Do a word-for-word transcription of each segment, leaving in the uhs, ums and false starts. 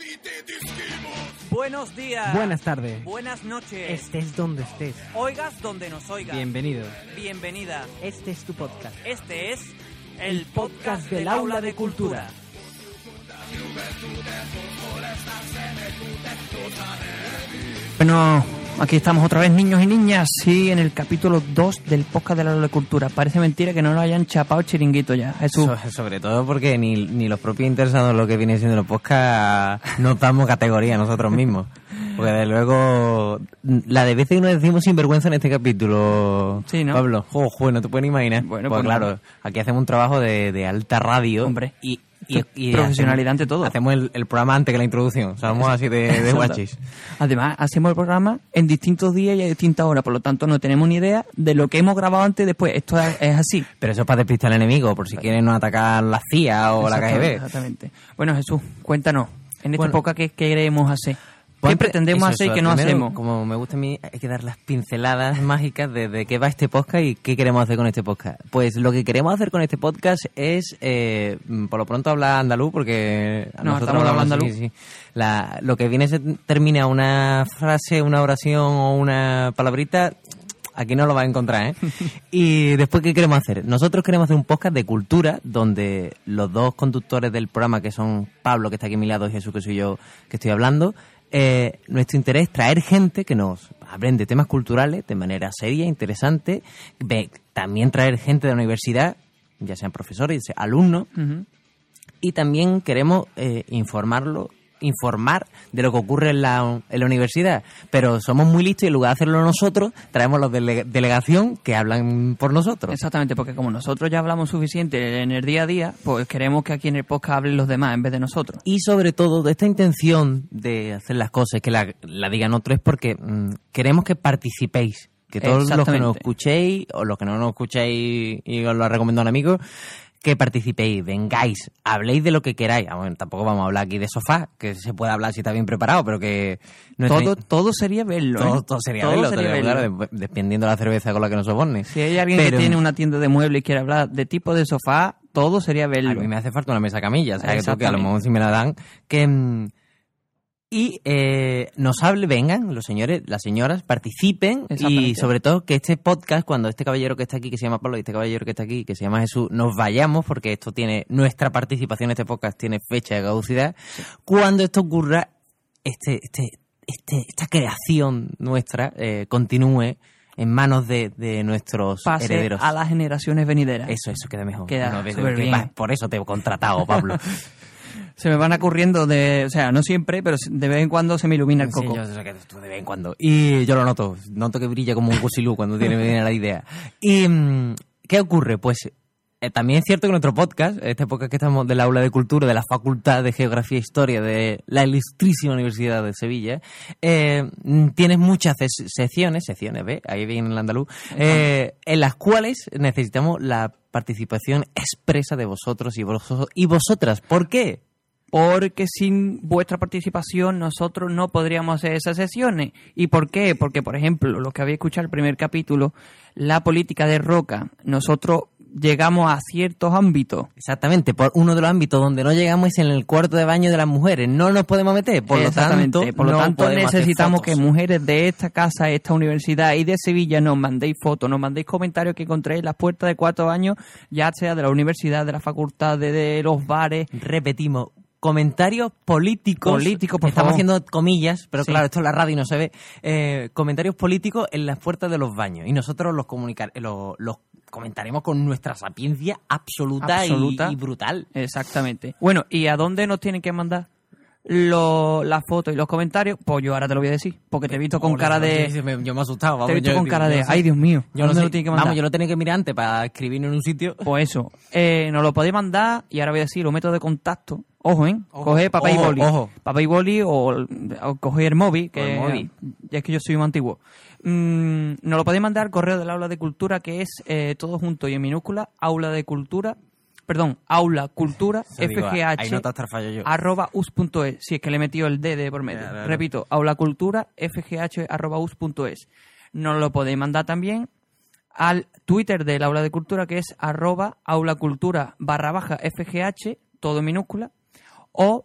Buenos días. Buenas tardes. Buenas noches. Estés donde estés. Oigas donde nos oigas. Bienvenido. Bienvenida. Este es tu podcast. Este es el, El podcast del Aula de Cultura. Bueno, aquí estamos otra vez, niños y niñas, sí, en el capítulo dos del podcast del Aula de Cultura. Parece mentira que no nos hayan chapado el chiringuito ya, Jesús. So, sobre todo porque ni, ni los propios interesados en lo que viene siendo los podcasts nos damos categoría nosotros mismos. Porque de luego, la de veces que nos decimos sinvergüenza en este capítulo, sí, ¿no? Pablo, jo, jo, no te puedes ni imaginar. Bueno, pues, pues claro, no. Aquí hacemos un trabajo de, de alta radio. Hombre. Y, y, y profesionalidad hacemos, ante todo. Hacemos el, el programa antes que la introducción. Somos así de, de guachis. Además, hacemos el programa en distintos días y a distintas horas, por lo tanto no tenemos ni idea de lo que hemos grabado antes y después. Esto es, es así. Pero eso es para despistar al enemigo, por si quieren nos atacar la C I A o la K G B. Exactamente. Bueno, Jesús, cuéntanos, en esta Bueno, época, ¿qué queremos hacer? ¿Qué Pues, pretendemos eso, hacer eso, y qué no primero, hacemos? Como me gusta a mí, hay que dar las pinceladas mágicas de, de qué va este podcast y qué queremos hacer con este podcast. Pues lo que queremos hacer con este podcast es, eh, por lo pronto, hablar andaluz, porque No, nosotros estamos hablamos hablando así, andaluz. sí. La, lo que viene se termina una frase, una oración o una palabrita. Aquí no lo vas a encontrar, ¿eh? Y después, ¿qué queremos hacer? Nosotros queremos hacer un podcast de cultura donde los dos conductores del programa, que son Pablo, que está aquí a mi lado, y Jesús, que soy yo, que estoy hablando, eh, nuestro interés es traer gente que nos hablen de temas culturales de manera seria, interesante, ve, también traer gente de la universidad, ya sean profesores, ya sean alumnos, Uh-huh. y también queremos eh, informarlo informar de lo que ocurre en la, en la universidad, pero somos muy listos y en lugar de hacerlo nosotros, traemos los de dele- delegación que hablan por nosotros. Exactamente, porque como nosotros ya hablamos suficiente en el día a día, pues queremos que aquí en el podcast hablen los demás en vez de nosotros. Y sobre todo, esta intención de hacer las cosas, que la, la digan otros, es porque mmm, queremos que participéis, que todos los que nos escuchéis, o los que no nos escuchéis y os lo ha recomendado un amigo, que participéis, vengáis, habléis de lo que queráis. Ah, bueno, tampoco vamos a hablar aquí de sofá, que se puede hablar si está bien preparado, pero que... Todo, todo sería verlo, ¿eh? Todo, todo sería todo verlo, sería todo, verlo. claro, dependiendo de la cerveza con la que nos soborne. Si hay alguien pero, que tiene una tienda de muebles y quiere hablar de tipo de sofá, todo sería verlo. A mí me hace falta una mesa camilla, o sea, que, tú, que a lo mejor si me la dan, que... Y eh, nos hable, vengan los señores, las señoras, participen y sobre todo que este podcast, cuando este caballero que está aquí, que se llama Pablo, y este caballero que está aquí, que se llama Jesús, nos vayamos, porque esto tiene, nuestra participación en este podcast tiene fecha de caducidad, sí. Cuando esto ocurra, este, este, este, esta creación nuestra eh, continúe en manos de, de nuestros Pase herederos. A las generaciones venideras. Eso, eso queda mejor. Queda no, súper bien. Va, por eso te he contratado, Pablo. Se me van ocurriendo de, o sea, no siempre, pero de vez en cuando se me ilumina el coco. Sí, yo sé que tú de vez en cuando. Y yo lo noto, noto que brilla como un cusilú cuando tiene viene la idea. ¿Y qué ocurre? Pues eh, también es cierto que nuestro podcast, este podcast que estamos del Aula de Cultura, de la Facultad de Geografía e Historia de la ilustrísima Universidad de Sevilla, eh, tiene muchas ses- secciones, secciones, ¿ves? Ahí viene el andaluz, eh, en las cuales necesitamos la participación expresa de vosotros y, vos- y vosotras. ¿Por qué? Porque sin vuestra participación nosotros no podríamos hacer esas sesiones. ¿Y por qué? Porque, por ejemplo, lo que habéis escuchado el primer capítulo, la política de Roca, nosotros llegamos a ciertos ámbitos. Exactamente, por uno de los ámbitos donde no llegamos es en el cuarto de baño de las mujeres. No nos podemos meter, por lo tanto, por lo no tanto necesitamos que mujeres de esta casa, esta universidad y de Sevilla nos mandéis fotos, nos mandéis comentarios que encontréis en las puertas de cuatro años, ya sea de la universidad, de la facultad, de, de los bares. Repetimos, comentarios políticos. Políticos, por Estamos favor. haciendo comillas, pero Sí. claro, esto es la radio y no se ve. Eh, comentarios políticos en las puertas de los baños. Y nosotros los, comunicar, los, los comentaremos con nuestra sapiencia absoluta, Absoluta. Y, y brutal. Exactamente. Bueno, ¿y a dónde nos tienen que mandar lo, las fotos y los comentarios? Pues yo ahora te lo voy a decir, porque te he visto con Por cara eso, de... sí, sí, me- yo me he asustado. Vamos, te he visto yo- con cara yo de... no sé. Ay, Dios mío, Yo no ¿dónde sé. lo tienen que mandar? Vamos, yo lo tenía que mirar antes para escribir en un sitio. Pues eso, eh, nos lo podéis mandar y ahora voy a decir los métodos de contacto. Ojo, ¿eh? Ojo, Coge papel y ojo, boli. ojo. Papel y boli o, o coger el móvil, que O el móvil. ya es que yo soy muy antiguo. Mm, nos lo podéis mandar al correo del Aula de Cultura, que es eh, todo junto y en minúscula, Aula de Cultura, perdón, Aula Cultura, Eso digo, ahí fgh, no te has fallo yo. arroba us punto es. Si es que le he metido el D de por medio. Claro, claro. Repito, Aula Cultura, fgh, arroba us punto es. Nos lo podéis mandar también al Twitter del Aula de Cultura, que es arroba aulacultura barra baja fgh, todo en minúscula, o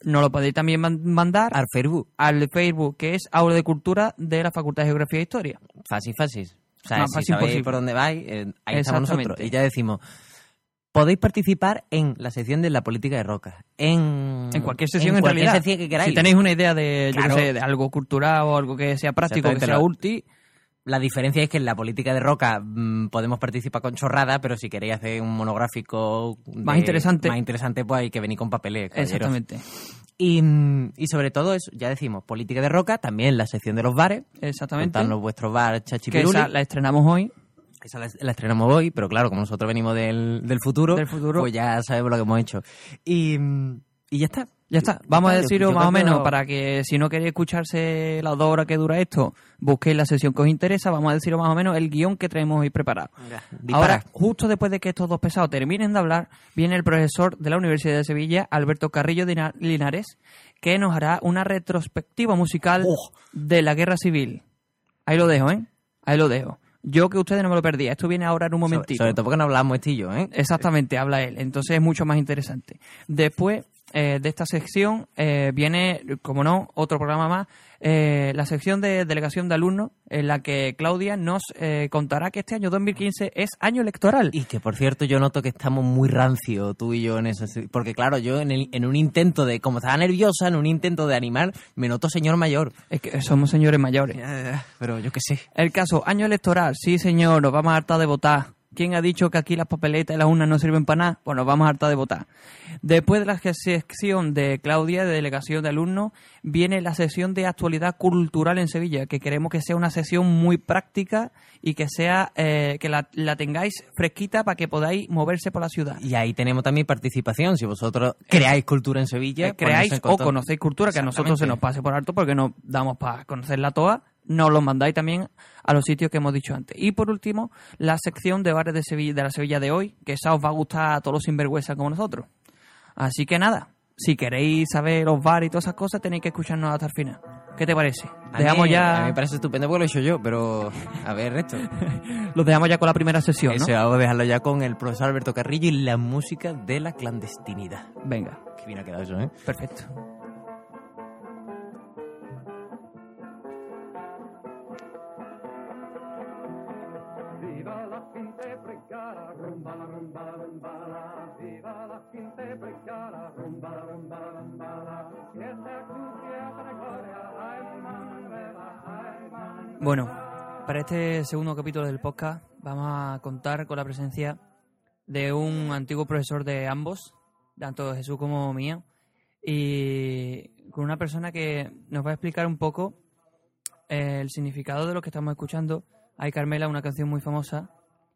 nos lo podéis también man- mandar Al Facebook. al Facebook, que es Aula de Cultura de la Facultad de Geografía e Historia. Fácil, fácil. O sea, Más si fácil sabéis posible. por dónde vais, eh, ahí estamos Exactamente. nosotros. Y ya decimos, podéis participar en la sección de la política de Roca. En, En cualquier sesión, en, cualquier realidad. sección que queráis. Si tenéis una idea de, yo qué Claro. sé, de algo cultural o algo que sea práctico, que Exactamente, sea lo- ulti, La diferencia es que en la política de Roca mmm, podemos participar con chorrada, pero si queréis hacer un monográfico de- Más interesante. más interesante, pues hay que venir con papeles, caballeros. exactamente. Y, mm, y sobre todo eso, ya decimos, política de Roca, también la sección de los bares. Exactamente. Contarnos vuestros bar Que chachipiruli. esa la estrenamos hoy. Esa la, la estrenamos hoy, pero claro, como nosotros venimos del, del futuro, Del futuro. pues ya sabemos lo que hemos hecho. Y, mm, y ya está. Ya está. Vamos a Yo- deciros yo más o creo que menos lo- para que si no queréis escucharse las dos horas que dura esto, busquéis la sesión que os interesa. Vamos a deciros más o menos el guión que traemos hoy preparado. Dispara. Ahora, justo después de que estos dos pesados terminen de hablar, viene el profesor de la Universidad de Sevilla, Alberto Carrillo Dina- Linares, que nos hará una retrospectiva musical Oh. de la Guerra Civil. Ahí lo dejo, ¿eh? Ahí lo dejo. Yo que ustedes no me lo perdí. Esto viene ahora en un Sobre, momentito. sobre todo porque no hablamos este y yo, ¿eh? Exactamente, habla él. Entonces es mucho más interesante. Después eh, de esta sección eh, viene, como no, otro programa más, eh, la sección de delegación de alumnos, en la que Claudia nos eh, contará que este año dos mil quince es año electoral. Y que, por cierto, yo noto que estamos muy rancios, tú y yo, en eso. sí. Porque, claro, yo en, el- en un intento de, como estaba nerviosa, en un intento de animar, me noto señor mayor. Es que somos señores mayores. Pero yo qué sé. El caso, año electoral, sí señor, nos vamos a hartar de votar. ¿Quién ha dicho que aquí las papeletas y las urnas no sirven para nada? Pues nos vamos a hartar de votar. Después de la sección de Claudia, de delegación de alumnos, viene la sesión de actualidad cultural en Sevilla, que queremos que sea una sesión muy práctica y que sea eh, que la, la tengáis fresquita para que podáis moverse por la ciudad. Y ahí tenemos también participación. Si vosotros creáis cultura en Sevilla, Que creáis ponerse en o contacto- conocéis cultura, que a nosotros se nos pase por alto porque no damos para conocerla toda, nos lo mandáis también a los sitios que hemos dicho antes. Y por último, la sección de bares de Sevilla, de la Sevilla de hoy, que esa os va a gustar a todos los sinvergüenzas como nosotros. Así que nada, si queréis saber los bares y todas esas cosas, tenéis que escucharnos hasta el final. ¿Qué te parece? A Dejamos mí- ya, A mí me parece estupendo porque lo he hecho yo, pero a ver, esto. los dejamos ya con la primera sesión, ¿no? Eso, vamos a dejarlo ya con el profesor Alberto Carrillo y la música de la clandestinidad. Venga, Qué bien ha quedado eso, ¿eh? perfecto. Viva la gente precara, rumba la rumba la rumba la. Viva la gente precara, rumba la rumba la rumba la. Siete crucia Gregoria, ay mamela, ay mamela. Bueno, para este segundo capítulo del podcast vamos a contar con la presencia de un antiguo profesor de ambos, tanto de Jesús como mío, y con una persona que nos va a explicar un poco eh, el significado de lo que estamos escuchando. Hay Carmela, una canción muy famosa.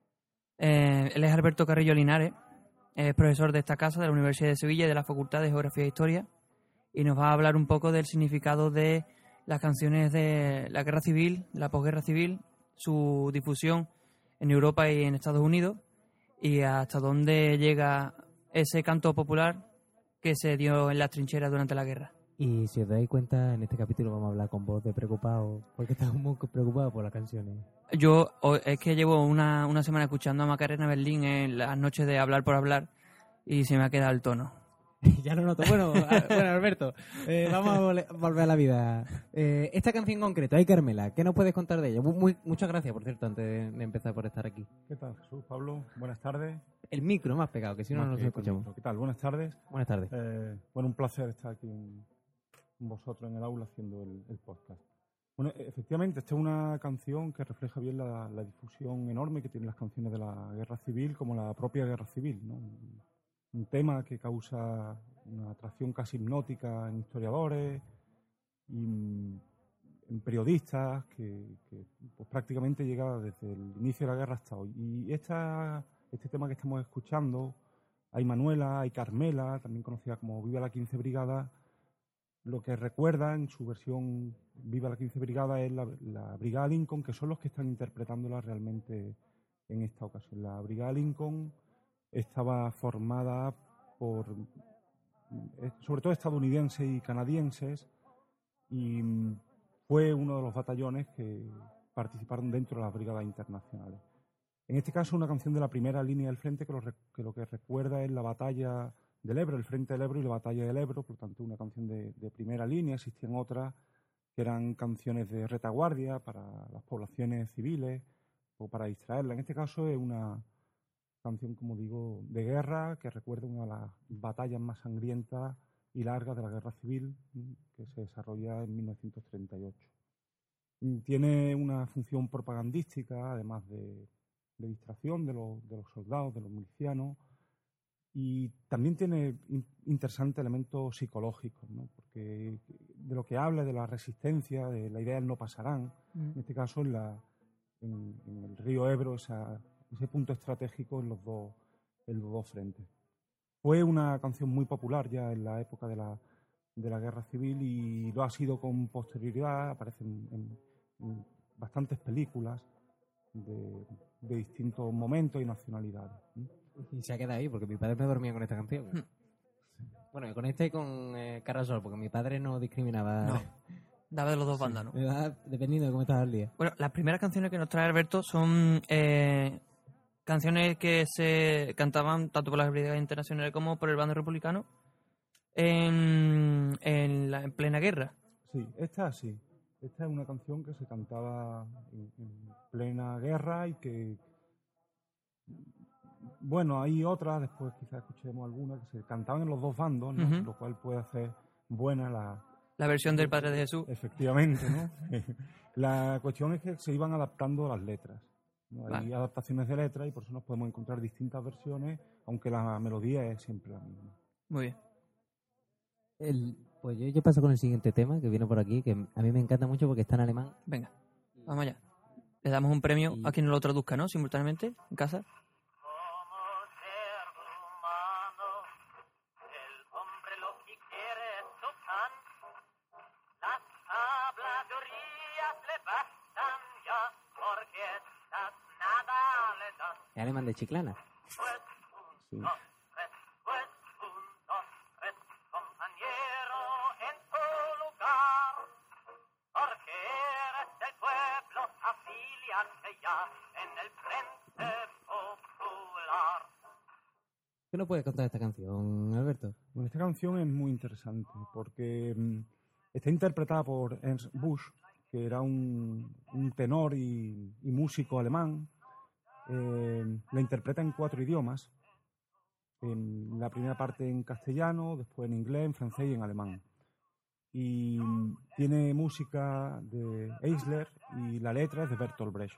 Eh, él es Alberto Carrillo Linares, es profesor de esta casa, de la Universidad de Sevilla y de la Facultad de Geografía e Historia, y nos va a hablar un poco del significado de las canciones de la guerra civil, la posguerra civil, su difusión en Europa y en Estados Unidos, y hasta dónde llega ese canto popular que se dio en las trincheras durante la guerra. Y si os dais cuenta, en este capítulo vamos a hablar con voz de preocupado, porque estamos muy preocupados por las canciones. Yo o- es que llevo una, una semana escuchando a Macarena Berlín en las noches de Hablar por Hablar y se me ha quedado el tono. Ya lo noto. Bueno, a- bueno Alberto, eh, vamos a vole- volver a la vida. Eh, esta canción en concreto, hay Carmela, ¿qué nos puedes contar de ella? Muy, muy- muchas gracias, por cierto, antes de, de empezar por estar aquí. ¿Qué tal, Jesús? Pablo, buenas tardes. El micro más pegado, que si no, no Más nos que escuchamos. con- ¿Qué tal? Buenas tardes. Buenas tardes. Eh, bueno, un placer estar aquí en- con vosotros en el aula haciendo el, el podcast. Bueno, e- efectivamente, esta es una canción que refleja bien la, la difusión enorme que tienen las canciones de la guerra civil, como la propia guerra civil, ¿no? Un, un tema que causa una atracción casi hipnótica en historiadores y mm, en periodistas, que, que, pues, prácticamente llega desde el inicio de la guerra hasta hoy. Y esta, este tema que estamos escuchando, hay Manuela, hay Carmela, también conocida como Viva la quince Brigada. Lo que recuerda en su versión Viva la quince Brigada es la, la Brigada Lincoln, que son los que están interpretándola realmente en esta ocasión. La Brigada Lincoln estaba formada por, eh, sobre todo estadounidenses y canadienses, y mm, fue uno de los batallones que participaron dentro de las brigadas internacionales. En este caso, una canción de la primera línea del frente que lo, re- que lo que recuerda es la batalla del Ebro, el frente del Ebro y la batalla del Ebro, por lo tanto una canción de, de primera línea. Existían otras que eran canciones de retaguardia para las poblaciones civiles o para distraerla. En este caso es una canción, como digo, de guerra que recuerda una de las batallas más sangrientas y largas de la Guerra Civil, que se desarrolla en mil novecientos treinta y ocho. Tiene una función propagandística, además de, de distracción de los, de los soldados, de los milicianos, y también tiene in, interesantes elementos psicológicos, ¿no? Porque de lo que habla de la resistencia, de la idea del no pasarán, mm. en este caso en, la, en, en el río Ebro, esa, ese punto estratégico en los, dos, en los dos frentes. Fue una canción muy popular ya en la época de la, de la Guerra Civil y lo ha sido con posterioridad, aparece en, en, en bastantes películas de, de distintos momentos y nacionalidades. Y se ha quedado ahí, porque mi padre me dormía con esta canción. Hmm. Bueno, con esta y con eh, Carrasol, porque mi padre no discriminaba. No, daba de los dos bandas, ¿no? Me da dependiendo de cómo estaba el día. Bueno, las primeras canciones que nos trae Alberto son eh, canciones que se cantaban tanto por las brigadas internacionales como por el bando republicano en, en, la, en plena guerra. Sí, esta sí. Esta es una canción que se cantaba en, en plena guerra y que... Bueno, hay otras, después quizás escuchemos algunas, que se cantaban en los dos bandos, ¿no? Uh-huh. Lo cual puede hacer buena la... La versión del Padre de Jesús. Efectivamente, ¿no? La cuestión es que se iban adaptando las letras, ¿no? Hay vale. adaptaciones de letras y por eso nos podemos encontrar distintas versiones, aunque la melodía es siempre la misma. Muy bien. El, pues yo, yo paso con el siguiente tema que viene por aquí, que a mí me encanta mucho porque está en alemán. Venga, vamos allá. Le damos un premio y... a quien lo traduzca, ¿no? Simultáneamente, en casa. ¿Es alemán de Chiclana? Sí. ¿Qué nos puedes contar de esta canción, Alberto? Bueno, esta canción es muy interesante porque mmm, está interpretada por Ernst Busch, que era un, un tenor y, y músico alemán. Eh, la interpreta en cuatro idiomas. En la primera parte en castellano, después en inglés, en francés y en alemán. Y tiene música de Eisler y la letra es de Bertolt Brecht.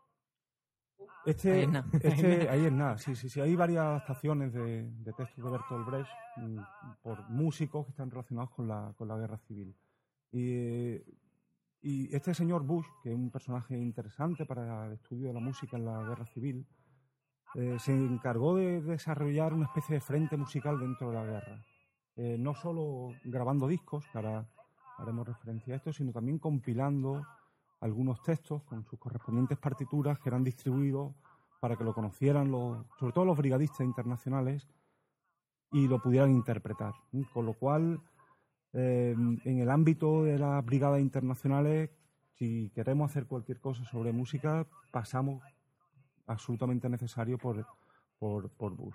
Este, ahí es nada. Este, ahí es nada, sí, sí, sí. Hay varias adaptaciones de, de textos de Bertolt Brecht m, por músicos que están relacionados con la, con la guerra civil. Y, y este señor Busch, que es un personaje interesante para el estudio de la música en la guerra civil, eh, se encargó de desarrollar una especie de frente musical dentro de la guerra. Eh, no solo grabando discos, que ahora haremos referencia a esto, sino también compilando algunos textos con sus correspondientes partituras que eran distribuidos para que lo conocieran los, sobre todo los brigadistas internacionales y lo pudieran interpretar. Con lo cual, eh, en el ámbito de las brigadas internacionales, si queremos hacer cualquier cosa sobre música, pasamos absolutamente necesario por, por, por Busch.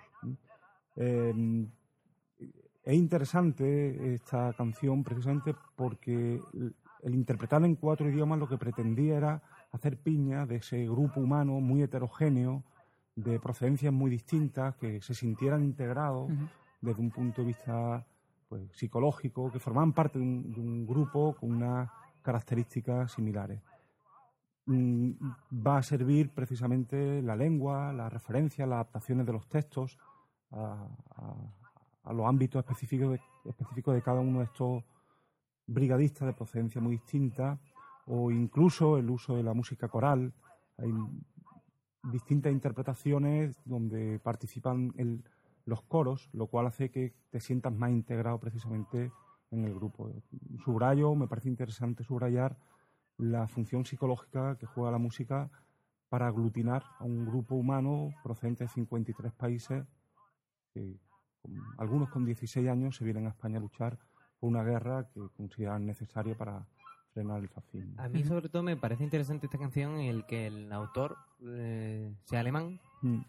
Eh, es interesante esta canción precisamente porque el interpretarla en cuatro idiomas lo que pretendía era hacer piña de ese grupo humano muy heterogéneo, de procedencias muy distintas, que se sintieran integrados uh-huh. desde un punto de vista pues, psicológico, que formaban parte de un, de un grupo con unas características similares. Mm, va a servir precisamente la lengua, las referencias, las adaptaciones de los textos a, a, a los ámbitos específicos de, específicos de cada uno de estos brigadistas de procedencia muy distinta, o incluso el uso de la música coral. Hay distintas interpretaciones donde participan el, los coros, lo cual hace que te sientas más integrado precisamente en el grupo. Subrayo, me parece interesante subrayar la función psicológica que juega la música para aglutinar a un grupo humano procedente de cincuenta y tres países, que algunos con dieciséis años se vienen a España a luchar por una guerra que consideran necesaria para frenar el fascismo. A mí sobre todo me parece interesante esta canción en el que el autor eh, sea alemán mm.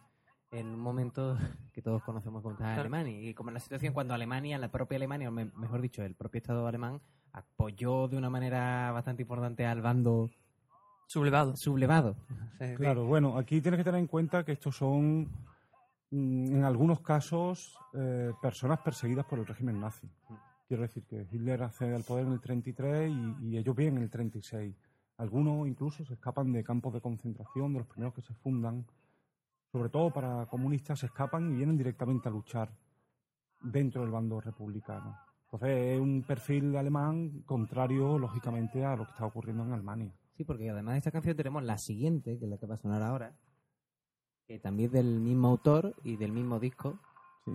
en un momento que todos conocemos como está Claro. Alemania, y como en la situación cuando Alemania, la propia Alemania, o me- mejor dicho, el propio Estado alemán, apoyó de una manera bastante importante al bando Sublevado. sublevado. O sea, Claro, bueno, aquí tienes que tener en cuenta que estos son, mm, en algunos casos, eh, personas perseguidas por el régimen nazi. Quiero decir que Hitler accede al poder en el treinta y tres y, y ellos vienen en el treinta y seis. Algunos incluso se escapan de campos de concentración, de los primeros que se fundan. Sobre todo para comunistas, se escapan y vienen directamente a luchar dentro del bando republicano. Entonces es un perfil alemán contrario, lógicamente, a lo que está ocurriendo en Alemania. Sí, porque además de esta canción tenemos la siguiente, que es la que va a sonar ahora, que también es del mismo autor y del mismo disco. Sí.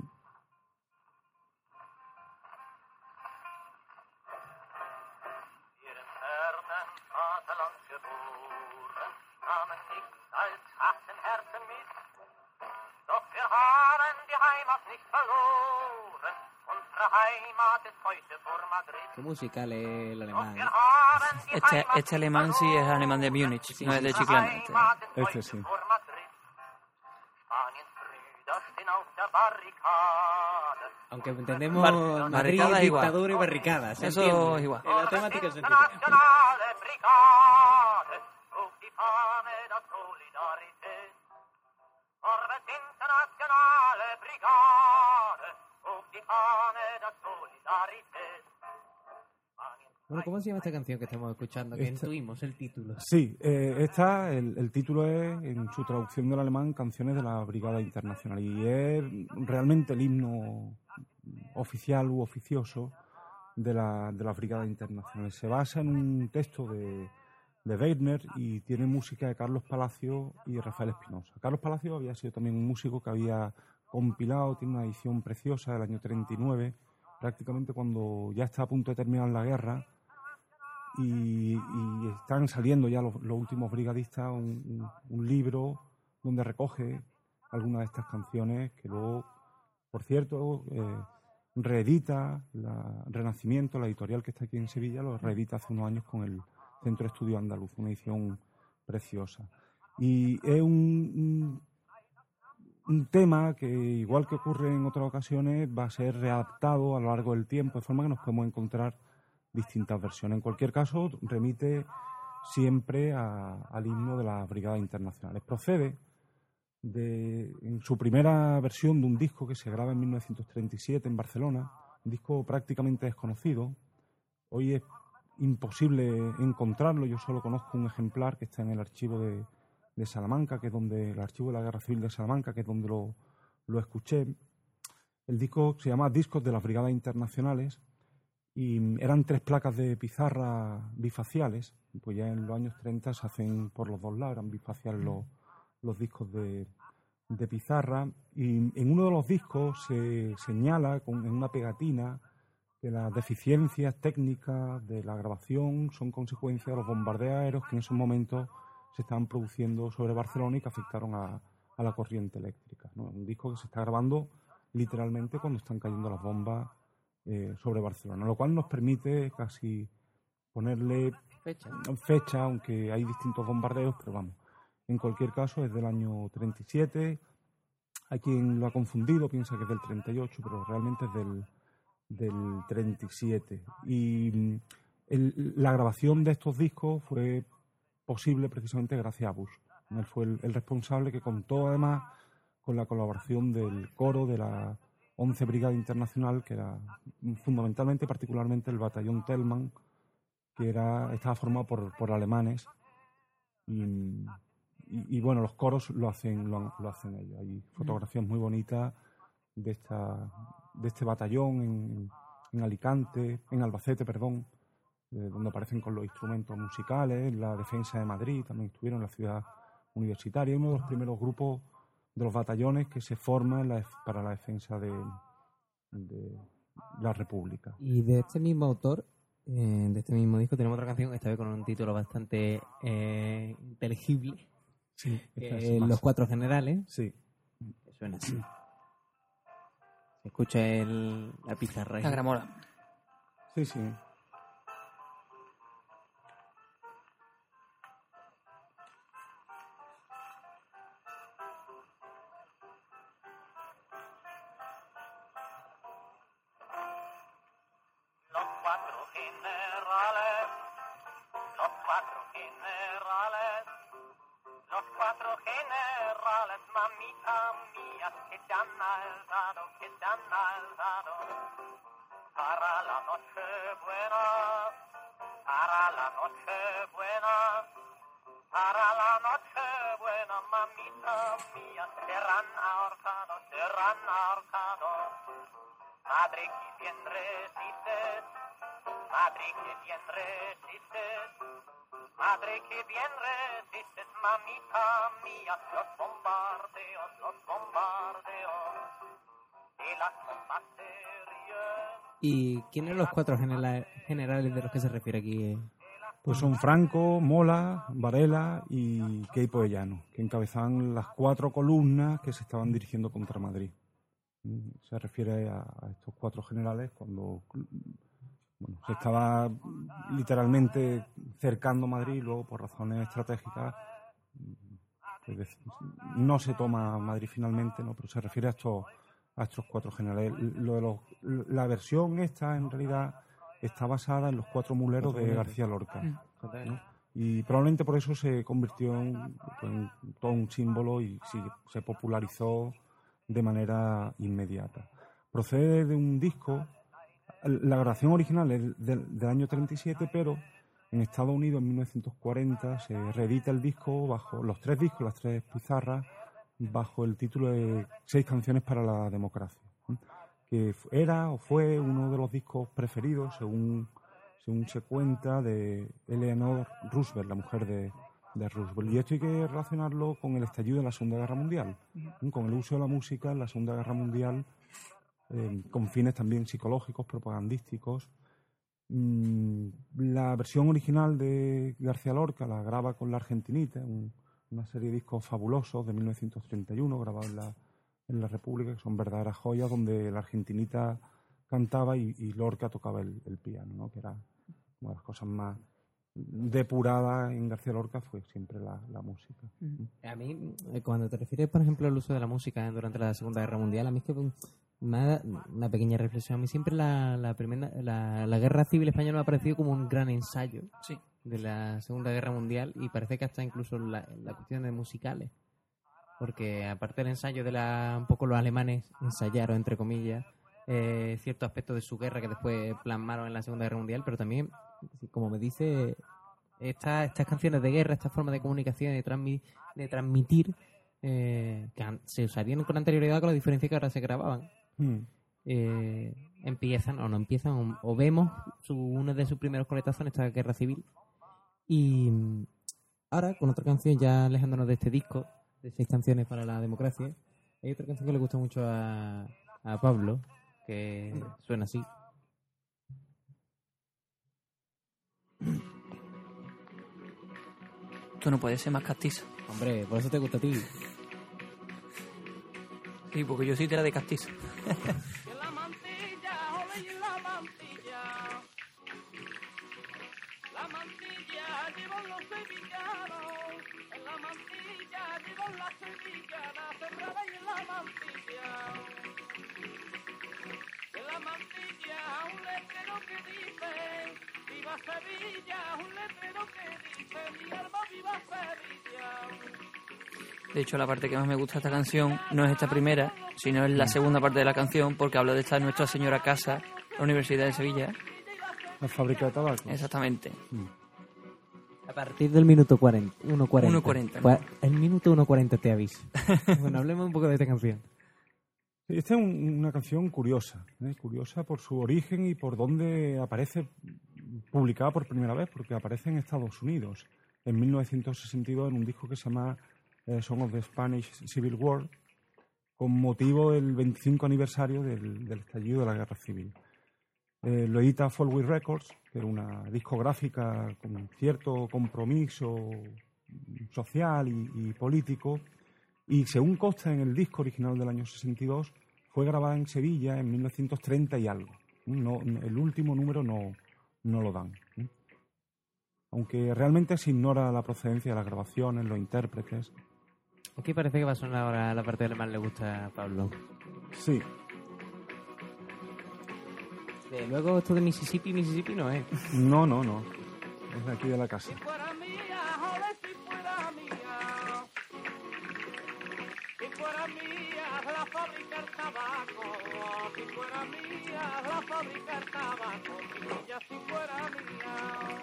Wir im fernen Vaterland geboren, nahmen nichts als harten Herzen mit. Doch wir haben die Heimat nicht verloren, unsere Heimat ist heute vor Madrid. Qué musical es el Doch alemán. wir ¿eh? haben die Este, Heimat este nicht alemán sí es verloren, alemán de Múnich, no es de unsere Chiclana. Este. Heimat ist Este heute sí. vor Madrid. Spaniens Brüder stehen auf der Barrikade. Aunque entendemos Bar- Madrid, barricada es igual. dictadura y barricada. se Eso entiende. es igual. En la temática se entiende. Internationale Brigade, trug die Fahne der Solidarität. Orbes Internationale Brigade, trug die Fahne der Solidarität. Bueno, ¿cómo se llama esta canción que estamos escuchando? Que Esta- intuimos el título. Sí, eh, esta, el, el título es, en su traducción del alemán, Canciones de la Brigada Internacional. Y es realmente el himno oficial u oficioso de la, de las Brigadas Internacionales. Se basa en un texto de, de Weidner y tiene música de Carlos Palacio y Rafael Espinosa. Carlos Palacio había sido también un músico que había compilado, tiene una edición preciosa del año treinta y nueve, prácticamente cuando ya está a punto de terminar la guerra. Y, y están saliendo ya los, los últimos brigadistas un, un- un libro donde recoge algunas de estas canciones que luego, por cierto, eh, reedita la Renacimiento, la editorial que está aquí en Sevilla, lo reedita hace unos años con el Centro de Estudio Andaluz, una edición preciosa. Y es un, un, un tema que, igual que ocurre en otras ocasiones, va a ser readaptado a lo largo del tiempo, de forma que nos podemos encontrar distintas versiones. En cualquier caso, remite siempre a- al himno de las Brigadas Internacionales. Procede de, en su primera versión de un disco que se graba en mil novecientos treinta y siete en Barcelona, un disco prácticamente desconocido. Hoy es imposible encontrarlo, yo solo conozco un ejemplar que está en el archivo de, de Salamanca, que es donde, el archivo de la Guerra Civil de Salamanca, que es donde lo, lo escuché. El disco se llama Discos de las Brigadas Internacionales y eran tres placas de pizarra bifaciales, pues ya en los años treinta se hacen por los dos lados, eran bifaciales los, los discos de, de pizarra, y en uno de los discos se señala con, en una pegatina que las deficiencias técnicas de la grabación son consecuencia de los bombardeos aéreos que en esos momentos se estaban produciendo sobre Barcelona y que afectaron a, a la corriente eléctrica, ¿no? Un disco que se está grabando literalmente cuando están cayendo las bombas eh, sobre Barcelona, lo cual nos permite casi ponerle Fecha. fecha, aunque hay distintos bombardeos, pero vamos, en cualquier caso es del año treinta y siete. Hay quien lo ha confundido, piensa que es del treinta y ocho, pero realmente es del, del treinta y siete. Y mm, el- la grabación de estos discos fue posible precisamente gracias a Bush. Él fue el, el responsable, que contó además con la colaboración del coro de la once Brigada Internacional, que era fundamentalmente, particularmente el batallón Tellman, que era, estaba formado por, por alemanes. Y, y- y, bueno, los coros lo hacen, lo, lo hacen ellos. Hay fotografías muy bonitas de esta de este batallón en, en Alicante, en Albacete, perdón, eh, donde aparecen con los instrumentos musicales. La defensa de Madrid también estuvieron, en la ciudad universitaria, uno de los primeros grupos de los batallones que se forman en la def- para la defensa de, de la República. Y de este mismo autor, eh, de este mismo disco, tenemos otra canción, esta vez con un título bastante eh, inteligible, Sí, que es Los Cuatro Generales, Sí, que suena así. Se escucha el, la pizarra ahí. La gramola. sí, sí. generales, los cuatro generales, los cuatro generales, mamita mía, que te han alzado, que te han alzado, para la noche buena, para la noche buena, para la noche buena, mamita mía, serán ahorcados, serán ahorcados. Madre que bien resistes, madre que bien resistes, madre que bien resistes, mamita mía, los bombardeos, los bombardeos, y las bombas se ríen. ¿Y quiénes los cuatro genera- generales de los que se refiere aquí? Pues son Franco, Mola, Varela y Queipo de Llano, que encabezaban las cuatro columnas que se estaban dirigiendo contra Madrid. Se refiere a, a estos cuatro generales cuando bueno, se estaba literalmente cercando Madrid y luego por razones estratégicas pues, no se toma Madrid finalmente, ¿no? Pero se refiere a estos, a estos cuatro generales. Lo de los, la versión esta en realidad está basada en los cuatro muleros de García Lorca, ¿no? Y probablemente por eso se convirtió en, en todo un símbolo y sí, se popularizó de manera inmediata. Procede de un disco, la grabación original es del, del año treinta y siete, pero en Estados Unidos en mil novecientos cuarenta se reedita el disco bajo los tres discos, las tres pizarras, bajo el título de Seis canciones para la democracia, ¿eh? Que era o fue uno de los discos preferidos, según, según se cuenta, de Eleanor Roosevelt, la mujer de, de Roosevelt. Y esto hay que relacionarlo con el estallido de la Segunda Guerra Mundial, ¿eh? Con el uso de la música en la Segunda Guerra Mundial, eh, con fines también psicológicos, propagandísticos. Mm, la versión original de García Lorca la graba con la Argentinita, un, una serie de discos fabulosos de mil novecientos treinta y uno, grabados en la, en la República, que son verdaderas joyas, donde la Argentinita cantaba y, y Lorca tocaba el, el piano, ¿no? Que era una de las cosas más depuradas en García Lorca, fue siempre la, la música. A mí, eh, cuando te refieres, por ejemplo, al uso de la música durante la Segunda Guerra Mundial, a mí es que me da una pequeña reflexión. A mí siempre la, la, primera, la, la Guerra Civil Española me ha parecido como un gran ensayo Sí. de la Segunda Guerra Mundial, y parece que hasta incluso la, la cuestión de musicales. Porque aparte del ensayo de la, un poco los alemanes ensayaron, entre comillas, eh, ciertos aspectos de su guerra que después plasmaron en la Segunda Guerra Mundial, pero también, como me dice, esta, estas canciones de guerra, esta forma de comunicación y de, transmi, de transmitir, eh, que an- se usarían con anterioridad, con la diferencia que ahora se grababan. Mm. Eh, empiezan o no empiezan, o, o vemos su, uno de sus primeros coletazos en esta guerra civil. Y mm, ahora, con otra canción, ya alejándonos de este disco, de seis canciones para la democracia, hay otra canción que le gusta mucho a, a Pablo, que suena así. Tú no puedes ser más castiza. Hombre, por eso te gusta a ti. Sí, porque yo sí te era de castiza. En la mantilla, ole y en la mantilla. La mantilla llevan los sevillanos. En la mantilla llevan las sevillanas sembradas y en la mantilla. En la mantilla un letrero que dice viva Sevilla, un letrero que dice mi alma viva Sevilla. De hecho, la parte que más me gusta de esta canción no es esta primera, sino es la segunda parte de la canción, porque habla de esta Nuestra Señora Casa, la Universidad de Sevilla. La fábrica de tabaco. Exactamente. A partir del minuto cuarenta, uno cuarenta. uno cuarenta, ¿no? Cua- El minuto uno cuarenta te aviso. Bueno, hablemos un poco de esta canción. Sí, esta es un- una canción curiosa, ¿eh? Curiosa por su origen y por dónde aparece publicada por primera vez, porque aparece en Estados Unidos en mil novecientos sesenta y dos en un disco que se llama eh, Song of the Spanish Civil War, con motivo del veinticinco aniversario del, del estallido de la Guerra Civil. Eh, lo edita Folkways Records, que era una discográfica con cierto compromiso social y, y político, y según consta en el disco original del año sesenta y dos, fue grabada en Sevilla en mil novecientos treinta y algo. No, no- el último número no, no lo dan, ¿eh? Aunque realmente se ignora la procedencia de las grabaciones, los intérpretes. Aquí parece que va a sonar ahora la parte que más le gusta a Pablo. Sí. De luego esto de Mississippi, Mississippi no es. No, no, no. Es de aquí de la casa. Si fuera mía, joder, si fuera mía. Si fuera mía, la fábrica el tabaco. Si fuera mía, la fábrica el tabaco. Si ella si fuera mía.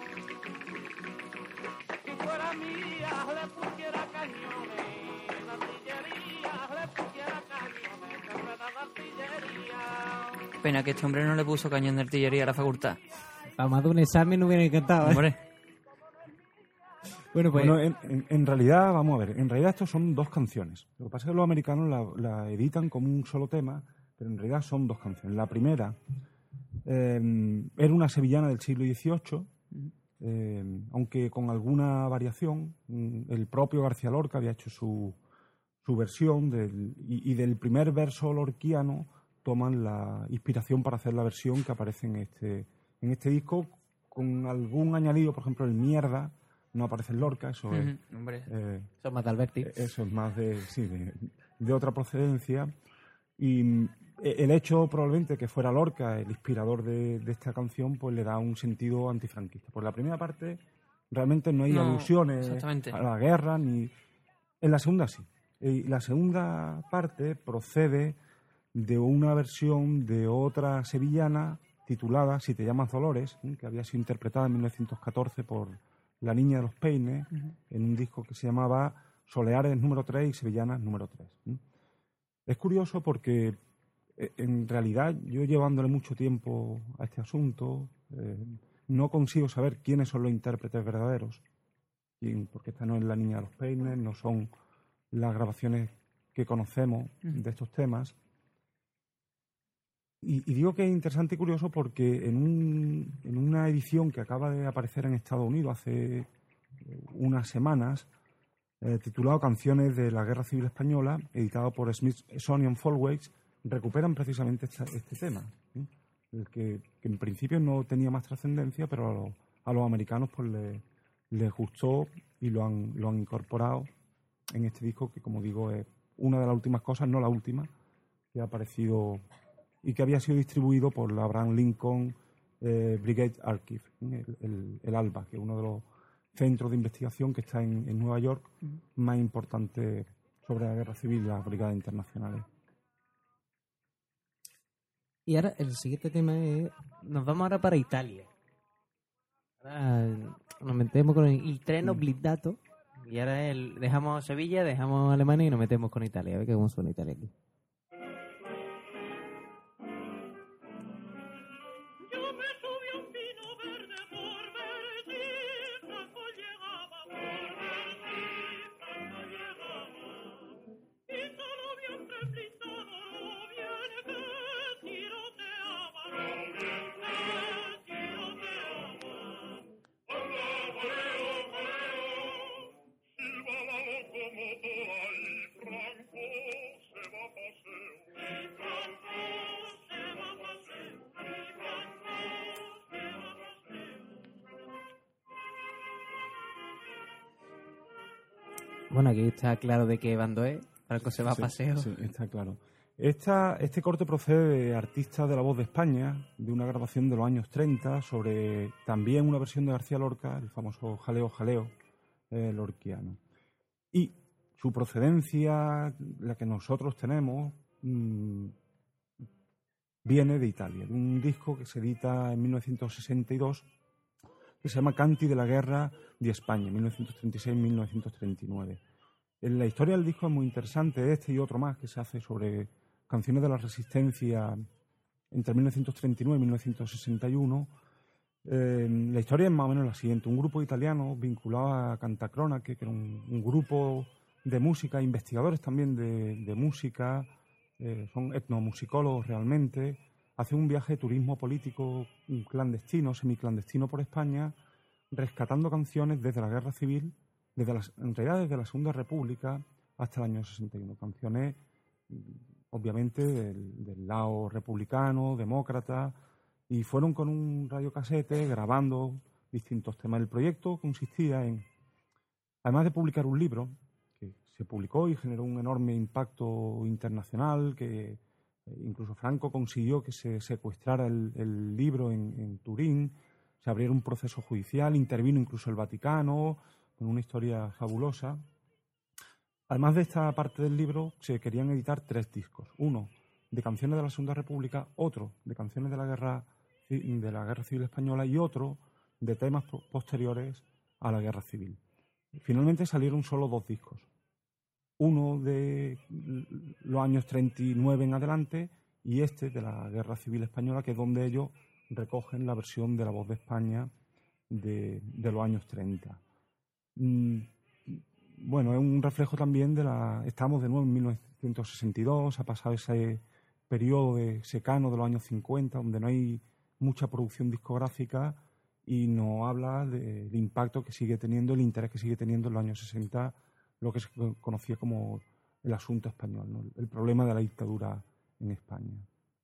Si fuera mía, le pusiera cañones. La artillería, le pusiera cañones. Carrera de artillería. Pena que este hombre no le puso cañón de artillería a la facultad. Para más de un examen no hubiera encantado, ¿eh? Hombre, Bueno, pues... Bueno, en, en- en realidad, vamos a ver, en realidad estos son dos canciones. Lo que pasa es que los americanos la, la editan como un solo tema, pero en realidad son dos canciones. La primera eh, era una sevillana del siglo dieciocho, eh, aunque con alguna variación. Mm, El propio García Lorca había hecho su, su versión del, y, y del primer verso lorquiano toman la inspiración para hacer la versión que aparece en este, en este disco, con algún añadido, por ejemplo, el mierda. No aparece en Lorca, eso es, ujú, hombre. eh, Son más de Alberti. eso es más de, sí, de, de otra procedencia. Y mm, el hecho probablemente que fuera Lorca el inspirador de, de esta canción, pues le da un sentido antifranquista. Por la primera parte realmente no hay No, alusiones exactamente. a la guerra, ni en la segunda sí. Y la segunda parte procede de una versión de otra sevillana titulada Si te llamas Dolores, ¿eh? que había sido interpretada en mil novecientos catorce por La Niña de los Peines, en un disco que se llamaba Soleares número tres y Sevillanas número tres. ¿eh? Es curioso porque eh, en realidad yo llevándole mucho tiempo a este asunto eh, no consigo saber quiénes son los intérpretes verdaderos, quién- porque esta no es La Niña de los Peines, no son las grabaciones que conocemos de estos temas. Y, y digo que es interesante y curioso porque en, un, en una edición que acaba de aparecer en Estados Unidos hace eh, unas semanas, eh, titulado Canciones de la Guerra Civil Española, editado por Smithsonian Folkways, recuperan precisamente esta- este tema, ¿sí? El que, que en principio no tenía más trascendencia, pero a, los- a los americanos pues le- les gustó y lo han, lo han incorporado en este disco que, como digo, es una de las últimas cosas, no la última, que ha aparecido y que había sido distribuido por la Abraham Lincoln eh, Brigade Archive, ¿eh? el, el- el ALBA, que es uno de los centros de investigación que está en, en Nueva York más importante sobre la guerra civil, las brigadas internacionales. Y ahora el siguiente tema es... Nos vamos ahora para Italia. Ahora nos metemos con el, el treno blindato. Y ahora el, dejamos Sevilla, dejamos Alemania y nos metemos con Italia. A ver cómo suena Italia aquí. Yo me subí a un pino verde por ver si Franco llegaba, por ver si Franco llegaba. Y solo vi un tren blindado, bien que tiroteaba, bien que tiroteaba. Anda, correo, correo, silba la locomotora y Franco se va a paseo. Y Franco se va a paseo. Bueno, aquí está claro de qué bando es. Franco se va Sí, a paseo. Sí, está claro. Esta, este corte procede de artistas de La Voz de España, de una grabación de los años treinta, sobre también una versión de García Lorca, el famoso Jaleo Jaleo eh, lorquiano. Y su procedencia, la que nosotros tenemos, mmm, viene de Italia, de un disco que se edita en mil novecientos sesenta y dos, que se llama Canti de la Guerra de España, mil novecientos treinta y seis a mil novecientos treinta y nueve. En la historia del disco es muy interesante, este y otro más que se hace sobre canciones de la resistencia entre mil novecientos treinta y nueve y mil novecientos sesenta y uno. Eh, la historia es más o menos la siguiente. Un grupo italiano vinculado a Cantacrona, que, que era un, un grupo de música, investigadores también de, de música, eh, son etnomusicólogos realmente, hacen un viaje de turismo político clandestino, semiclandestino por España, rescatando canciones desde la Guerra Civil, desde las, en realidad desde la Segunda República hasta el año sesenta y uno. Canciones, obviamente, del, del lado republicano, demócrata, y fueron con un radiocasete grabando distintos temas. El proyecto consistía en, además de publicar un libro, que se publicó y generó un enorme impacto internacional, que eh, Eh, incluso Franco consiguió que se secuestrara el, el libro en, en Turín, se abriera un proceso judicial, intervino incluso el Vaticano, con una historia fabulosa. Además de esta parte del libro, se querían editar tres discos. Uno de canciones de la Segunda República, otro de canciones de la Guerra, de la Guerra Civil Española y otro de temas posteriores a la Guerra Civil. Finalmente salieron solo dos discos. Uno de los años treinta y nueve en adelante y este de la Guerra Civil Española, que es donde ellos recogen la versión de La Voz de España de, de los años treinta. Mm, bueno, es un reflejo también de la... Estamos de nuevo en mil novecientos sesenta y dos, ha pasado ese periodo de secano de los años cincuenta, donde no hay mucha producción discográfica y nos habla de- del impacto que sigue teniendo, el interés que sigue teniendo en los años sesenta, lo que se conocía como el asunto español, ¿no? El problema de la dictadura en España.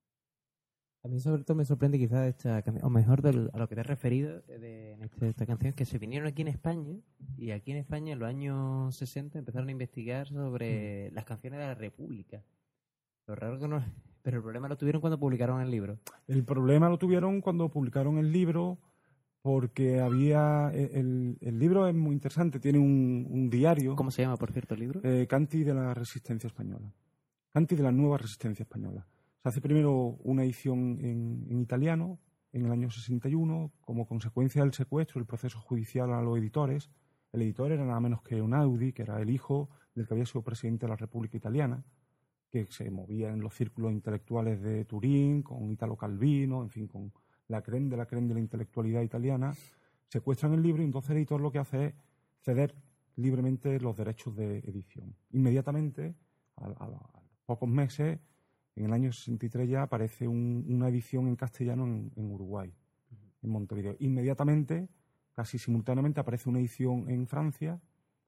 A mí sobre todo me sorprende quizás esta canción, o mejor del- a lo que te has referido de, en este- esta canción, que se vinieron aquí en España y aquí en España en los años sesenta empezaron a investigar sobre las canciones de la República. Lo raro que no... Pero el problema lo tuvieron cuando publicaron el libro. El problema lo tuvieron cuando publicaron el libro, porque había... El, el libro es muy interesante, tiene un, un diario, ¿Cómo se llama, por cierto, el libro? eh, Canti de la Resistencia Española. Canti de la Nueva Resistencia Española. Se hace primero una edición en, en italiano, en el año sesenta y uno, como consecuencia del secuestro, el proceso judicial a los editores. El editor era nada menos que Einaudi, que era el hijo del que había sido presidente de la República Italiana, que se movía en los círculos intelectuales de Turín, con Italo Calvino, en fin, con la creen de la creen de la intelectualidad italiana. Secuestran el libro y entonces el editor lo que hace es ceder libremente los derechos de edición. Inmediatamente, a, a- a pocos meses, en el año sesenta y tres ya aparece un- una edición en castellano en, en Uruguay, en Montevideo. Inmediatamente, casi simultáneamente, aparece una edición en Francia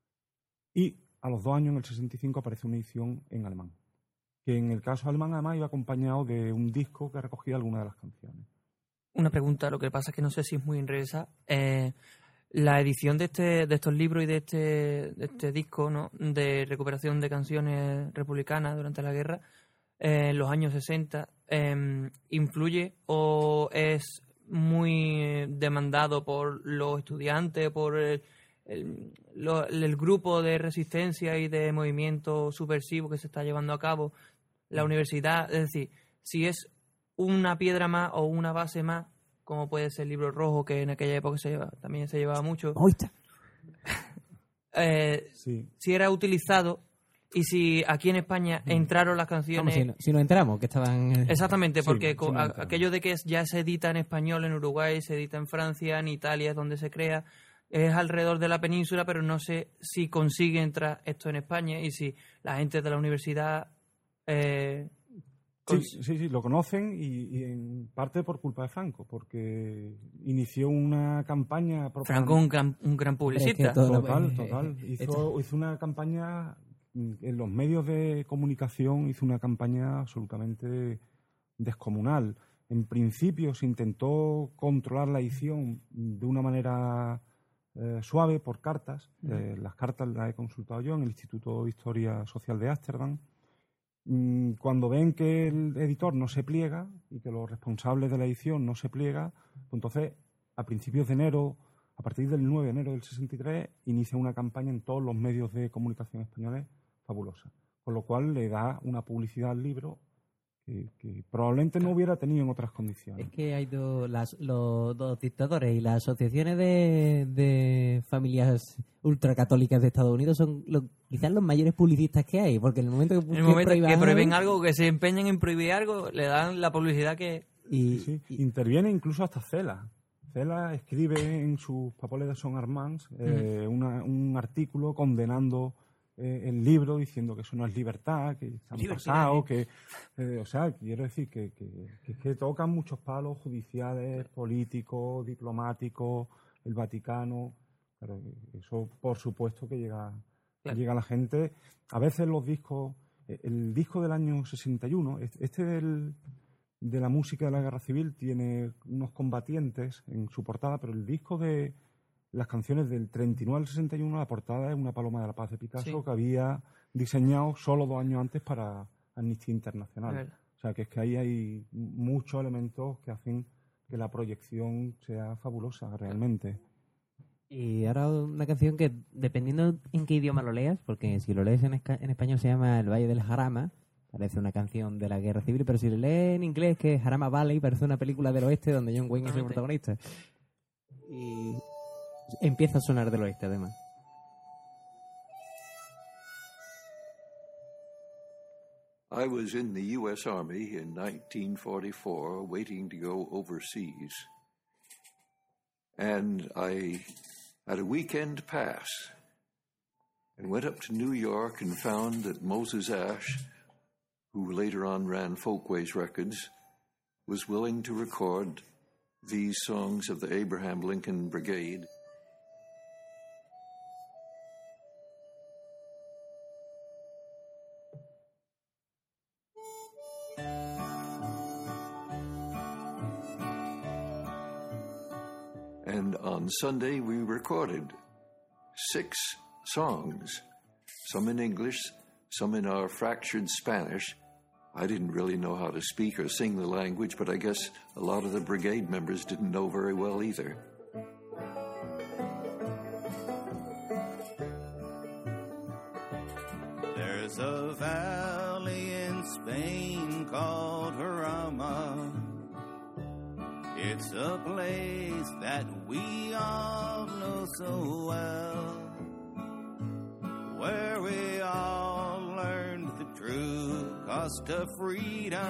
y a los dos años, en el sesenta y cinco, aparece una edición en alemán, que en el caso alemán además iba acompañado de un disco que recogía algunas de las canciones. Una pregunta, lo que pasa es que no sé si es muy inresa. Eh, la edición de este de estos libros y de este, de este disco, ¿no?, de recuperación de canciones republicanas durante la guerra, eh, en los años sesenta, eh, ¿influye o es muy demandado por los estudiantes, por el, el, lo- el grupo de resistencia y de movimiento subversivo que se está llevando a cabo la universidad? Es decir, si es una piedra más o una base más, como puede ser el Libro Rojo, que en aquella época se lleva- también se llevaba mucho, ¡Oita! eh, Sí. si era utilizado y si aquí en España entraron las Vamos, canciones... si, no- si nos enteramos, que estaban... eh, Exactamente, Sí, porque sí, co- no a- entramos. aquello de que es- ya se edita en español en Uruguay, se edita en Francia, en Italia es donde se crea, es alrededor de la península, pero no sé si consigue entrar esto en España y si la gente de la universidad... eh, Sí, cons- sí, sí, lo conocen y, y en parte por culpa de Franco, porque inició una campaña... Franco un gran, un gran publicista. que todo- Total, eh, total. eh, Hizo, hizo una campaña, mm, en los medios de comunicación hizo una campaña absolutamente descomunal. En principio se intentó controlar la edición de una manera eh, suave por cartas. Eh, las cartas las he consultado yo en el Instituto de Historia Social de Ámsterdam. Mm, Cuando ven que el editor no se pliega y que los responsables de la edición no se pliega, pues entonces a principios de enero, a partir del nueve de enero del sesenta y tres, inicia una campaña en todos los medios de comunicación españoles fabulosa, con lo cual le da una publicidad al libro que, que probablemente no hubiera tenido en otras condiciones. Es que hay dos, las, los dos dictadores y las asociaciones de, de familias ultracatólicas de Estados Unidos son los- quizás los mayores publicistas que hay, porque en el momento que, En el que momento prohíban que prohíben algo, algo, que se empeñen en prohibir algo, le dan la publicidad que... y, Sí, y- interviene incluso hasta Cela. Cela escribe en sus papeles de Son Armands eh, una- un artículo condenando eh, el libro, diciendo que eso no es libertad, que están pasados, que... eh, o sea, quiero decir que, que, que es que tocan muchos palos judiciales, políticos, diplomáticos, el Vaticano. Pero eso, por supuesto, que llega, Claro. llega a la gente. A veces los discos... eh, El disco del año sesenta y uno, este este del de la música de la Guerra Civil, tiene unos combatientes en su portada, pero el disco de las canciones del treinta y nueve al sesenta y uno, la portada es una paloma de la paz de Picasso Sí. que había diseñado solo dos años antes para Amnistía Internacional. Es verdad. O sea, que es que ahí hay muchos elementos que hacen que la proyección sea fabulosa, realmente. Y ahora una canción que, dependiendo en qué idioma lo leas, porque si lo lees en, esca- en español se llama El Valle del Jarama, parece una canción de la Guerra Civil, pero si lo lees en inglés, que es Jarama Valley, parece una película del oeste donde John Wayne es el protagonista. Y empieza a sonar del oeste, además. I was in the U S Army in nineteen forty-four, waiting to go overseas. And I had a weekend pass and went up to New York and found that Moses Ash, who later on ran Folkways Records, was willing to record these songs of the Abraham Lincoln Brigade. And on Sunday, we recorded six songs, some in English, some in our fractured Spanish. I didn't really know how to speak or sing the language, but I guess a lot of the brigade members didn't know very well either. There's a valley in Spain called Jarama. It's a place that we all know so well, where we all learned the true cost of freedom,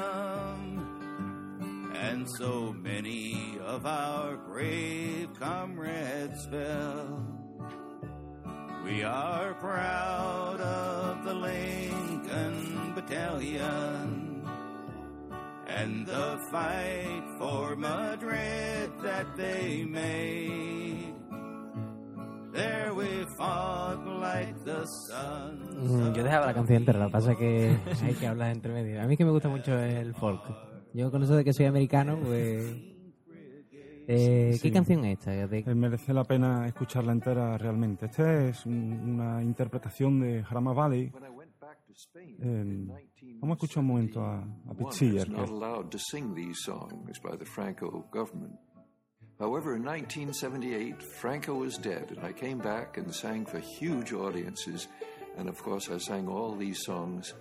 and so many of our brave comrades fell. We are proud of the Lincoln Battalion and the fight for Madrid that they made. There we fought like the sun. Mm, Yo dejaba la canción entera, lo que pasa es que hay que hablar entre medio. A mí que me gusta mucho el folk. Yo con eso de que soy americano, pues... Eh, ¿Qué Sí. canción es esta? De- Eh, merece la pena escucharla entera realmente. Esta es un- una interpretación de Jarama Valley. When I went back to Spain Eh, in vamos a escuchar un momento a, a nineteen seventy-one, I Pitziller, was que not allowed to sing these songs by the Franco government. However, in nineteen seventy-eight, Franco was dead, and I came back and sang for huge audiences. And of course, I sang all these songs.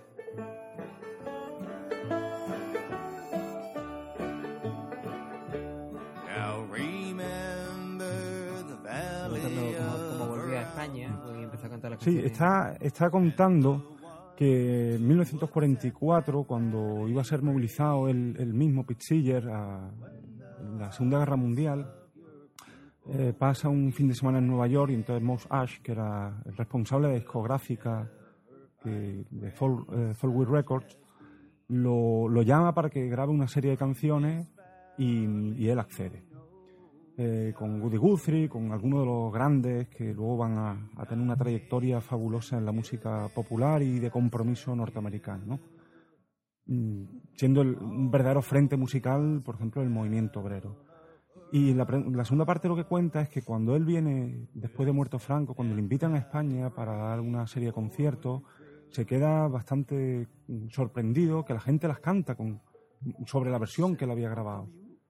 Now remember the valley Cuando como, como of volví a España, pues empezó a cantar la Sí, canción. está, está contando que en mil novecientos cuarenta y cuatro, cuando iba a ser movilizado él, él mismo, Pitziller, a en la Segunda Guerra Mundial, eh, pasa un fin de semana en Nueva York y entonces Mose Ash, que era el responsable de discográfica que- de Folk, eh, Folkways Records, lo, lo llama para que grabe una serie de canciones y, y él accede. Eh, con Woody Guthrie, con algunos de los grandes que luego van a, a tener una trayectoria fabulosa en la música popular y de compromiso norteamericano, ¿no? Mm, siendo el- un verdadero frente musical, por ejemplo, el movimiento obrero. Y la, pre- la segunda parte de lo que cuenta es que cuando él viene, después de muerto Franco, cuando le invitan a España para dar una serie de conciertos, se queda bastante mm, sorprendido que la gente las canta con, sobre la versión que él había grabado.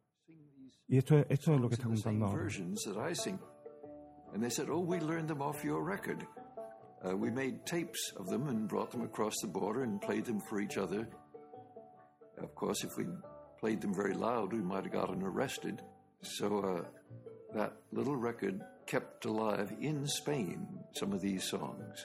Y esto, es- esto es lo que está in the contando same ahora. versions that I sing. And they said, oh, we learned them off your record. Uh, we made tapes of them and brought them across the border and played them for each other. Of course, if we played them very loud, we might have gotten arrested. So uh, that little record kept alive in Spain some of these songs.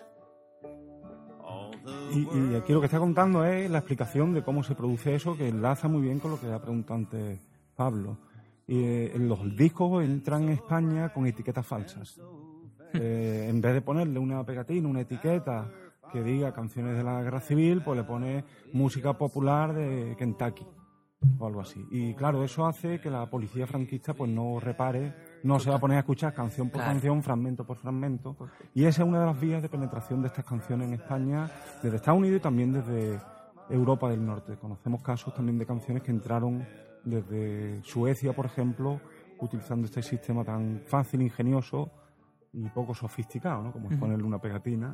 all the Y, y aquí lo que está contando es la explicación de cómo se produce eso, que enlaza muy bien con lo que ha preguntado antes Pablo. Y, eh, los discos entran en España con etiquetas falsas. Eh, en vez de ponerle una pegatina, una etiqueta que diga canciones de la guerra civil, pues le pone música popular de Kentucky o algo así. Y claro, eso hace que la policía franquista pues no repare, no se va a poner a escuchar canción por Claro. canción, fragmento por fragmento. Y esa es una de las vías de penetración de estas canciones en España desde Estados Unidos y también desde Europa del Norte. Conocemos casos también de canciones que entraron desde Suecia, por ejemplo, utilizando este sistema tan fácil, ingenioso y poco sofisticado, ¿no? Como es ponerle una pegatina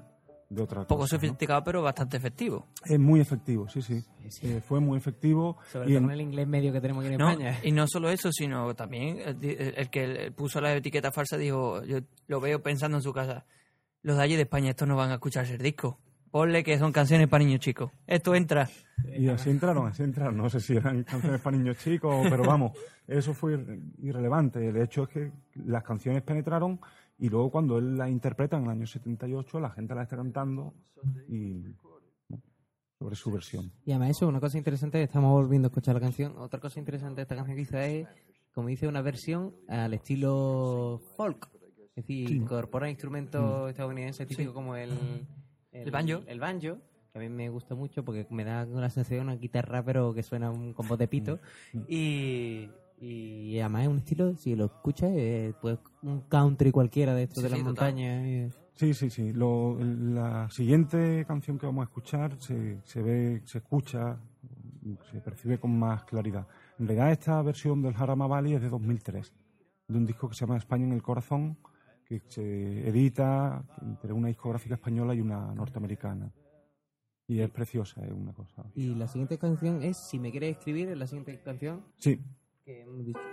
de otra Poco cosa, ¿no? sofisticado, pero bastante efectivo. Es muy efectivo, sí, sí. Eh, fue muy efectivo. Sobre y todo en- con el inglés medio que tenemos aquí en No, España. y no solo eso, sino también el, el- el que puso la etiqueta falsa dijo, yo lo veo pensando en su casa, los de allí de España, estos no van a escucharse el disco. Ponle que son canciones para niños chicos. Esto entra. Y así entraron, así entraron. No sé si eran canciones para niños chicos, pero vamos, eso fue irre- irrelevante. El hecho es que las canciones penetraron y luego cuando él las interpreta en el año setenta y ocho, la gente las está cantando y bueno, sobre su versión. Y además eso, una cosa interesante, estamos volviendo a escuchar la canción. Otra cosa interesante de esta canción quizá es, como dice, una versión al estilo folk. Es decir, Sí. incorpora instrumentos estadounidenses típicos como el, El banjo. El banjo, que a mí me gusta mucho porque me da la sensación de una guitarra pero que suena un- con voz de pito. Y, y además es un estilo, si lo escuchas, es pues, un country cualquiera de estos Sí, de las sí, total. montañas. y- Sí, sí, sí. Lo- la siguiente canción que vamos a escuchar se, se ve, se escucha, se percibe con más claridad. En realidad esta versión del Jarama Valley es de dos mil tres, de un disco que se llama España en el Corazón, que se edita entre una discográfica española y una norteamericana. Y es preciosa, es una cosa. Y la siguiente canción es, si me quieres escribir, es la siguiente canción Sí, que hemos dicho.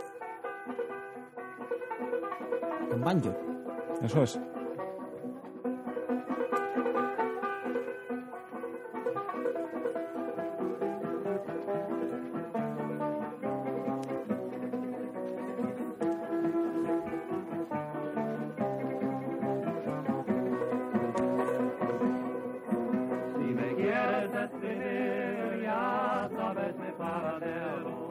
Con banjo. eso es. Si me quieres escribir, ya sabes mi paradero.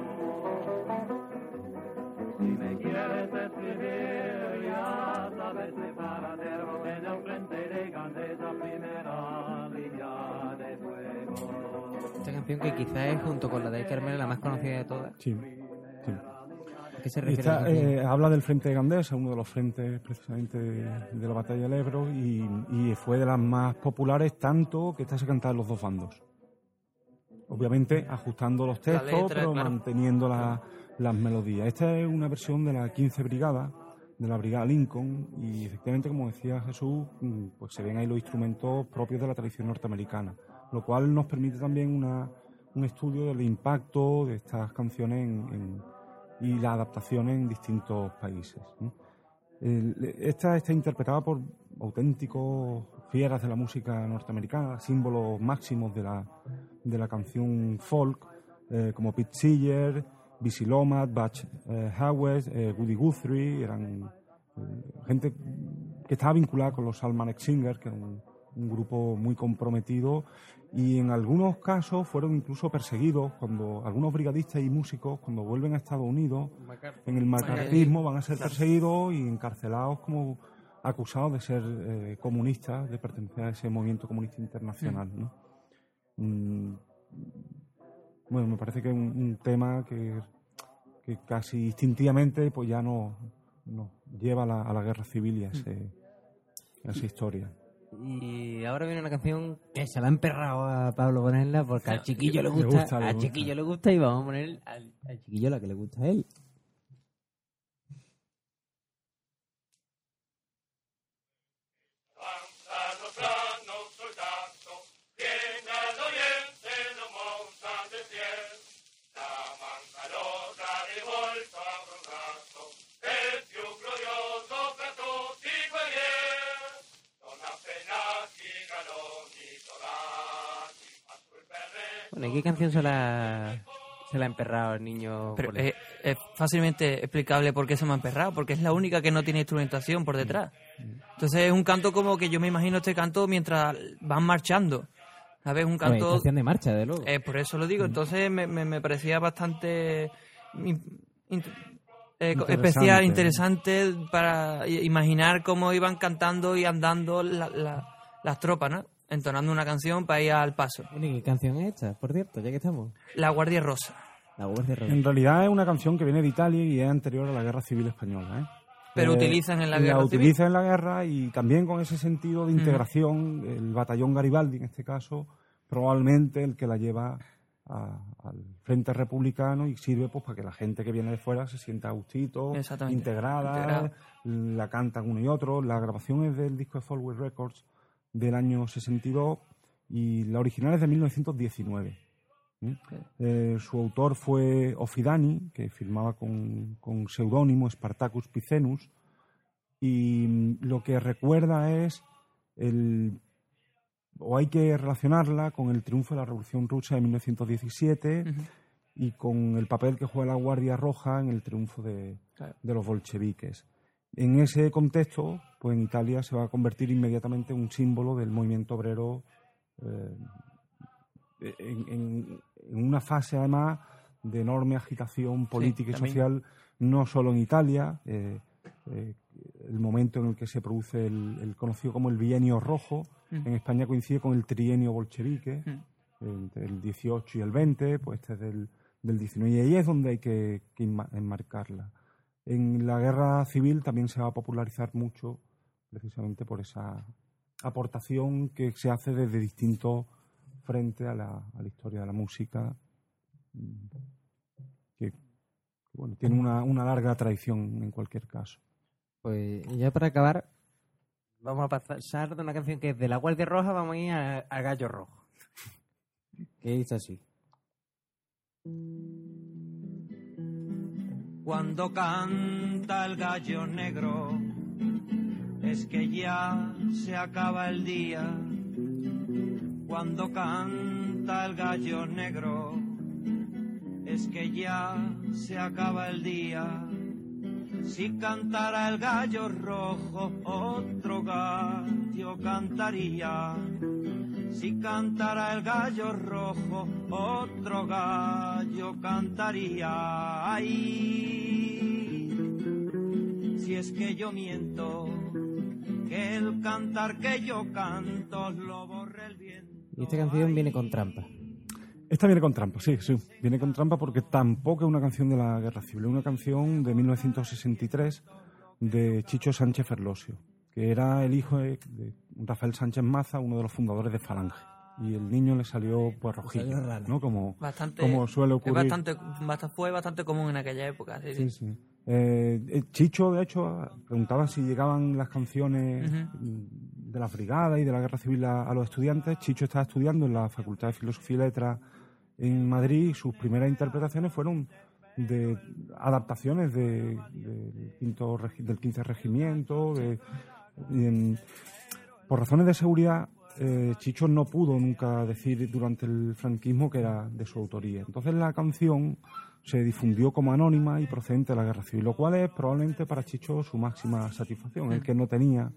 Si me quieres escribir, ya sabes mi paradero. En el frente de Gandesa, primera línea de fuego. Esta canción que quizás es, junto con la de Carmela, la más conocida de todas. Sí, sí. ¿A qué se Y refiere? está, la canción? eh, habla del frente de Gandesa, uno de los frentes precisamente de, de la batalla del Ebro, y, y fue de las más populares, tanto que esta se cantaba en los dos bandos. Obviamente ajustando los textos, letra, pero claro. manteniendo la- las melodías. Esta es una versión de la quince Brigada, de la Brigada Lincoln, y efectivamente, como decía Jesús, mm, pues se ven ahí los instrumentos propios de la tradición norteamericana, lo cual nos permite también una, un estudio del impacto de estas canciones en, en- y la adaptación en distintos países, ¿no? El- esta está interpretada por auténticos fieras de la música norteamericana, símbolos máximos de la, de la canción folk, eh, como Pete Seeger, Busy Lomat, Butch eh, Howard, eh, Woody Guthrie, eran eh, gente que estaba vinculada con los Almanac Singers, que era un, un grupo muy comprometido, y en algunos casos fueron incluso perseguidos cuando algunos brigadistas y músicos, cuando vuelven a Estados Unidos, en el macartismo, van a ser perseguidos y encarcelados como acusados de ser eh, comunistas, de pertenecer a ese movimiento comunista internacional, ¿no? Mm, bueno, me parece que es un, un tema que, que casi instintivamente pues ya no nos lleva a la, a la guerra civil y a, ese- a esa historia. Y ahora viene una canción que se la ha emperrado a Pablo ponerla porque al chiquillo le Le gusta, gusta, le al gusta. chiquillo le gusta y vamos a poner al, al chiquillo la que le gusta a él. Plano soldato, viene al oriente, no monta de piel. La mancalota rivolto a Brugato, el più glorioso per tutti i guerrieri. Non appena chi galoni dorati, ma sul berretto. Bueno, ¿y qué canción se la, se la ha emperrado el niño? Pero por es, es fácilmente explicable por qué se me ha emperrado, porque es la única que no tiene instrumentación por detrás. Entonces es un canto como que yo me imagino este canto mientras van marchando. ¿Sabes? Un A ver, canto... canción de marcha, de luego. Eh, por eso lo digo. Entonces me, me, me parecía bastante in- in- eh, co- Interesante. especial, interesante para i- imaginar cómo iban cantando y andando la- la- las tropas, ¿no? Entonando una canción para ir al paso. Bueno, ¿y qué canción es esta? Por cierto, ya que estamos. La Guardia Rosa. La Guardia Rosa. En realidad es una canción que viene de Italia y es anterior a la Guerra Civil Española, ¿eh? Pero Eh, utilizan en la la Guerra Civil. utilizan en la guerra y también con ese sentido de integración, el batallón Garibaldi en este caso, probablemente el que la lleva a- al frente republicano y sirve pues para que la gente que viene de fuera se sienta a gustito, Exactamente. integrada, Integrada. la cantan uno y otro. La grabación es del disco de Folkways Records del año sesenta y dos y la original es de mil novecientos diecinueve. ¿eh? Eh, su autor fue Ofidani, que firmaba con, con seudónimo Spartacus Picenus, y lo que recuerda es el o hay que relacionarla con el triunfo de la Revolución Rusa de mil novecientos diecisiete uh-huh. y con el papel que juega la Guardia Roja en el triunfo de, claro. de los bolcheviques. En ese contexto, pues en Italia se va a convertir inmediatamente en un símbolo del movimiento obrero eh, en, en, en una fase además de enorme agitación política sí, y social, no solo en Italia, eh, eh, el momento en el que se produce el, el conocido como el bienio rojo, mm. en España coincide con el trienio bolchevique, mm. entre el dieciocho y el veinte, pues este es del, del diecinueve, y ahí es donde hay que, que enmarcarla. En la guerra civil también se va a popularizar mucho, precisamente por esa aportación que se hace desde distintos frentes a la, a la historia de la música, que bueno, tiene una, una larga tradición en cualquier caso. Pues ya para acabar, vamos a pasar de una canción que es de la Guardia Roja, vamos a ir a, a Gallo Rojo. Que dice así. Cuando canta el gallo negro, es que ya se acaba el día. Cuando canta el gallo negro, es que ya se acaba el día. Si cantara el gallo rojo, otro gallo cantaría. Si cantara el gallo rojo, otro gallo cantaría. Ay, si es que yo miento, que el cantar que yo canto lo borre el viento. Y esta canción viene con trampa. Esta viene con trampa, sí, sí. Viene con trampa porque tampoco es una canción de la Guerra Civil. Es una canción de mil novecientos sesenta y tres de Chicho Sánchez Ferlosio, que era el hijo de, de Rafael Sánchez Maza, uno de los fundadores de Falange. Y el niño le salió pues rojillo, ¿no? Como, bastante, como suele ocurrir. Es bastante, bastante, fue bastante común en aquella época. Sí, sí. sí. sí. Eh, Chicho, de hecho, preguntaba si llegaban las canciones uh-huh. de la brigada y de la Guerra Civil a, a los estudiantes. Chicho estaba estudiando en la Facultad de Filosofía y Letras en Madrid y sus primeras interpretaciones fueron de adaptaciones de, de, de quinto, del quince Regimiento. De, de, en, por razones de seguridad, eh, Chicho no pudo nunca decir durante el franquismo que era de su autoría. Entonces la canción se difundió como anónima y procedente de la Guerra Civil, lo cual es probablemente para Chicho su máxima satisfacción, mm. el que no tenía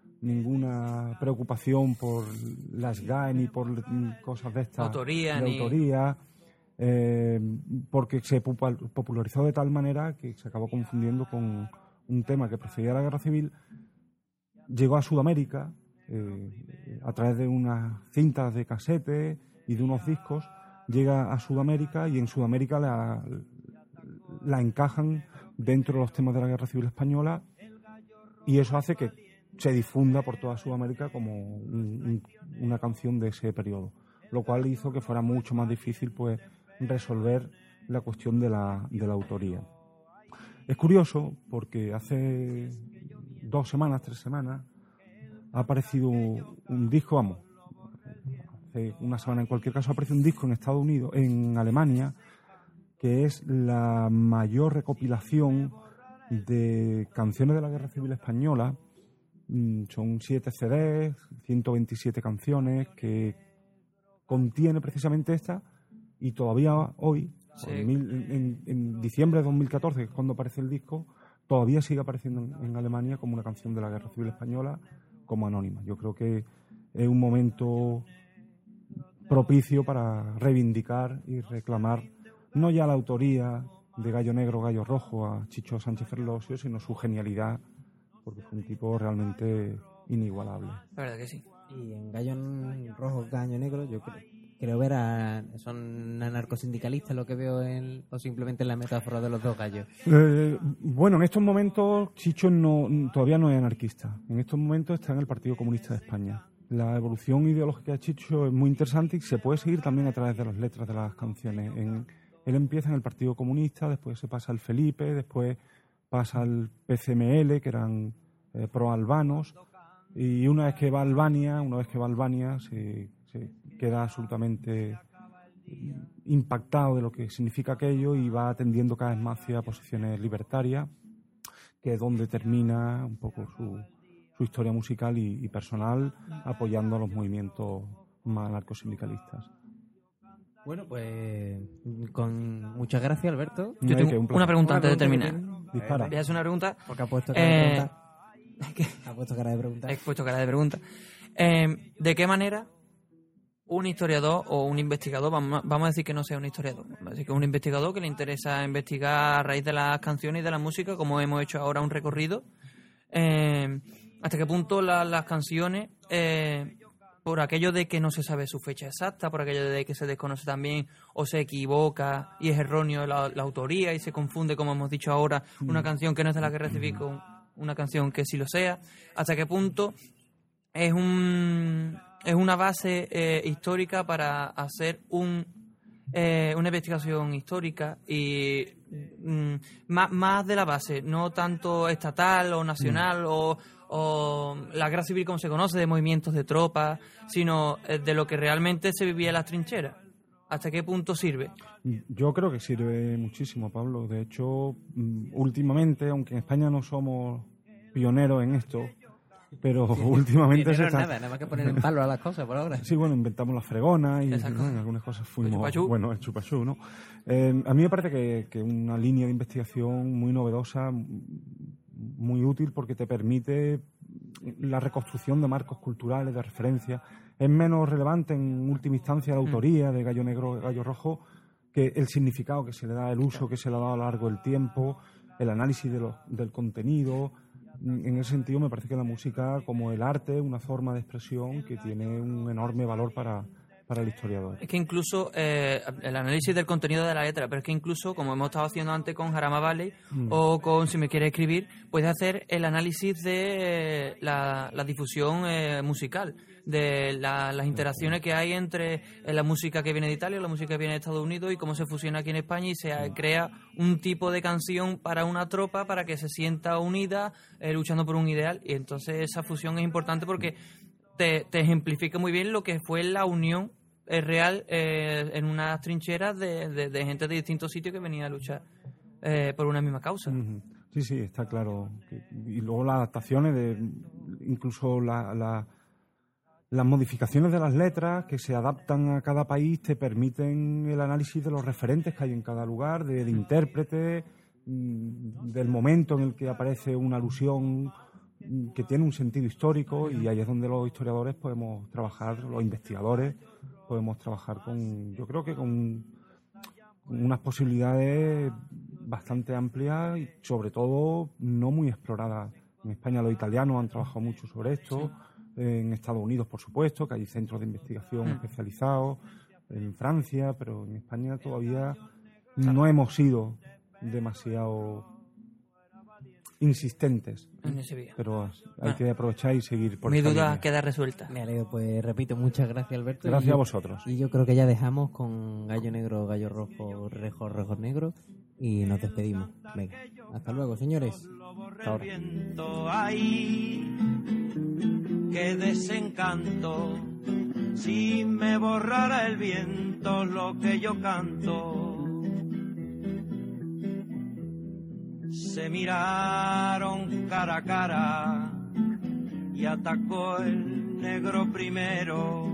ninguna preocupación por las G A E ni por cosas de esta autoría, de ni... autoría eh, porque se popularizó de tal manera que se acabó confundiendo con un tema que procedía de la Guerra Civil. Llegó a Sudamérica eh, a través de unas cintas de casete y de unos discos. Llega a Sudamérica y en Sudamérica la, la encajan dentro de los temas de la Guerra Civil Española y eso hace que se difunda por toda Sudamérica como un, un, una canción de ese periodo, lo cual hizo que fuera mucho más difícil pues resolver la cuestión de la, de la autoría. Es curioso porque hace dos semanas, tres semanas, ha aparecido un disco, vamos, hace una semana en cualquier caso, ha aparecido un disco en Estados Unidos, en Alemania, que es la mayor recopilación de canciones de la Guerra Civil Española. Son siete C Ds, ciento veintisiete canciones que contiene precisamente esta y todavía hoy, sí. en, mil, en, en diciembre de dos mil catorce, que es cuando aparece el disco, todavía sigue apareciendo en, en Alemania como una canción de la Guerra Civil Española, como anónima. Yo creo que es un momento propicio para reivindicar y reclamar no ya la autoría de Gallo Negro, Gallo Rojo a Chicho Sánchez Ferlosio, sino su genialidad, porque fue un tipo realmente inigualable. La verdad que sí. Y en Gallo Rojo, Gallo Negro, yo creo, creo ver a... ¿Son anarcosindicalistas lo que veo en, o simplemente en la metáfora de los dos gallos? Eh, bueno, en estos momentos Chicho no, todavía no es anarquista. En estos momentos está en el Partido Comunista de España. La evolución ideológica de Chicho es muy interesante y se puede seguir también a través de las letras de las canciones. En, él empieza en el Partido Comunista, después se pasa al Felipe, después pasa al P C M L, que eran eh, pro-albanos, Y una vez que va a Albania, una vez que va a Albania, se, se queda absolutamente impactado de lo que significa aquello y va tendiendo cada vez más hacia posiciones libertarias, que es donde termina un poco su, su historia musical y, y personal, apoyando a los movimientos más anarcosindicalistas. Bueno, pues con muchas gracias, Alberto. Yo tengo un una pregunta antes de terminar. Dispara. Voy a hacer una pregunta. Porque ha puesto cara Eh, de pregunta. Ha puesto cara de pregunta. He puesto cara de pregunta. Eh, ¿De qué manera un historiador o un investigador, vamos, vamos a decir que no sea un historiador, vamos a decir que es un investigador que le interesa investigar a raíz de las canciones y de la música, como hemos hecho ahora un recorrido, eh, hasta qué punto la- las canciones, eh, por aquello de que no se sabe su fecha exacta, por aquello de que se desconoce también o se equivoca y es erróneo la, la autoría y se confunde, como hemos dicho ahora, una canción que no es de la que recibí con una canción que sí lo sea, hasta qué punto es un es una base eh, histórica para hacer un eh, una investigación histórica y mm, más, más de la base, no tanto estatal o nacional mm. o, o la guerra civil como se conoce, de movimientos de tropas, sino eh, de lo que realmente se vivía en las trincheras. ¿Hasta qué punto sirve? Yo creo que sirve muchísimo, Pablo. De hecho, mm, últimamente, aunque en España no somos pioneros en esto, pero últimamente se Pero está... nada, nada más que poner en palo a las cosas por ahora. Sí, bueno, inventamos la fregona y Exacto. ¿no? En algunas cosas fuimos... El chupachú. Bueno, el chupachú, ¿no? Eh, a mí me parece que, que una línea de investigación muy novedosa, muy útil, porque te permite la reconstrucción de marcos culturales, de referencia. Es menos relevante en última instancia la autoría de Gallo Negro, Gallo Rojo, que el significado que se le da, el uso que se le ha dado a lo largo del tiempo, el análisis de los, del contenido. En ese sentido me parece que la música, como el arte, es una forma de expresión que tiene un enorme valor para, para el historiador. Es que incluso eh, el análisis del contenido de la letra, pero es que incluso, como hemos estado haciendo antes con Jarama Valley Mm. o con Si me quieres escribir, puedes hacer el análisis de eh, la, la difusión eh, musical, de la- las interacciones que hay entre eh, la música que viene de Italia y la música que viene de Estados Unidos y cómo se fusiona aquí en España y se eh, crea un tipo de canción para una tropa para que se sienta unida eh, luchando por un ideal. Y entonces esa fusión es importante porque te, te ejemplifica muy bien lo que fue la unión eh, real eh, en unas trincheras de, de- de gente de distintos sitios que venía a luchar eh, por una misma causa. Ujú. Sí, sí, está claro. Y luego las adaptaciones, de incluso la, la- las modificaciones de las letras que se adaptan a cada país te permiten el análisis de los referentes que hay en cada lugar, de, de intérprete, mm, del momento en el que aparece una alusión mm, que tiene un sentido histórico, y ahí es donde los historiadores podemos trabajar, los investigadores podemos trabajar con, yo creo que con unas posibilidades bastante amplias y sobre todo no muy exploradas. En España los italianos han trabajado mucho sobre esto, en Estados Unidos por supuesto, que hay centros de investigación Mm. especializados, en Francia, pero en España todavía no hemos sido demasiado insistentes. En ese día. Pero hay Bueno. que aprovechar y seguir por Mi esta duda línea. queda resuelta. Me alegro, pues repito, muchas gracias, Alberto. Gracias Y yo- a vosotros. Y yo creo que ya dejamos con Gallo Negro, Gallo Rojo, Rejo, Rejo Negro y nos despedimos. Venga, hasta luego, señores. Hasta ahora. Viento ahí, qué desencanto, si me borrara el viento lo que yo canto. Se miraron cara a cara y atacó el negro primero.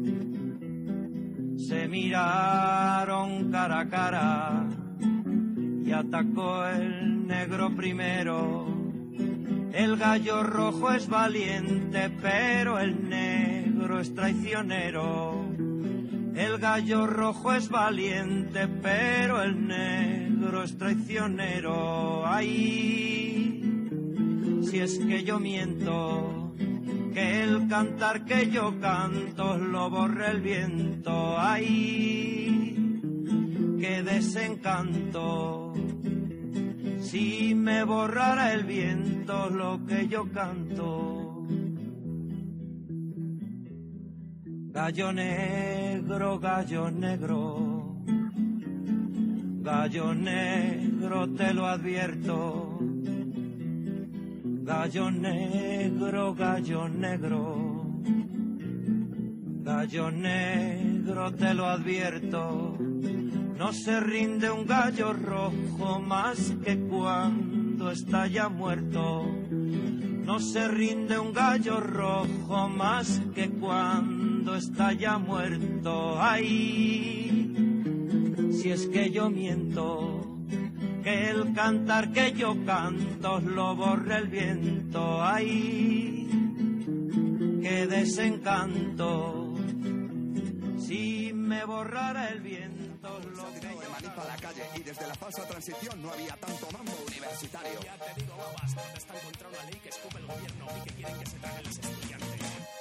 Se miraron cara a cara y atacó el negro primero. El gallo rojo es valiente, pero el negro es traicionero. El gallo rojo es valiente, pero el negro es traicionero. Ay, si es que yo miento, que el cantar que yo canto lo borre el viento. Ay, qué desencanto, si me borrara el viento lo que yo canto. Gallo negro, gallo negro, gallo negro te lo advierto. Gallo negro, gallo negro, gallo negro, te lo advierto, no se rinde un gallo rojo más que cuando está ya muerto. No se rinde un gallo rojo más que cuando está ya muerto. Ay, si es que yo miento, que el cantar que yo canto lo borra el viento. Ay, qué desencanto, si me borrara el viento lo que yo canto. A la calle y desde la falsa transición no había tanto mambo universitario. Ya te digo, babas, ¿dónde están contra una ley que escupe el gobierno y que quieren que se traguen los estudiantes?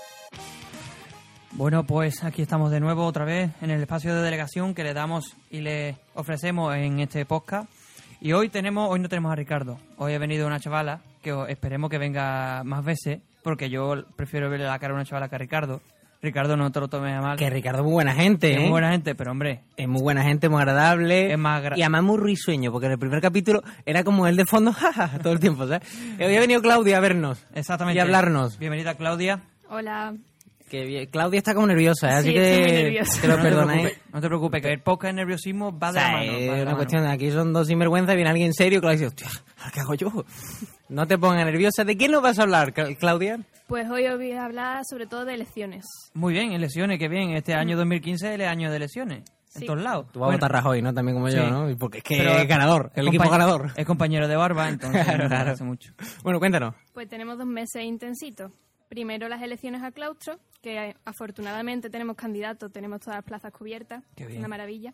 Bueno, pues aquí estamos de nuevo otra vez en el espacio de delegación que le damos y le ofrecemos en este podcast. Y hoy tenemos, hoy no tenemos a Ricardo. Hoy ha venido una chavala que esperemos que venga más veces, porque yo prefiero verle la cara a una chavala que a Ricardo. Ricardo, no te lo tomes a mal. Que Ricardo es muy buena gente, Es ¿eh? muy buena gente, pero hombre... Es muy buena gente, muy agradable. Es más gra- y además muy risueño, porque en el primer capítulo era como él de fondo, jaja, todo el tiempo, ¿sabes? Y hoy ha venido Claudia a vernos. Exactamente. Y a hablarnos. Bienvenida, Claudia. Hola. Que bien. Claudia está como nerviosa, ¿eh? Así Sí, que estoy muy nerviosa. te lo No te perdonáis. preocupes, no te preocupes, que el podcast de nerviosismo va O de la sea, mano. va de es la una mano. cuestión de aquí son dos sinvergüenzas, viene alguien serio que le dice, hostia, ¿qué hago yo? No te pongas nerviosa. ¿De quién nos vas a hablar, Cla- Claudia? Pues hoy os voy a hablar sobre todo de elecciones. Muy bien, elecciones, qué bien. Este año dos mil quince es el año de elecciones. En Sí. todos lados. Tú vas Bueno, a votar Rajoy, ¿no? También como yo, sí. ¿no? Y porque es que pero es ganador, el equipo compañ- ganador. Es compañero de barba, entonces Claro, no claro. hace mucho. Bueno, cuéntanos. Pues tenemos dos meses intensitos. Primero las elecciones a claustro, que eh, afortunadamente tenemos candidatos, tenemos todas las plazas cubiertas. Qué bien. Una maravilla.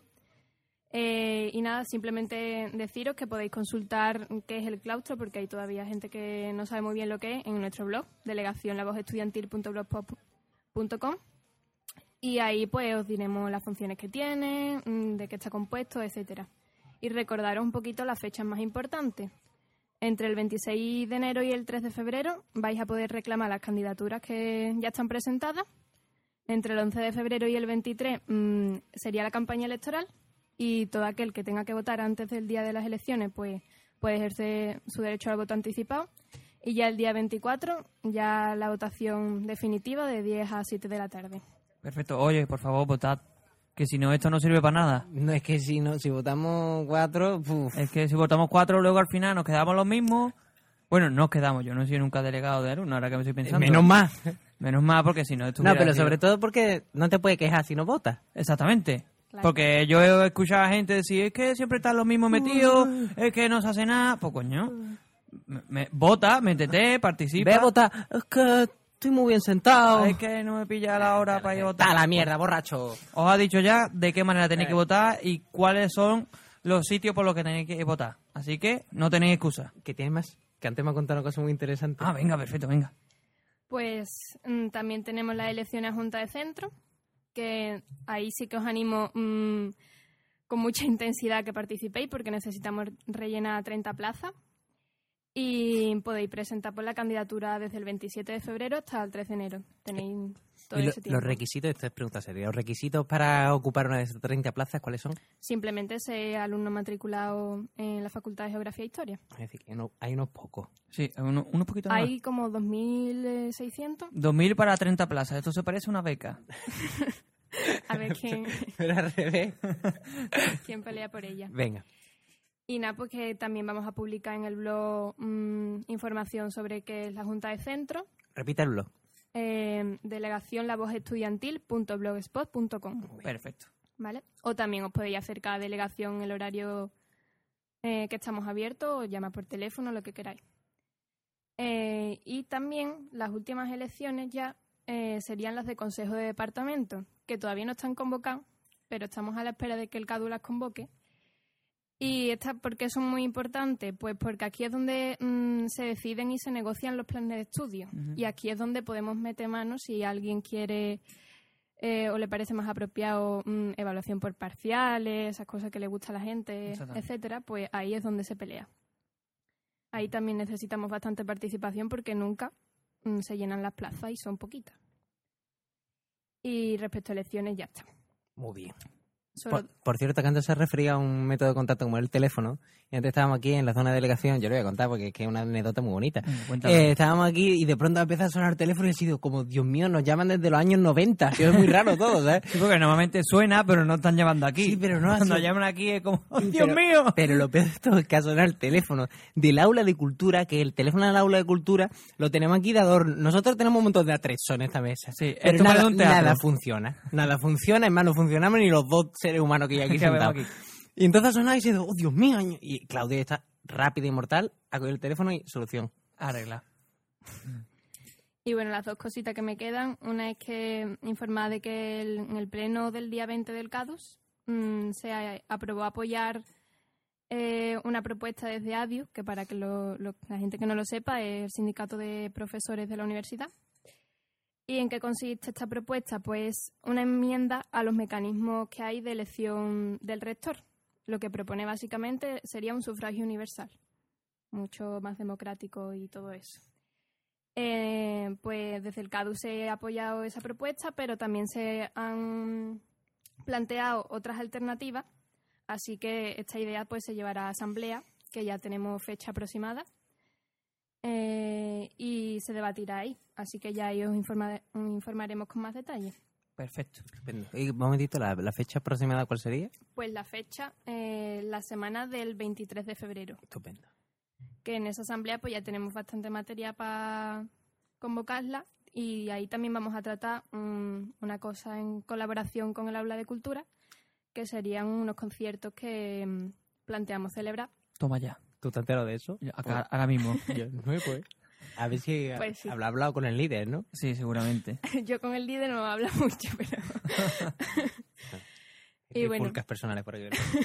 Eh, y nada, simplemente deciros que podéis consultar qué es el claustro, porque hay todavía gente que no sabe muy bien lo que es, en nuestro blog, delegación la voz estudiantil punto blogspot punto com. Y ahí pues os diremos las funciones que tiene, mm, de qué está compuesto, etcétera. Y recordaros un poquito las fechas más importantes. Entre el veintiséis de enero y el tres de febrero vais a poder reclamar las candidaturas que ya están presentadas. Entre el once de febrero y el veintitrés mmm, sería la campaña electoral y todo aquel que tenga que votar antes del día de las elecciones pues puede ejercer su derecho al voto anticipado. Y ya el día veinticuatro ya la votación definitiva de diez a siete de la tarde. Perfecto. Oye, por favor, votad. Que si no, esto no sirve para nada. No, es que si no, si votamos cuatro, puf. Es que si votamos cuatro, luego al final nos quedamos los mismos. Bueno, nos quedamos. Yo no soy nunca delegado de alumno, ahora que me estoy pensando. Menos más. Menos mal, porque si no esto No, hubiera pero sido- sobre todo porque no te puedes quejar si no votas. Exactamente. Claro. Porque yo he escuchado a gente decir, es que siempre están los mismos metidos, es que no se hace nada. Pues coño, me, me- vota, métete, participa. Ve a votar. Es que estoy muy bien sentado. Es que no me pilla la hora para ir a votar. ¡Ta la mierda, borracho! Os ha dicho ya de qué manera tenéis Eh. que votar y cuáles son los sitios por los que tenéis que votar. Así que no tenéis excusa. ¿Qué tienes más? Que antes me ha contado una cosa muy interesante. Ah, venga, perfecto, venga. Pues mm, también tenemos las elecciones a Junta de Centro, que ahí sí que os animo mm, con mucha intensidad que participéis porque necesitamos rellenar treinta plazas y podéis presentar por la candidatura desde el veintisiete de febrero hasta el tres de enero. Tenéis todo Y lo- ese tiempo. los requisitos, esto es pregunta seria, los requisitos para ocupar una de esas treinta plazas, ¿cuáles son? Simplemente ser alumno matriculado en la Facultad de Geografía e Historia. Es decir, que no, hay unos pocos. Sí, uno- unos poquitos más. Hay como dos mil seiscientos. dos mil para treinta plazas. Esto se parece a una beca. A ver quién, Pero al revés. quién pelea por ella. Venga. Y nada, pues que también vamos a publicar en el blog mm, información sobre qué es la Junta de Centro, Repite el blog. eh, delegación la voz estudiantil punto blogspot punto com, Perfecto. ¿vale? O también os podéis acercar a delegación en el horario eh, que estamos abiertos o llamar por teléfono, lo que queráis. Eh, y también las últimas elecciones ya eh, serían las de Consejo de Departamento, que todavía no están convocadas, pero estamos a la espera de que el C A D U las convoque. ¿Y esta, por qué son muy importantes? Pues porque aquí es donde mm, se deciden y se negocian los planes de estudio. Ujú. Y aquí es donde podemos meter manos si alguien quiere eh, o le parece más apropiado mm, evaluación por parciales, esas cosas que le gusta a la gente, Exactamente. etcétera. Pues ahí es donde se pelea. Ahí también necesitamos bastante participación porque nunca mm, se llenan las plazas y son poquitas. Y respecto a elecciones ya está. Muy bien. Solo... Por, por cierto, que antes se refería a un método de contacto como el teléfono. Y antes estábamos aquí en la zona de delegación, yo lo voy a contar porque es que es una anécdota muy bonita. Eh, estábamos aquí y de pronto empieza a sonar el teléfono y ha sido como, Dios mío, nos llaman desde los años noventa. Ha sido muy raro todo, ¿sabes? Sí, porque normalmente suena, pero no están llamando aquí. Sí, pero no. Cuando son... llaman aquí es como, ¡oh, Dios pero, mío! Pero lo peor de todo es que ha sonado el teléfono del aula de cultura, que el teléfono del aula de cultura lo tenemos aquí de adorno. Nosotros tenemos un montón de atrezos en esta mesa. Sí, pero esto nada, parece un teatro. nada funciona. Nada funciona, es más, no funcionamos ni los dos seres humanos que hay aquí sentados. Aquí. Y entonces ha sonado y se dice, ¡oh, Dios mío! Y Claudia está rápida y mortal, ha cogido el teléfono y solución. Arregla. Y bueno, las dos cositas que me quedan, una es que informar de que el, en el pleno del día veinte del CADUS mmm, se a, aprobó apoyar eh, una propuesta desde ADIU, que para que lo, lo, la gente que no lo sepa es el sindicato de profesores de la universidad. ¿Y en qué consiste esta propuesta? Pues una enmienda a los mecanismos que hay de elección del rector. Lo que propone básicamente sería un sufragio universal, mucho más democrático y todo eso. Eh, pues desde el CADUS se ha apoyado esa propuesta, pero también se han planteado otras alternativas, así que esta idea pues se llevará a asamblea, que ya tenemos fecha aproximada, eh, y se debatirá ahí, así que ya ahí os informa- informaremos con más detalles. Perfecto, estupendo. Y un momentito, ¿la, la fecha aproximada cuál sería? Pues la fecha, eh, la semana del veintitrés de febrero. Estupendo. Que en esa asamblea pues ya tenemos bastante materia para convocarla y ahí también vamos a tratar um, una cosa en colaboración con el Aula de Cultura, que serían unos conciertos que um, planteamos celebrar. Toma ya. ¿Tú te enteras de eso? Yo, acá, ahora mismo. Yo, no, pues. A ver si Pues sí. habrá hablado con el líder, ¿no? Sí, seguramente. Yo con el líder no hablo mucho, pero... y bueno. Trifulcas personales por aquí.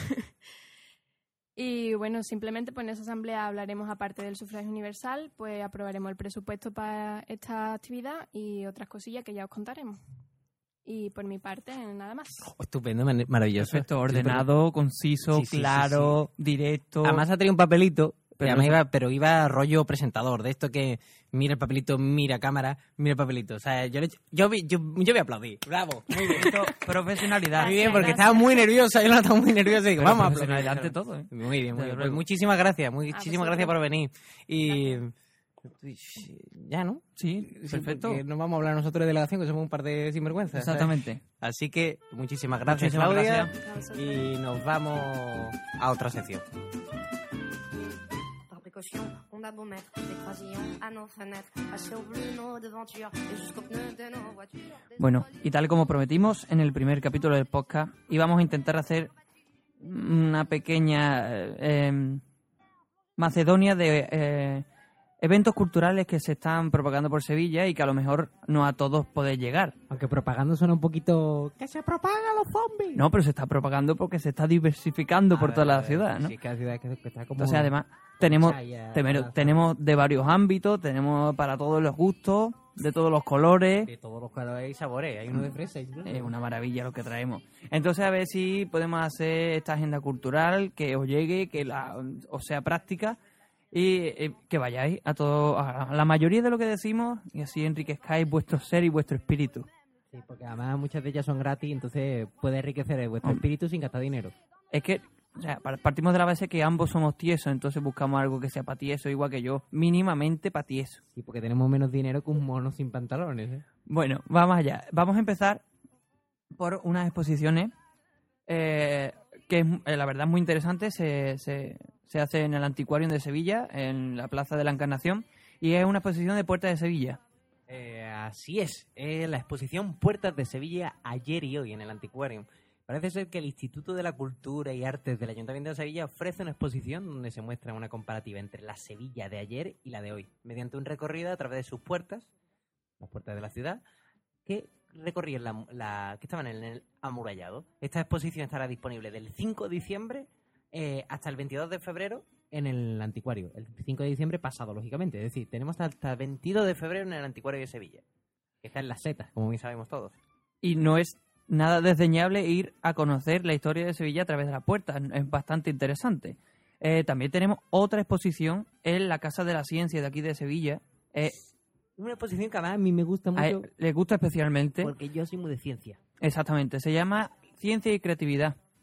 Y bueno, simplemente pues en esa asamblea hablaremos, aparte del sufragio universal, pues aprobaremos el presupuesto para esta actividad y otras cosillas que ya os contaremos. Y por mi parte, nada más. Oh, estupendo, maravilloso. Perfecto, ordenado, conciso, sí, sí, claro, sí, sí. directo. Además ha traído un papelito, pero, Pero, iba, pero iba rollo presentador, de esto que mira el papelito, mira cámara, mira el papelito. O sea, yo, le, yo, yo, yo voy a aplaudir. Bravo, muy bien. Profesionalidad. Muy bien, porque estaba muy nerviosa, yo no estaba muy nerviosa. Y digo, vamos a aplaudir. Profesionalidad ante todo, ¿eh? Muy bien, muy bien. Pues luego. muchísimas gracias, muchísimas Ah, gracias por venir. Y... Ya, ¿no? Sí, perfecto. Sí, no vamos a hablar nosotros de delegación, que somos un par de sinvergüenzas. Exactamente. ¿sabes? Así que muchísimas gracias, Muchísimas Claudia. gracias. Y nos vamos a otra sección. Par précaution, on a beau mettre des croisillons à nos fenêtres, passer au bleu nos devantures et jusqu'aux pneus de nos voitures. Bueno, y tal como prometimos en el primer capítulo del podcast, íbamos a intentar hacer una pequeña eh, eh, Macedonia de eh, eventos culturales que se están propagando por Sevilla y que a lo mejor no a todos podéis llegar. Aunque propagando suena un poquito... ¡Que se propagan los zombies! No, pero se está propagando porque se está diversificando por A toda ver, la a ver, ciudad, ¿no? Sí, cada ciudad que, que está como... Entonces, además, tenemos, Chaya, tenemos, Plaza. tenemos de varios ámbitos, tenemos para todos los gustos, de todos los colores. De todos los colores y sabores. Hay uno de fresa y Es una maravilla lo que traemos. Entonces, a ver si podemos hacer esta agenda cultural que os llegue, que la, os sea práctica y eh, que vayáis a todo, a la mayoría de lo que decimos y así enriquezcáis vuestro ser y vuestro espíritu. Sí, porque además muchas de ellas son gratis, entonces puede enriquecer vuestro espíritu sin gastar dinero. Es que, o sea, partimos de la base que ambos somos tiesos, entonces buscamos algo que sea para tieso, igual que yo, mínimamente para tieso. Sí, porque tenemos menos dinero que un mono sin pantalones, ¿eh? Bueno, vamos allá. Vamos a empezar por unas exposiciones eh, que es, eh, la verdad es muy interesante. Se, se, se hace en el Antiquarium de Sevilla, en la Plaza de la Encarnación, y es una exposición de Puertas de Sevilla. Eh, así es, es la exposición Puertas de Sevilla ayer y hoy en el Antiquarium. Parece ser que el Instituto de la Cultura y Artes del Ayuntamiento de Sevilla ofrece una exposición donde se muestra una comparativa entre la Sevilla de ayer y la de hoy, mediante un recorrido a través de sus puertas, las puertas de la ciudad, que recorrían la, la que estaban en el amurallado. Esta exposición estará disponible del cinco de diciembre eh, hasta el veintidós de febrero En el anticuario. El cinco de diciembre pasado, lógicamente. Es decir, tenemos hasta... hasta el veintidós de febrero en el Antiquario de Sevilla, que está en las setas, como bien sabemos todos. Y no es nada desdeñable ir a conocer la historia de Sevilla a través de la puerta. Es bastante interesante. Eh, también tenemos otra exposición en la Casa de la Ciencia de aquí de Sevilla. Eh, Una exposición que además a mí me gusta a él mucho le gusta especialmente. porque yo soy muy de ciencia. Exactamente. Se llama Ciencia y Creatividad.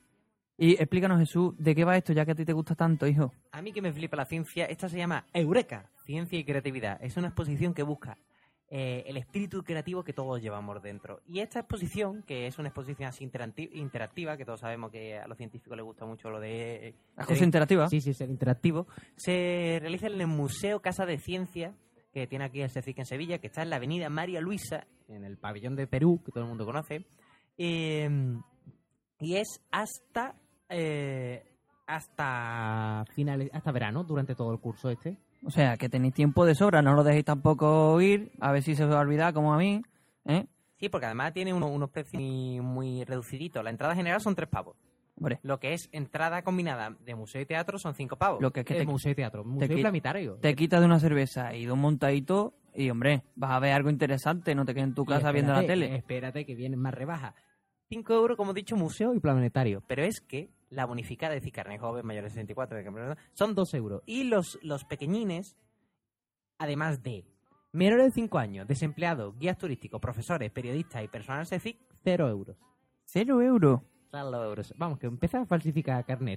Y explícanos, Jesús, ¿de qué va esto, ya que a ti te gusta tanto, hijo? A mí que me flipa la ciencia, esta se llama Eureka, Ciencia y Creatividad. Es una exposición que busca eh, el espíritu creativo que todos llevamos dentro. Y esta exposición, que es una exposición así interacti- interactiva, que todos sabemos que a los científicos les gusta mucho lo de... Eh, ¿Las cosas interactivas? Sí, sí, ser interactivo. Se realiza en el Museo Casa de Ciencia, que tiene aquí el CECIC en Sevilla, que está en la avenida María Luisa, en el pabellón de Perú, que todo el mundo conoce. Eh, y es hasta... Eh, hasta finales, hasta verano, durante todo el curso este. O sea, que tenéis tiempo de sobra, no lo dejéis tampoco ir, a ver si se os va a olvidar, como a mí, ¿eh? Sí, porque además tiene uno- unos precios muy, muy reduciditos. La entrada general son tres pavos. Hombre. Lo que es entrada combinada de museo y teatro son cinco pavos. Lo que es que Eh, te, museo y teatro, te museo y qui- planetario. Te quitas de una cerveza y de un montadito y, hombre, vas a ver algo interesante, no te quedes en tu Y casa viendo la espérate, tele. Espérate que vienen más rebajas. cinco euros, como he dicho, museo y planetario. Pero es que la bonificada, es decir, carne joven, mayores de sesenta y cuatro, de que- son dos euros. Y los, los pequeñines, además de menores de cinco años, desempleados, guías turísticos, profesores, periodistas y personal CECIC, cero euros. ¿Cero euros? Cero euros. Vamos, que empieza a falsificar carnet.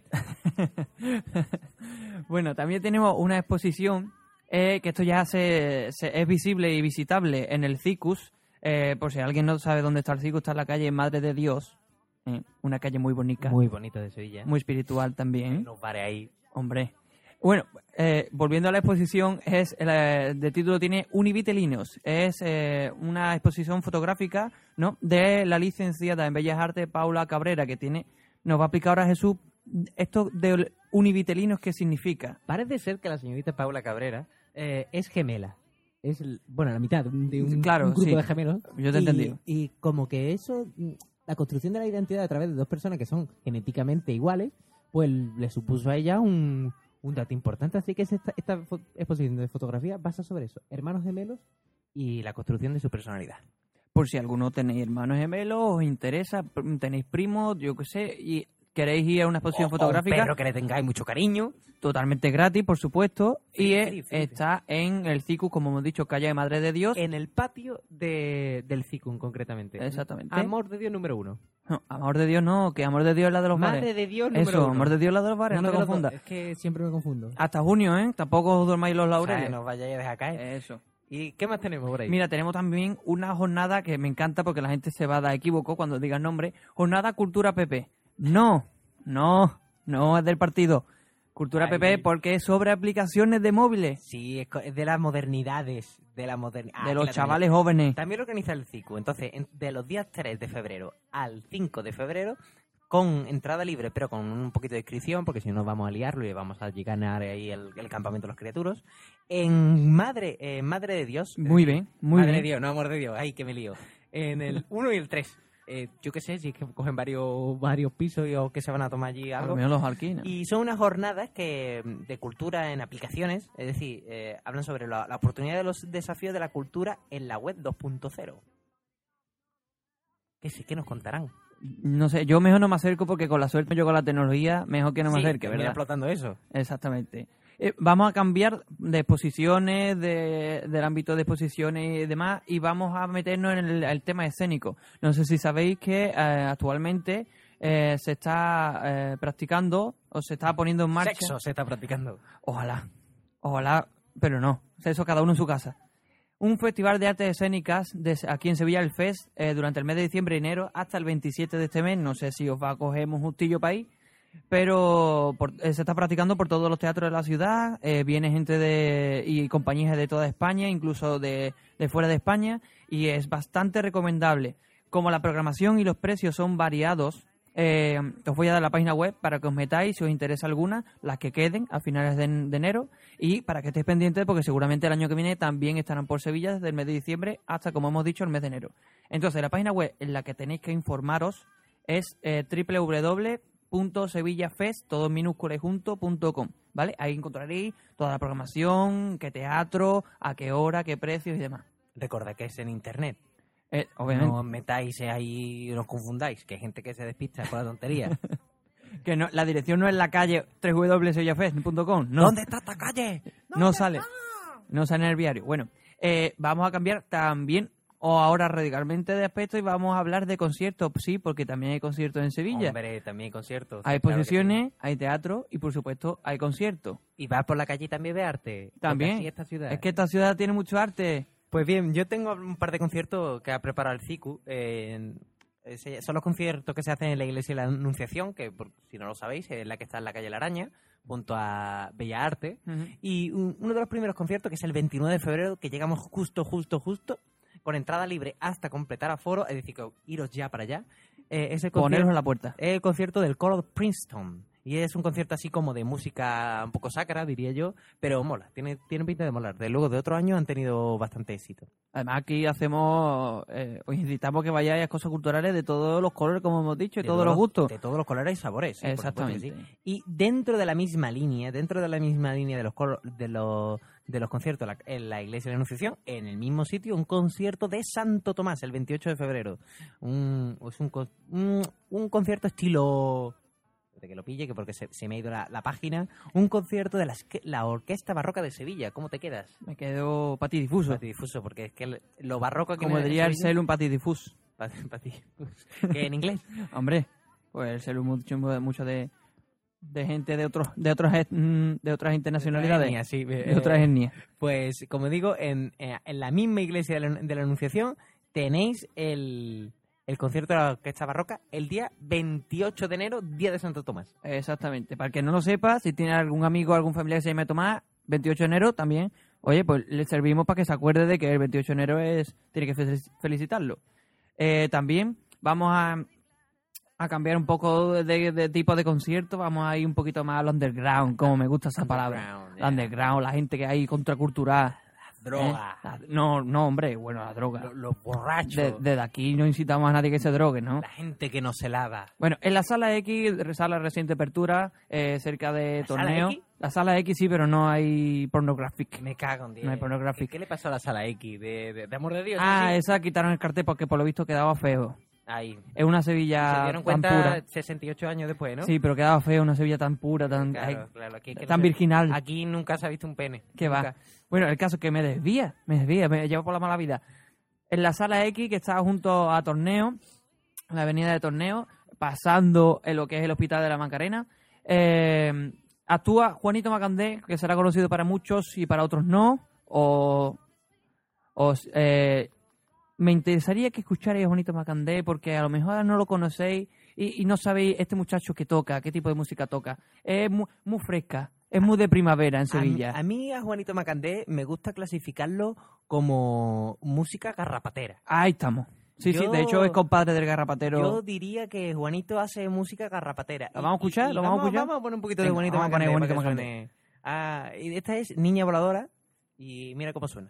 Bueno, también tenemos una exposición eh, que esto ya se, se- es visible y visitable en el Cicus. Eh, por si alguien no sabe dónde está el Cicus, está en la calle Madre de Dios. eh, una calle muy bonita. Muy bonita de Sevilla. Muy espiritual también. Nos pare ahí. Hombre. Bueno, eh, volviendo a la exposición, es eh, de título tiene Univitelinos. Es eh, una exposición fotográfica, ¿no?, de la licenciada en Bellas Artes Paula Cabrera, que tiene nos va a explicar ahora Jesús esto de univitelinos, ¿qué significa? Parece ser que la señorita Paula Cabrera eh, es gemela. Es, el- bueno, la mitad de un, Claro, un grupo sí. de gemelos. Yo te he y, entendido. Y como que eso, mm, la construcción de la identidad a través de dos personas que son genéticamente iguales, pues le supuso a ella un, un dato importante. Así que es esta, esta fo- exposición de fotografía basa sobre eso. Hermanos gemelos y la construcción de su personalidad. Por si alguno tenéis hermanos gemelos, os interesa, pr- tenéis primos, yo qué sé, y queréis ir a una exposición O- o un fotográfica. perro que le tengáis mucho cariño. Totalmente gratis, por supuesto. y es- free, free. está en el Cicus, como hemos dicho, calle de Madre de Dios. En el patio de, del Cicum, concretamente. Exactamente. Amor de Dios número uno. No, amor de Dios no, que amor de Dios es la de los Madre bares. de Dios número Eso, uno. amor de Dios es la de los bares, Uno no te de los dos. confundas. Es que siempre me confundo. Hasta junio, ¿eh? Tampoco os dormáis los O sea, laureles. no os vayáis a dejar caer. Eso. ¿Y qué más tenemos por ahí? Mira, tenemos también una jornada que me encanta porque la gente se va a dar equívoco cuando diga el nombre. Jornada Cultura P P. No, no, no es del partido. Cultura Ay. P P porque es sobre aplicaciones de móviles. Sí, es co- es de las modernidades. De la moderni- Ah, De aquí los la chavales tenemos. jóvenes. También lo organiza el CICU. Entonces, en- de los días tres de febrero al cinco de febrero, con entrada libre, pero con un poquito de inscripción, porque si no nos vamos a liarlo y vamos a ganar ahí el, el campamento de los criaturos. En Madre, eh, Madre de Dios. Muy eh, bien, muy Madre bien. de Dios, no amor de Dios. Ay, que me lío. En el uno y el tres. Eh, yo qué sé, si es que cogen varios varios pisos y- o que se van a tomar allí A lo algo. mejor los alquilan. Y son unas jornadas que de cultura en aplicaciones, es decir, eh, hablan sobre la, la oportunidad de los desafíos de la cultura en la web dos punto cero. ¿Qué, sé, ¿Qué nos contarán? No sé, yo mejor no me acerco porque con la suerte yo con la tecnología, mejor que no me Sí, acerque, termina ¿verdad? explotando eso. Exactamente. Eh, vamos a cambiar de exposiciones, de, del ámbito de exposiciones y demás, y vamos a meternos en el, el tema escénico. No sé si sabéis que eh, actualmente eh, se está eh, practicando o se está poniendo en marcha. Sexo se está practicando. Ojalá, ojalá, pero no. Eso cada uno en su casa. Un festival de artes escénicas de, aquí en Sevilla, el Fest, eh, durante el mes de diciembre y enero hasta el veintisiete de este mes. No sé si os va a coger un justillo para ahí, pero por- eh, se está practicando por todos los teatros de la ciudad. Eh, viene gente de y compañías de toda España, incluso de, de fuera de España, y es bastante recomendable. Como la programación y los precios son variados, eh, os voy a dar la página web para que os metáis si os interesa alguna, las que queden a finales de, de enero, y para que estéis pendientes porque seguramente el año que viene también estarán por Sevilla desde el mes de diciembre hasta, como hemos dicho, el mes de enero. Entonces, la página web en la que tenéis que informaros es eh, doble u doble u doble u punto sevillafest, todo en minúscula y junto, punto com, ¿vale? Ahí encontraréis toda la programación, qué teatro, a qué hora, qué precios y demás. Recordad que es en internet. Eh, obviamente. No os metáis ahí y no os confundáis, que hay gente que se despista por la tontería. Que no, la dirección no es la calle doble u doble u doble u punto sevillafest punto com. No. ¿Dónde está esta calle? No sale. No sale en el diario. Bueno, eh, vamos a cambiar también o ahora radicalmente de aspecto y vamos a hablar de conciertos. Sí, porque también hay conciertos en Sevilla. Hombre, también hay conciertos. Hay claro que exposiciones, sí. hay teatro y por supuesto hay conciertos. Y vas por la calle y también ves arte. También. Porque así esta ciudad. Es que esta ciudad tiene mucho arte. Pues bien, yo tengo un par de conciertos que ha preparado el C I C U. Eh, en- ese- son los conciertos que se hacen en la Iglesia de la Anunciación, que por- si no lo sabéis, es la que está en la calle La Araña, junto a Bella Arte. Ujú. Y un- uno de los primeros conciertos, que es el veintinueve de febrero, que llegamos justo, justo, justo, con entrada libre hasta completar aforo, es decir, que iros ya para allá. Eh, es el Poneros concierto- en la puerta. es el concierto del Coro of Princeton. Y es un concierto así como de música un poco sacra, diría yo, pero mola, tiene, tiene pinta de molar. De luego, de otros años han tenido bastante éxito. Además aquí hacemos, eh, os incitamos que vayáis a cosas culturales de todos los colores, como hemos dicho, y De todos los gustos. De todos los colores y sabores. sí, por supuesto que Exactamente. sí. Y dentro de la misma línea, dentro de la misma línea de los coro- de los, de los conciertos en la, en la Iglesia de la Anunciación, en el mismo sitio, un concierto de Santo Tomás, el veintiocho de febrero. Un, es un, con- un, un concierto estilo... de que lo pille, que porque se, se me ha ido la, la página. Un concierto de la, esque- la Orquesta Barroca de Sevilla. ¿Cómo te quedas? Me quedo patidifuso. Patidifuso, porque es que el- lo barroco aquí Como en diría el Sevilla- Celu, un patidifuso. Pat- patidifuso. ¿Qué, en inglés? Hombre, pues el Celu mucho, mucho de, de gente de otros de otras et- mm, de otras internacionalidades. etnias, sí, de eh, otras etnias. Pues, como digo, en, eh, en la misma iglesia de la, de la Anunciación tenéis el, el concierto de la Orquesta Barroca el día veintiocho de enero, día de Santo Tomás. Exactamente. Para el que no lo sepa, si tiene algún amigo o algún familiar que se llame Tomás, veintiocho de enero también, oye, pues le servimos para que se acuerde de que el veintiocho de enero es tiene que fe- felicitarlo. Eh, también vamos a, a cambiar un poco de, de tipo de concierto, vamos a ir un poquito más al underground, como me gusta esa palabra. Underground, La underground, la gente que hay contracultural. Droga. ¿Eh? La- no, no, hombre, bueno, la droga. Los, los borrachos. De- desde aquí no incitamos a nadie que se drogue, ¿no? La gente que no se lava. Bueno, en la sala X, sala reciente apertura, eh, cerca de ¿La sala torneo. X? La sala X sí, pero no hay pornographic. Me cago en diez. No hay pornographic. ¿Qué le pasó a la sala X? ¿De, de, de amor de Dios? Ah, ¿sí? esa quitaron el cartel porque por lo visto quedaba feo. Ahí. Es una Sevilla Se dieron tan cuenta pura. sesenta y ocho años después, ¿no? Sí, pero quedaba feo, una Sevilla tan pura, tan, Claro, ay, claro, aquí es que tan no se- virginal. Aquí nunca se ha visto un pene. Que va. Nunca. Bueno, el caso es que me desvía, me desvía, me lleva por la mala vida. En la sala X, que está junto a Torneo, en la avenida de Torneo, pasando en lo que es el Hospital de la Macarena, eh, actúa Juanito Macandé, que será conocido para muchos y para otros no, o... o eh, me interesaría que escucharais a Juanito Macandé, porque a lo mejor no lo conocéis y, y no sabéis este muchacho que toca, qué tipo de música toca. Es muy, muy fresca, es muy de primavera en A mí, Sevilla. a mí, a Juanito Macandé, me gusta clasificarlo como música garrapatera. Ahí estamos. Sí, sí, Yo- de hecho es compadre del garrapatero. Yo diría que Juanito hace música garrapatera. ¿Lo vamos a escuchar? Y- y ¿Lo vamos a escuchar? Vamos a poner un poquito de Venga, Juanito vamos a poner Macandé. Juanito para que suene. Ah, y esta es Niña Voladora y mira cómo suena.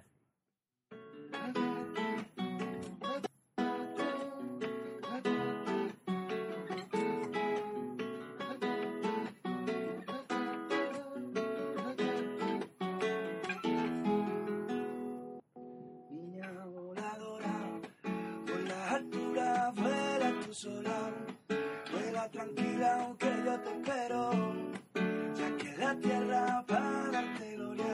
Niña voladora, por las alturas vuela tú sola, vuela tranquila aunque yo te espero, ya que la tierra para darte gloria.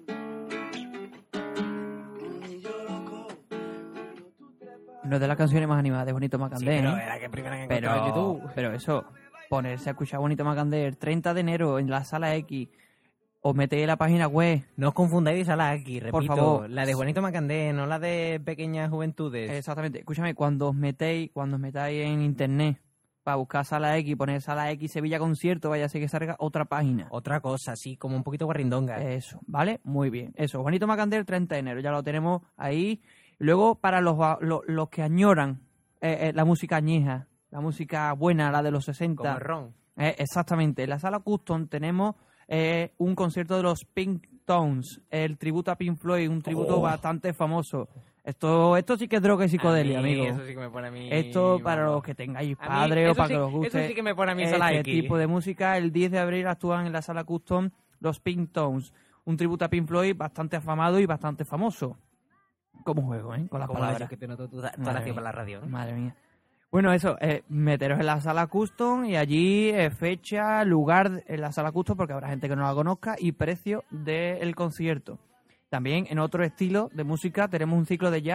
Un niño loco, No es de las canciones más animadas de Juanito Macandé. Sí, pero ¿eh? era que primera que pero, encontraba en YouTube. pero eso, ponerse a escuchar a Juanito Macandé el treinta de enero en la sala X, o metéis en la página web. No os confundáis de sala aquí, repito. Por favor. La de Juanito Macandé, no la de Pequeñas Juventudes. Exactamente. Escúchame, cuando os metéis, cuando os metáis en internet para buscar sala X, poner sala X Sevilla concierto, vaya a ser que salga otra página. Otra cosa, así como un poquito guarrindonga. Eso, ¿vale? Muy bien. Eso, Juanito Macandé el treinta de enero, ya lo tenemos ahí. Luego, para los, los, los que añoran eh, eh, la música añeja, la música buena, la de los sesenta. Como el ron. Eh, exactamente. En la sala Custom tenemos eh, un concierto de los Pink Tones, el tributo a Pink Floyd, un tributo Oh. bastante famoso. Esto esto sí que es droga y psicodelia, A mí, amigo. Eso sí que me pone a mí. Esto para vamos. los que tengáis A mí, padres o eso para sí- que os guste eso sí que me pone a mí sala este X. tipo de música. El diez de abril actúan en la sala Custom los Pink Tones, un tributo a Pink Floyd bastante afamado y bastante famoso. Como juego, ¿eh? Con las Como palabras. la que te noto toda, toda Madre la mía. para la radio. ¿no? Madre mía. Bueno, eso, eh, meteros en la sala Custom y allí eh, fecha, lugar en la sala Custom, porque habrá gente que no la conozca, y precio del concierto. También en otro estilo de música tenemos un ciclo de jazz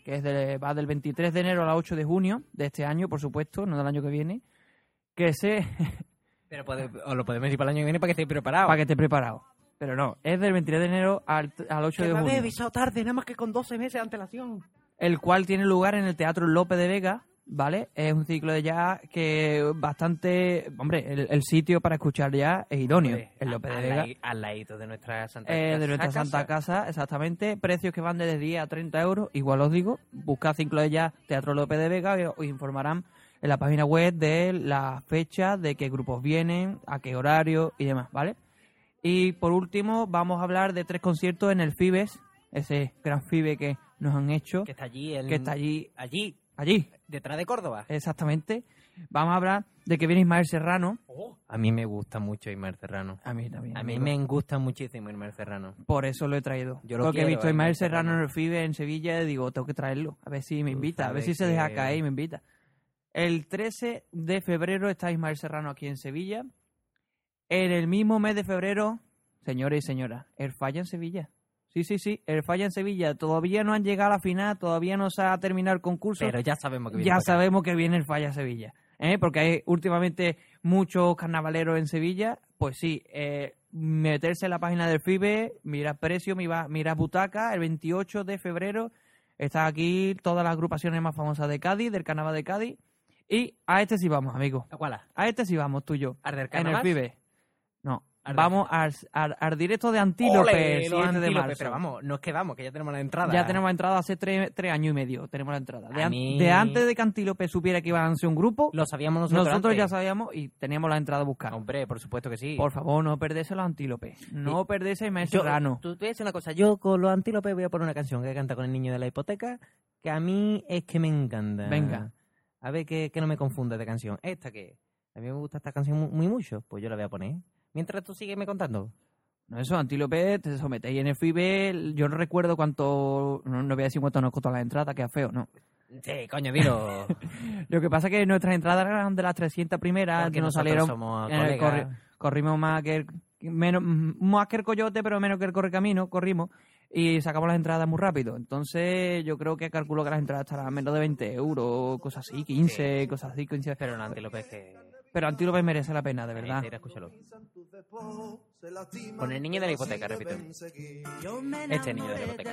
que es de, va del veintitrés de enero al ocho de junio de este año, por supuesto, no del año que viene, que se... Pero pode, os lo podemos decir para el año que viene para que estéis preparados. Para que esté preparado. Pero no, es del veintitrés de enero al, al ocho de Que me junio. habéis avisado tarde, nada más que con doce meses de antelación. El cual tiene lugar en el Teatro Lope de Vega, ¿vale? Es un ciclo de jazz que bastante... Hombre, el, el sitio para escuchar jazz es idóneo. Hombre, el Lope de al, Vega. lai- al ladito de nuestra Santa Eh, Casa. de nuestra Santa Casa, exactamente. Precios que van desde diez a treinta euros. Igual os digo, buscad ciclo de jazz Teatro Lope de Vega y os informarán en la página web de la fecha, de qué grupos vienen, a qué horario y demás, ¿vale? Y por último, vamos a hablar de tres conciertos en el Fibes, ese gran Fibe que nos han hecho. Que está allí. El, que está allí. Allí. Allí. Detrás de Córdoba. Exactamente. Vamos a hablar de que viene Ismael Serrano. A mí me gusta mucho Ismael Serrano. A mí también. A mí amigo. me gusta muchísimo Ismael Serrano. Por eso lo he traído. Yo lo Porque quiero, he visto a eh, Ismael Ismael Serrano Serrano. en el FIBE en Sevilla y digo, tengo que traerlo. A ver si me Tú invita, a ver si sabes se deja que- caer y me invita. El trece de febrero está Ismael Serrano aquí en Sevilla. En el mismo mes de febrero, señores y señoras, el Falla en Sevilla. Sí, sí, sí, el Falla en Sevilla. Todavía no han llegado a la final, todavía no se ha terminado el concurso. Pero ya sabemos que viene Ya para acá. sabemos que viene el Falla Sevilla. ¿eh? Porque hay últimamente muchos carnavaleros en Sevilla. Pues sí, eh, meterse en la página del FIBE, mirar precio, mira, mira butaca, el veintiocho de febrero están aquí todas las agrupaciones más famosas de Cádiz, del carnaval de Cádiz. Y a este sí vamos, amigo. ¿A cuál? A este sí vamos, tú y yo. ¿Al del En el carnaval? FIBE. No, Al del- vamos al, al, al directo de Antílope, ¡Ole! el Los siete de Antílopes, marzo. pero vamos, nos quedamos, que ya tenemos la entrada. Ya tenemos la entrada hace tres, tres años y medio. Tenemos la entrada. De, A an- mí- de antes de que Antílope supiera que iban a ser un grupo, Lo sabíamos nosotros nosotros antes. ya sabíamos y teníamos la entrada buscada. Hombre, por supuesto que sí. Por favor, no perderse los Antílopes. No perderse a Ismael Yo- Serrano. Tú, tú voy a decir una cosa. Yo con los Antílopes voy a poner una canción que canta con el niño de la hipoteca, que a mí es que me encanta. Venga. A ver que, que no me confunda de canción. ¿Esta qué? A mí me gusta esta canción muy, muy mucho. Pues yo la voy a poner. Mientras tú sígueme contando. No, eso, Antílope, te sometéis en el FIBE. Yo no recuerdo cuánto. No, no voy a decir cuánto nos costó la entrada, que es feo, no. Sí, coño, dilo. Lo que pasa es que nuestras entradas eran de las trescientas primeras, Porque nos nosotros salieron. somos en el colegas. corri- corrimos más que el. Menos, más que el coyote, pero menos que el correcamino, corrimos. Y sacamos las entradas muy rápido. Entonces, yo creo que calculo que las entradas estarán menos de veinte euros, cosas así, quince, cosas así, quince. Pero no, Antílope es que... Pero Antílope merece la pena, de verdad. Mira, escúchalo. Con el niño de la hipoteca, repito. Este niño de la hipoteca.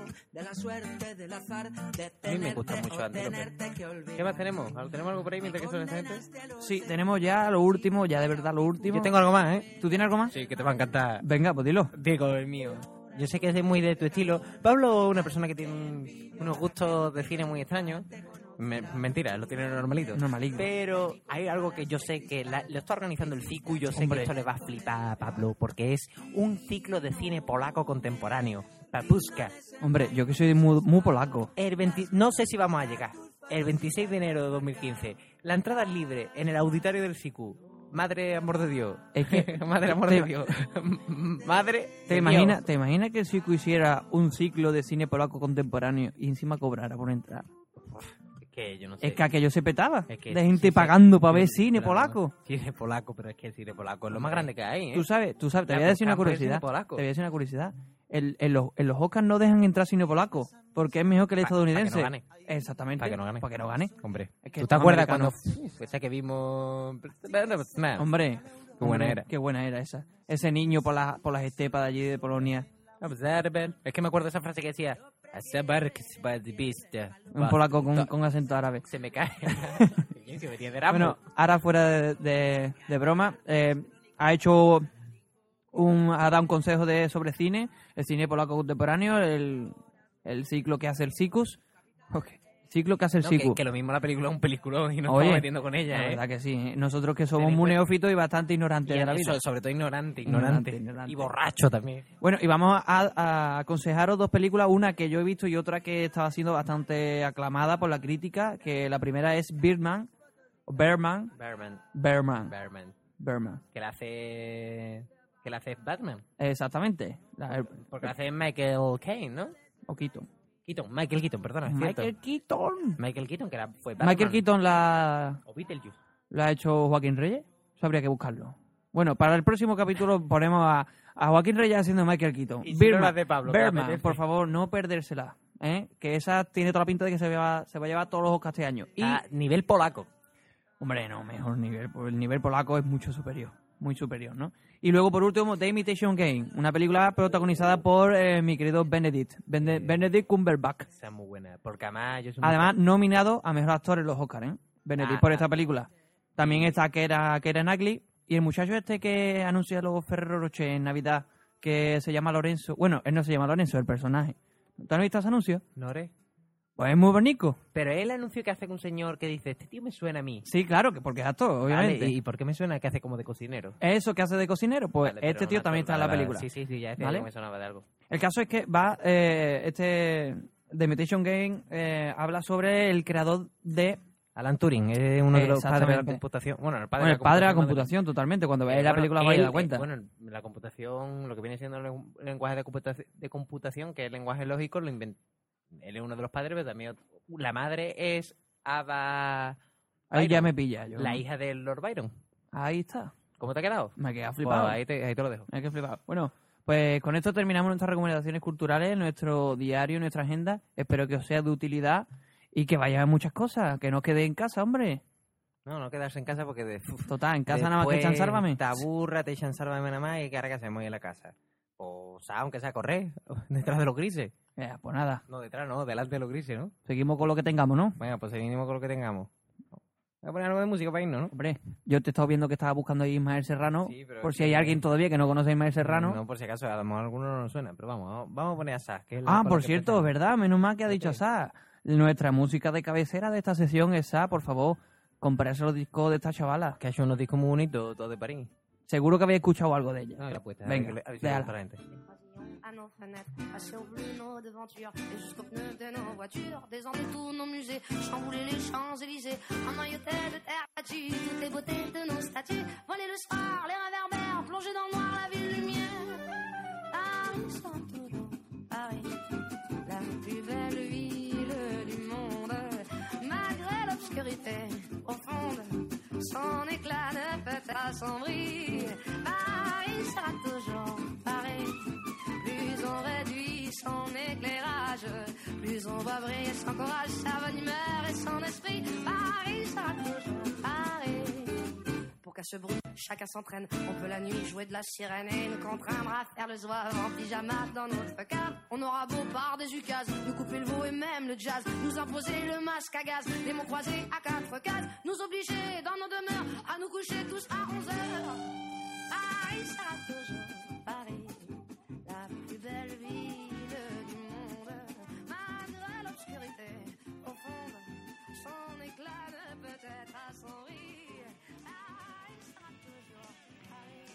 A mí me gusta mucho Antílope. ¿Qué más tenemos? ¿Tenemos algo por ahí mientras que suena esta gente? Sí, tenemos ya lo último, ya de verdad lo último. Yo tengo algo más, ¿eh? ¿Tú tienes algo más? Sí, que te va a encantar. Venga, pues dilo. Digo, el mío. Yo sé que es muy de tu estilo. Pablo es una persona que tiene un- unos gustos de cine muy extraños. Me- mentira, lo tiene normalito. Normalito. Pero hay algo que yo sé que la- lo está organizando el CICU y yo sé Hombre. que esto le va a flipar a Pablo, porque es un ciclo de cine polaco contemporáneo. Papuska. Hombre, yo que soy muy, muy polaco. El veinte no sé si vamos a llegar. El veintiséis de enero de dos mil quince. La entrada es libre en el auditorio del CICU. Madre amor de Dios. Es que- Madre amor te- de Dios. Madre ¿Te de imaginas, Dios. ¿Te imaginas que el Cico hiciera un ciclo de cine polaco contemporáneo y encima cobrara por entrar? Es que yo no sé. Es que aquello se petaba. Es que de sí, gente sí, pagando para sí, ver cine claro. polaco. Cine polaco, pero es que el cine polaco es lo más grande que hay, ¿eh? Tú sabes, tú sabes, te La voy a decir una Campo del cine curiosidad. polaco. Te voy a decir una curiosidad. El- en, los, en los Oscars no dejan entrar cine polaco porque es mejor que el Pa- estadounidense. pa' que no gane. Exactamente. Para que no gane. Para que no gane. Hombre. Es que ¿Tú te estos acuerdas cuando americanos- uf, esa que vimos? Hombre, Qué buena hombre, era. Qué buena era esa. Ese niño por, la, por las estepas de allí de Polonia. Es que me acuerdo de esa frase que decía. Un polaco con, con acento árabe. Se me cae. Se venía de Erasmus. Bueno, ahora fuera de, de, de broma, eh, ha hecho un, ha dado un consejo de sobre cine, el cine polaco contemporáneo, el, el ciclo que hace el Sikus. Okay. Ciclo que hace el No, que, Sikus. que lo mismo la película es un peliculón y nos Oye, estamos metiendo con ella, la ¿eh? verdad que sí. ¿eh? Nosotros que somos Ten en muy cuenta- neófitos y bastante ignorantes Y de la eso, vida. sobre todo ignorante, Ignorante, ignorante, ignorante. y borracho también. Bueno, y vamos a, a aconsejaros dos películas, una que yo he visto y otra que estaba siendo bastante aclamada por la crítica, que la primera es Birdman, o Bearman, Bearman. Bearman, Bearman. Bearman. Que la hace... Que la hace Batman. Exactamente. La- Porque la hace Michael Caine, ¿no? o Keaton. Keaton, Michael Keaton, perdona, es Michael cierto. Keaton. Michael Keaton, que era, fue Batman. Michael Keaton la, O Beetlejuice. la ha hecho Joaquín Reyes. Eso habría que buscarlo. Bueno, para el próximo capítulo ponemos a, a Joaquín Reyes haciendo Michael Keaton. Y si no, Birdman, la de Pablo, que la Birdman, apetece. por favor, no perdérsela. ¿eh? Que esa tiene toda la pinta de que se va, se va a llevar todos los Oscars este año. Y a nivel polaco. Hombre, no, mejor nivel. El nivel polaco es mucho superior. Muy superior, ¿no? Y luego, por último, The Imitation Game. Una película protagonizada por eh, mi querido Benedict. Bene- Benedict Cumberbatch. Esa es muy buena. Porque además... Yo soy Además, muy... nominado a Mejor Actor en los Oscars, ¿eh? Benedict Ah, por ah. esta película. También está Keira, Keira Knightley. Y el muchacho este que anuncia los Ferrero Rocher en Navidad, que se llama Lorenzo. Bueno, él no se llama Lorenzo, el personaje. ¿Tú has visto ese anuncio? ¿Nore? Pues es muy bonito. Pero es el anuncio que hace con un señor que dice, este tío me suena a mí. Sí, claro, que porque es actor, obviamente. Vale, ¿y por qué me suena que hace como de cocinero? Eso que hace de cocinero, pues Vale, pero este un tío actor, también está en la vale, película. vale. Sí, sí, sí, ya decía ¿Vale? que me sonaba de algo. El caso es que va, eh, este The Imitation Game eh, habla sobre el creador de... Alan Turing, es uno de los padres de la Exactamente. computación. Bueno, el padre, Bueno, el de, la padre de la computación, computación, totalmente. Cuando Eh, veáis la bueno, película os vais a él, dar cuenta. eh, bueno, la computación, lo que viene siendo el len- lenguaje de computación, de computación, que es el lenguaje lógico, lo inventó. Él es uno de los padres, pero también otro- la madre es Ada Ahí Byron, ya me pilla. Yo, la ¿no? hija de Lord Byron. Ahí está. ¿Cómo te ha quedado? Me he quedado Pues flipado. ahí, te, ahí te lo dejo. Me he quedado flipado. Bueno, pues con esto terminamos nuestras recomendaciones culturales, nuestro diario, nuestra agenda. Espero que os sea de utilidad y que vaya a muchas cosas. Que no os quedéis en casa, hombre. No, no quedarse en casa porque de, uf, Total, en casa nada más que después echan sálvame. te aburra, te echan sálvame nada más y que ahora que hacemos ahí en la casa. O sea, aunque sea correr, detrás de los grises. Ya, pues nada. No, detrás no, delante de los grises, ¿no? Seguimos con lo que tengamos, ¿no? Venga, pues seguimos con lo que tengamos. Voy a poner algo de música para irnos, ¿no? Hombre, yo te he estado viendo que estaba buscando ahí Ismael Serrano. Sí, pero por es si que- hay alguien todavía que no conoce a Ismael Serrano. No, por si acaso, a lo mejor a alguno no nos suena, pero vamos, vamos, vamos a poner a Sass, que es la Ah, con la por que cierto, empezamos. ¿verdad? Menos mal que ha dicho Sa. Nuestra música de cabecera de esta sesión es Sa, por favor, comprarse los discos de esta chavala. Que ha hecho unos discos muy bonitos, todos de París. Seguro que habéis escuchado algo de ella. Ah, la puesta, Venga, a ver, a ver si le déjala. gusta a la gente. À nos fenêtres, passer au bleu nos devantures et jusqu'aux pneus de nos voitures, descendre tous nos musées, chambouler les Champs-Élysées, emmailloter de terre battue toutes les beautés de nos statues, voler le soir, les réverbères, plonger dans le noir la ville lumière. Paris sera toujours Paris, la plus belle ville du monde, malgré l'obscurité profonde, son éclat ne peut assombrir. Paris sera toujours Paris. Plus on réduit son éclairage, plus on voit briller son courage, sa bonne humeur et son esprit. Paris sera toujours Paris. Pour qu'à ce bruit, chacun s'entraîne. On peut la nuit jouer de la sirène et nous contraindre à faire le zouave en pyjama dans notre cave. On aura beau par des ukases, nous couper le veau et même le jazz, nous imposer le masque à gaz, les mots croisés à quatre cases, nous obliger dans nos demeures à nous coucher tous à onze heures. Paris sera toujours Paris. La plus belle ville du monde, malgré l'obscurité profonde, son éclat ne peut être assombri. Paris sera toujours Paris.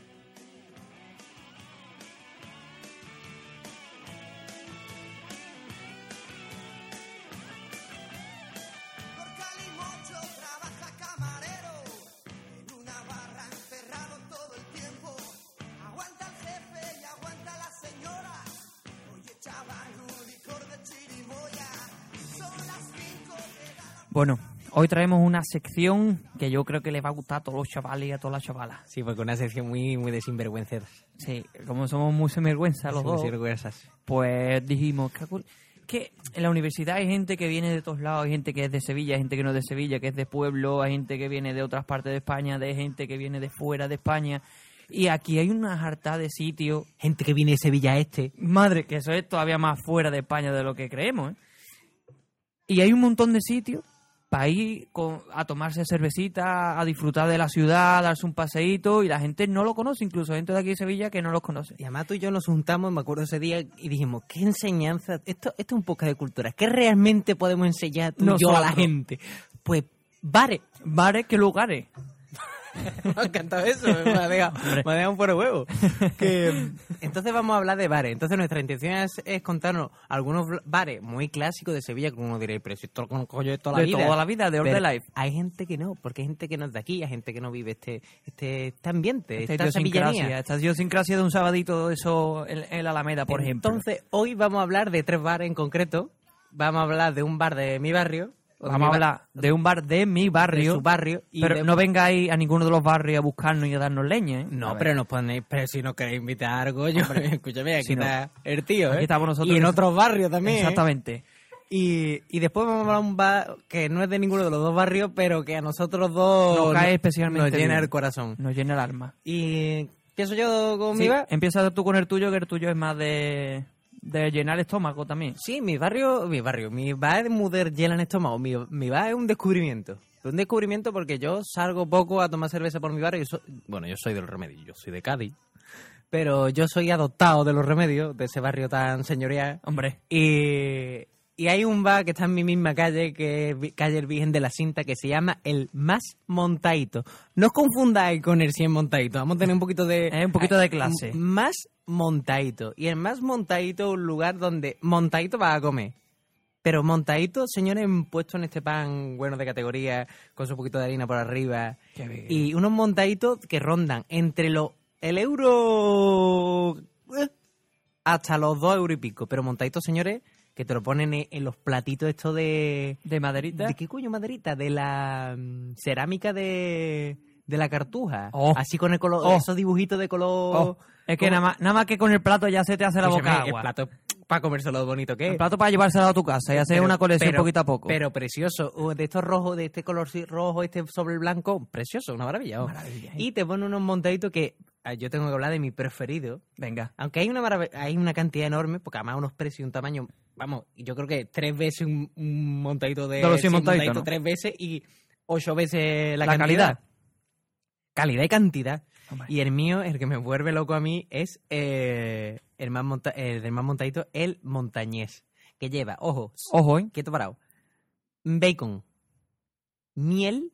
Gorka Limocho trabaja camarero en una barra encerrado todo el tiempo. Aguanta el jefe y aguanta la señora. Oye chaval, un licor de chirimoya. Son las cinco de la... Bueno, hoy traemos una sección que yo creo que les va a gustar a todos los chavales y a todas las chavalas. Sí, porque una sección muy, muy de sinvergüenzas. Sí, como somos muy sinvergüenza los Muy dos, sinvergüenzas. pues dijimos que, que en la universidad hay gente que viene de todos lados, hay gente que es de Sevilla, hay gente que no es de Sevilla, que es de pueblo, hay gente que viene de otras partes de España, hay gente que viene de fuera de España. Y aquí hay una jarta de sitios. Gente que viene de Sevilla Este. Madre, que eso es todavía más fuera de España de lo que creemos, ¿eh? Y hay un montón de sitios para ir con, a tomarse cervecita, a disfrutar de la ciudad, a darse un paseíto, y la gente no lo conoce, incluso gente de aquí de Sevilla que no los conoce. Y además tú y yo nos juntamos, me acuerdo ese día, y dijimos, ¿qué enseñanza? Esto, esto es un poco de cultura. ¿Qué realmente podemos enseñar tú y yo a la Nosotros. gente? Pues, bares. ¿Bares? ¿Qué lugares? Me ha encantado eso, me ha dejado, me ha dejado un fuera de huevo. Que, entonces vamos a hablar de bares. Entonces nuestra intención es, es contarnos algunos bares muy clásicos de Sevilla, como uno diréis, pero si esto lo conozco yo de toda la De vida. toda la vida, de All the Pero Life. Hay gente que no, porque hay gente que no es de aquí, hay gente que no vive este este, este ambiente, Esta esta idiosincrasia, sevillanía. esta idiosincrasia de un sabadito, eso en, en la Alameda, por ejemplo. Entonces, hoy vamos a hablar de tres bares en concreto. Vamos a hablar de un bar de mi barrio, O de Vamos mi a ba- hablar de un bar de mi barrio. de su barrio. Y Pero de- no vengáis a ninguno de los barrios a buscarnos y a darnos leña, ¿eh? No, A ver. pero nos ponéis, pero si nos queréis invitar algo, yo, escúchame, aquí Si no. está el tío, Aquí ¿eh? estamos nosotros. Y en que- otros barrios también, ¿eh? Exactamente. Y, y después vamos a hablar de un bar que no es de ninguno de los dos barrios, pero que a nosotros dos Nos cae nos- especialmente nos llena bien. el corazón. Nos llena el alma. ¿Y qué soy yo con Sí, mi bar? empieza tú con el tuyo, que el tuyo es más de, de llenar el estómago también. Sí, mi barrio, mi barrio, mi bar es muder llena en estómago. Mi, mi bar es un descubrimiento. Un descubrimiento porque yo salgo poco a tomar cerveza por mi barrio. Yo soy- bueno, yo soy del Remedio, yo soy de Cádiz. Pero yo soy adoptado de los Remedios, de ese barrio tan señorial. Hombre. Y, y hay un bar que está en mi misma calle, que es Vi- calle El Virgen de la Cinta, que se llama El Más Montaito. No os confundáis con el Cien Montaito. Vamos a tener un poquito de... Es un poquito de clase. Más Montaito. Y el Más Montaito es un lugar donde Montaito va a comer. Pero montadito, señores, puesto en este pan bueno de categoría, con su poquito de harina por arriba. Qué bien. Y unos montaditos que rondan entre los el euro eh, hasta los dos euros y pico. Pero montaditos, señores, que te lo ponen en, en los platitos estos de... ¿De maderita? ¿De qué coño maderita? De la mm, cerámica de, de la Cartuja. Oh. Así con el color, Oh. esos dibujitos de color... Oh, es que como- nada más, nada más que con el plato ya se te hace la boca Escúchame, agua. el plato para comérselo bonito que es. El plato para llevárselo a tu casa y hacer Pero- una colección pero- poquito a poco. Pero precioso. Uh, De estos rojos, de este color sí, rojo, este sobre el blanco. Precioso, una maravilla. oh. Maravilla, ¿eh? Y te pone unos montaditos que ah, yo tengo que hablar de mi preferido. Venga. Aunque hay una marav- hay una cantidad enorme, porque además unos precios y un tamaño, vamos, yo creo que tres veces un, un montadito de, De los cien cien montaditos, montaditos, ¿no? tres veces y ocho veces la, La cantidad. calidad. Calidad y cantidad. Hombre. Y el mío, el que me vuelve loco a mí, es eh, el, más monta el del más montadito, el montañés. Que lleva, ojo, Ojo, ¿eh? quieto parado, bacon, miel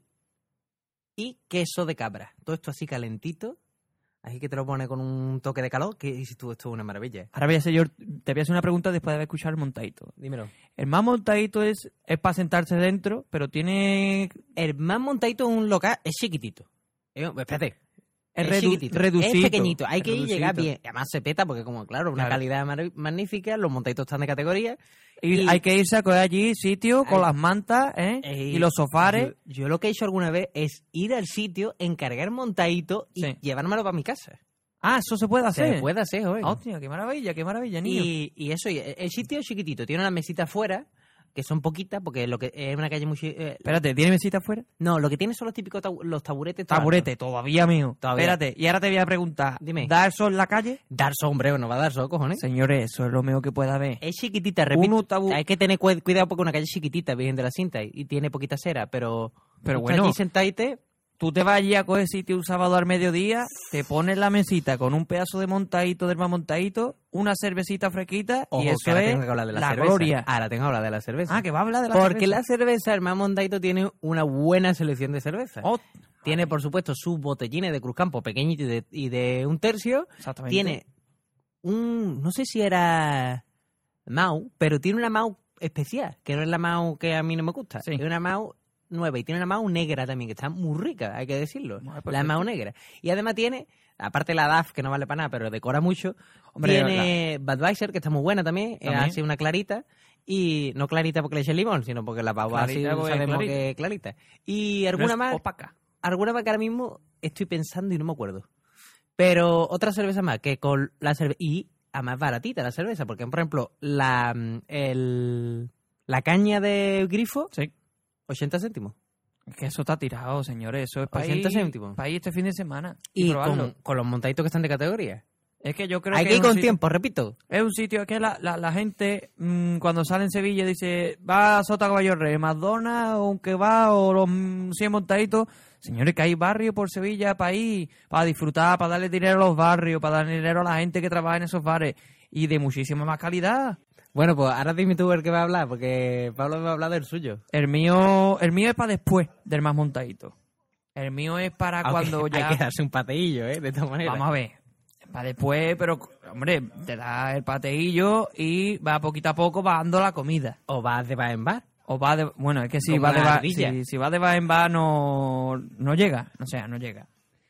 y queso de cabra. Todo esto así calentito. Así que te lo pone con un toque de calor, que dices tú, esto es una maravilla. Ahora voy a hacer yo, te voy a hacer una pregunta después de haber escuchado el montadito. Dímelo. El más montadito es, es para sentarse dentro, pero tiene... El más montadito es un local, es chiquitito. Eh, espérate. Es, Es redu- chiquitito, reducito. es pequeñito, hay Es que llegar reducito. bien. Además se peta porque como, claro, una Claro. calidad mar- magnífica, los montaditos están de categoría. Y, hay que irse a coger allí sitio con Ay. las mantas, ¿eh? Eh, y los sofares. Yo, yo lo que he hecho alguna vez es ir al sitio, encargar montadito y Sí. llevármelo para mi casa. Ah, eso se puede hacer. Se puede hacer, joder. Hostia, qué maravilla, qué maravilla, niño. Y, y eso, y el sitio es chiquitito, tiene unas mesitas afuera, que son poquitas, porque lo que es una calle muy... chi- eh, Espérate, ¿tiene mesita afuera? no, lo que tiene son los típicos tabu- los taburetes. todo Taburete, alto. todavía mío. Todavía. Espérate, y ahora te voy a preguntar. Dime. ¿Dar sol en la calle? Dar sol, hombre, no va a dar sol, cojones. Señores, eso es lo mejor que pueda haber. Es chiquitita, repito. Uno tabu- Hay que tener cu- cuidado porque una calle chiquitita, Virgen de la Cinta, y, y tiene poquita cera, pero... Pero tú bueno. estás allí sentadite, Tú te vas allí a coger sitio un sábado al mediodía, te pones la mesita con un pedazo de montadito del más montadito, una cervecita fresquita ojo, y eso que ahora es tengo que hablar de la, la cerveza. gloria. Ahora tengo que hablar de la cerveza. Ah, que va a hablar de la Porque cerveza. la cerveza, el más montadito, tiene una buena selección de cerveza. Oh, Tiene, por supuesto, sus botellines de Cruzcampo pequeñitos y de, y de un tercio. exactamente. Tiene un... No sé si era Mau, pero tiene una Mau especial, que no es la Mau que a mí no me gusta. Sí. Es una Mau nueva y tiene una Mau negra también, que está muy rica, hay que decirlo. Muy La perfecto. Mau negra. Y además tiene, aparte la D A F, que no vale para nada, pero decora mucho, Hombre, tiene Budweiser, que está muy buena también, es También. así una clarita. Y no clarita porque le eche limón, sino porque la pava así Clarita porque es sabemos clarita. que es clarita. Y No alguna es más, opaca. alguna más que ahora mismo estoy pensando y no me acuerdo. Pero otra cerveza más que con la cerveza... Y a más baratita la cerveza, porque por ejemplo, la, mm, el, la caña de grifo, Sí. ochenta céntimos. Es que eso está tirado, señores. Eso es para ochenta ir, céntimos. pa' ir este fin de semana. Y, Y probarlo. con, con los montaditos que están de categoría. Es que yo creo Hay que que es ir un con sitio- tiempo, repito. Es un sitio que la, la, la gente mmm, cuando sale en Sevilla dice va a Sota Caballo Rey, McDonald's o un kebab o los mm, cien montaditos. Señores, que hay barrios por Sevilla para ir, para disfrutar, para darle dinero a los barrios, para darle dinero a la gente que trabaja en esos bares y de muchísima más calidad. Bueno, pues ahora dime tú el que va a hablar, porque Pablo me va a hablar del suyo. El mío el mío es para después del más montadito. El mío es para Aunque cuando ya... hay que darse un pateillo, ¿eh? De todas maneras. Vamos a ver. Para después, pero, hombre, te da el pateillo y va poquito a poco bajando la comida. O vas de bar en bar. O va de... Bueno, es que si Como va de una bar, ardilla. si, si va de bar en bar no, no llega. O sea, no llega.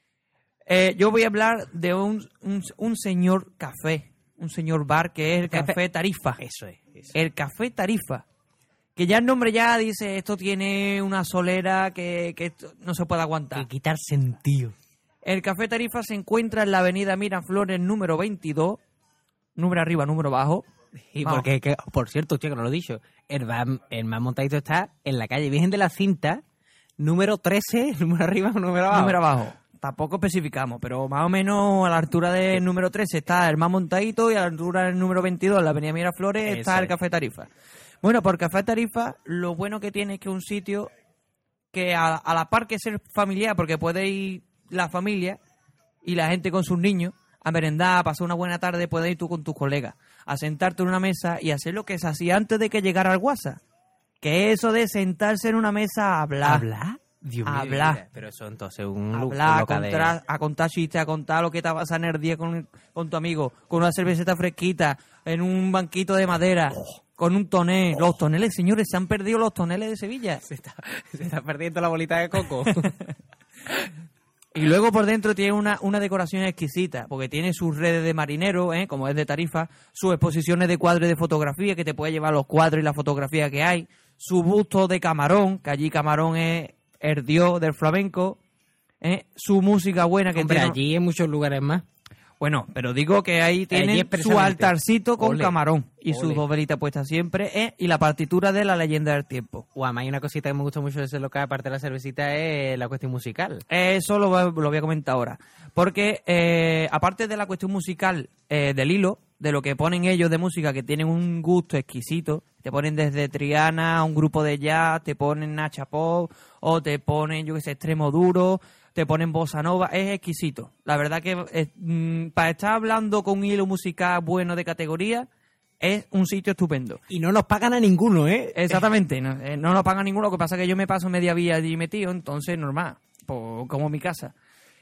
Eh, yo voy a hablar de un, un, un señor café. Un señor bar que es el Café Tarifa. Eso es. Eso. El Café Tarifa. que ya el nombre ya dice, esto tiene una solera que, que esto no se puede aguantar. Que quitar sentido. El Café Tarifa se encuentra en la avenida Miraflores número veintidós, número arriba, número abajo. Y Vamos. porque, que, por cierto, chico, no lo he dicho, el, va- el más montadito está en la calle Virgen de la Cinta, número trece, número arriba, número abajo. Número abajo. Tampoco especificamos, pero más o menos a la altura del número trece está el más montadito y a la altura del número veintidós, en la avenida Miraflores, Eso está el es. Café Tarifa. Bueno, por Café Tarifa, lo bueno que tiene es que es un sitio que a, a la par que ser familiar, porque puede ir la familia y la gente con sus niños a merendar, a pasar una buena tarde, puedes ir tú con tus colegas, a sentarte en una mesa y hacer lo que se hacía antes de que llegara el WhatsApp. Que es eso de sentarse en una mesa a hablar. ¿Hablar? Dios mío, Hablar. mira, pero eso entonces un lu- Hablar, a loca de- contar, a contar chistes, a contar lo que te va a pasar en el día con, con tu amigo, con una cervecita fresquita, en un banquito de madera, con un tonel. Los toneles, señores, se han perdido los toneles de Sevilla. Se está, se está perdiendo la bolita de coco. Y luego por dentro tiene una, una decoración exquisita, porque tiene sus redes de marinero, ¿eh? Como es de Tarifa, sus exposiciones de cuadros y de fotografía, que te puede llevar los cuadros y la fotografía que hay, su busto de Camarón, que allí Camarón es el dios del flamenco, ¿eh? Su música buena, que Hombre, tiene... allí en muchos lugares más. Bueno, pero digo que ahí tienen su expresamente. altarcito con Ole. Camarón y sus Ole. dos velitas puestas siempre, ¿eh? Y la partitura de La leyenda del tiempo. O además hay una cosita que me gusta mucho de ese local, aparte de la cervecita, es la cuestión musical. Eso lo, voy- lo voy a comentar ahora. Porque, eh, aparte de la cuestión musical eh, del hilo, de lo que ponen ellos de música, que tienen un gusto exquisito, te ponen desde Triana a un grupo de jazz, te ponen Nacha Pop, o te ponen, yo qué sé, Extremo Duro, te ponen Bossa Nova, es exquisito. La verdad que eh, mm, para estar hablando con un hilo musical bueno de categoría, es un sitio estupendo. Y no nos pagan a ninguno, ¿eh? Exactamente, no, eh, no nos pagan ninguno, lo que pasa es que yo me paso media vía allí metido, entonces normal, pues, como mi casa.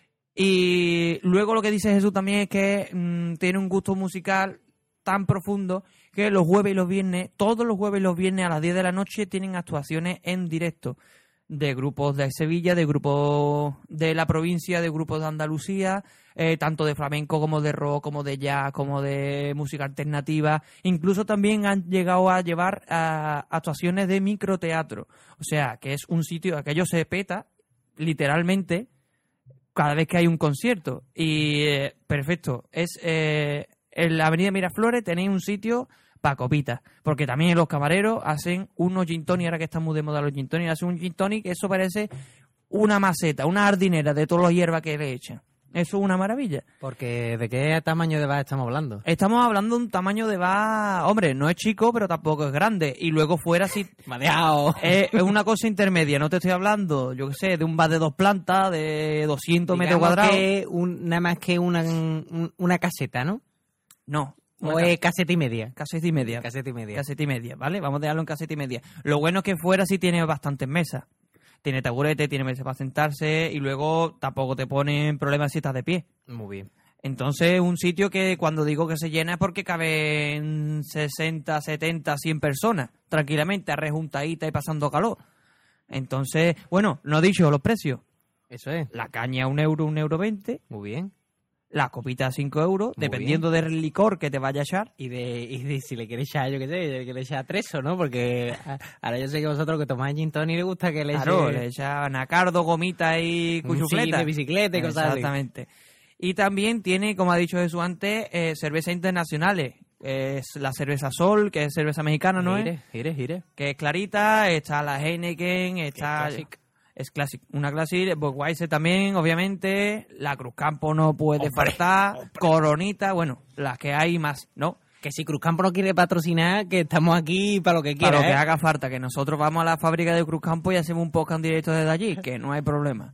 Y luego lo que dice Jesús también es que mm, tiene un gusto musical tan profundo que los jueves y los viernes, todos los jueves y los viernes a las diez de la noche tienen actuaciones en directo de grupos de Sevilla, de grupos de la provincia, de grupos de Andalucía, eh, tanto de flamenco como de rock, como de jazz, como de música alternativa. Incluso también han llegado a llevar a actuaciones de microteatro. O sea, que es un sitio, aquello se peta, literalmente, cada vez que hay un concierto. Y eh, perfecto, es eh, en la avenida Miraflores tenéis un sitio para copitas, porque también los camareros hacen unos gin tonic, ahora que están muy de moda los gin tonic, hacen un gin tonic que eso parece una maceta, una jardinera de todas las hierbas que le echan. Eso es una maravilla. Porque ¿de qué tamaño de bar estamos hablando? Estamos hablando de un tamaño de bar, hombre, no es chico, pero tampoco es grande. Y luego fuera sí Me ha dejado. es, es una cosa intermedia. No te estoy hablando, yo qué sé, de un bar de dos plantas, de doscientos metros Digamos cuadrados. que un- nada más que una, un- una caseta, ¿no? No. O una es caseta y media. Caseta y media. Caseta y media. Caseta y media, ¿vale? Vamos a dejarlo en caseta y media. Lo bueno es que fuera sí tiene bastantes mesas. Tiene taburete, tiene mesas para sentarse y luego tampoco te ponen problemas si estás de pie. Muy bien. Entonces, un sitio que cuando digo que se llena es porque caben sesenta, setenta, cien personas tranquilamente, arrejuntaditas y pasando calor. Entonces, bueno, no he dicho los precios. Eso es. La caña un euro, un euro veinte. Muy bien. La copita cinco euros, Muy dependiendo del licor que te vaya a echar. Y de, y de si le quieres echar, yo qué sé, le quieres echar treso, ¿no? Porque a- ahora yo sé que vosotros que tomáis gin tonic le gusta que le Claro, eche le echa nacardo, gomita y un cuchufleta. sillín de bicicleta y cosas así. Exactamente. Y también tiene, como ha dicho Jesús antes, eh, cervezas internacionales. Es la cerveza Sol, que es cerveza mexicana, ¿no Gire, es? gire, gire. Que es clarita, está la Heineken, está... Es classic. Es Classic. Una Classic, Budweiser también, obviamente. La Cruzcampo no puede Hombre, faltar. Coronita, bueno, las que hay más, ¿no? Que si Cruzcampo no quiere patrocinar, que estamos aquí para lo que quiera, Para lo que ¿eh? haga falta, que nosotros vamos a la fábrica de Cruzcampo y hacemos un podcast en directo desde allí, que no hay problema.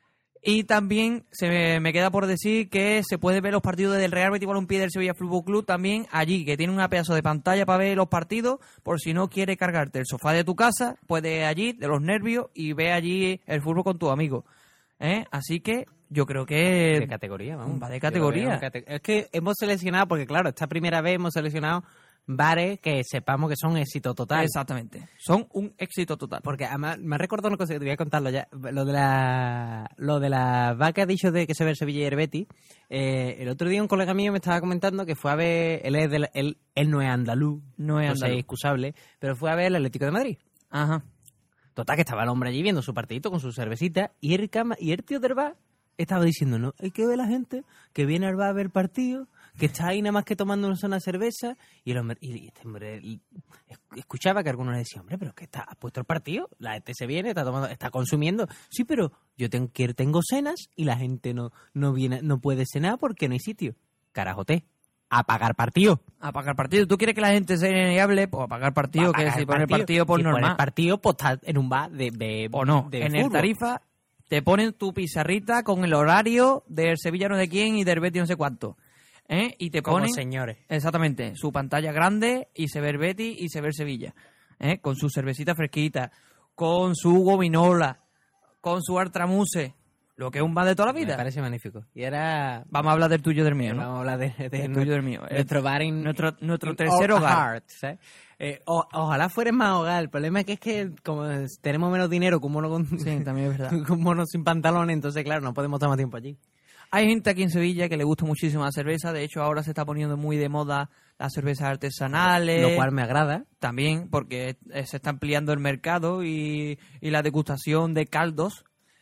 Y también se me, me queda por decir que se puede ver los partidos del Real Betis Balompié y del Sevilla Fútbol Club también allí, que tiene una pedazo de pantalla para ver los partidos, por si no quiere cargarte el sofá de tu casa, puedes allí, de los nervios, y ve allí el fútbol con tu amigo. ¿Eh? Así que yo creo que... De categoría, vamos. Va de Yo categoría. creo que Es que hemos seleccionado, porque claro, esta primera vez hemos seleccionado bares que sepamos que son éxito total. Exactamente. Son un éxito total. Porque además me recuerdo una cosa que te voy a contarlo ya. Lo de la lo de la vaca que ha dicho de que se ve el Sevilla y el Betis. Eh, el otro día un colega mío me estaba comentando que fue a ver, él es del, él, él no es andaluz, no es entonces andaluz, es excusable, pero fue a ver el Atlético de Madrid. Ajá. Total, que estaba el hombre allí viendo su partidito con su cervecita y el, cama, y el tío del bar estaba diciendo, no, hay que ver la gente que viene al bar a ver partido, que está ahí nada más que tomando una cerveza, y, el hombre, y este hombre y escuchaba que algunos le decían, hombre, pero que está, ha puesto el partido, la gente se viene, está tomando, está consumiendo, sí, pero yo tengo, tengo cenas y la gente no, no viene, no puede cenar porque no hay sitio. Carajote, a pagar partido. A pagar partido. ¿Tú quieres que la gente se y hable? Pues a pagar partido, que si poner partido por si normal. Poner partido, pues está en un bar de, de o no, de en fútbol. el Tarifa te ponen tu pizarrita con el horario del Sevilla no sé quién y del Betis no sé cuánto. ¿Eh? Y te Como ponen, señores. Exactamente, su pantalla grande y se ve el Betis y se ve el Sevilla. ¿Eh? Con su cervecita fresquita, con su gominola, con su artramuse, lo que es un bar de toda la vida. Me parece magnífico. Y ahora... Vamos a hablar del tuyo y del mío, ¿no? Vamos a hablar de, de, del nuestro, tuyo y del mío. Nuestro bar en... Nuestro, nuestro tercer hogar. Heart, ¿sabes? Eh, o, ojalá fuera más hogar. El problema es que es que como tenemos menos dinero que un mono con, sí, también es verdad. un mono sin pantalones, entonces claro, no podemos estar más tiempo allí. Hay gente aquí en Sevilla que le gusta muchísimo la cerveza. De hecho, ahora se está poniendo muy de moda las cervezas artesanales. Lo cual me agrada. También porque se está ampliando el mercado y, y la degustación de caldos.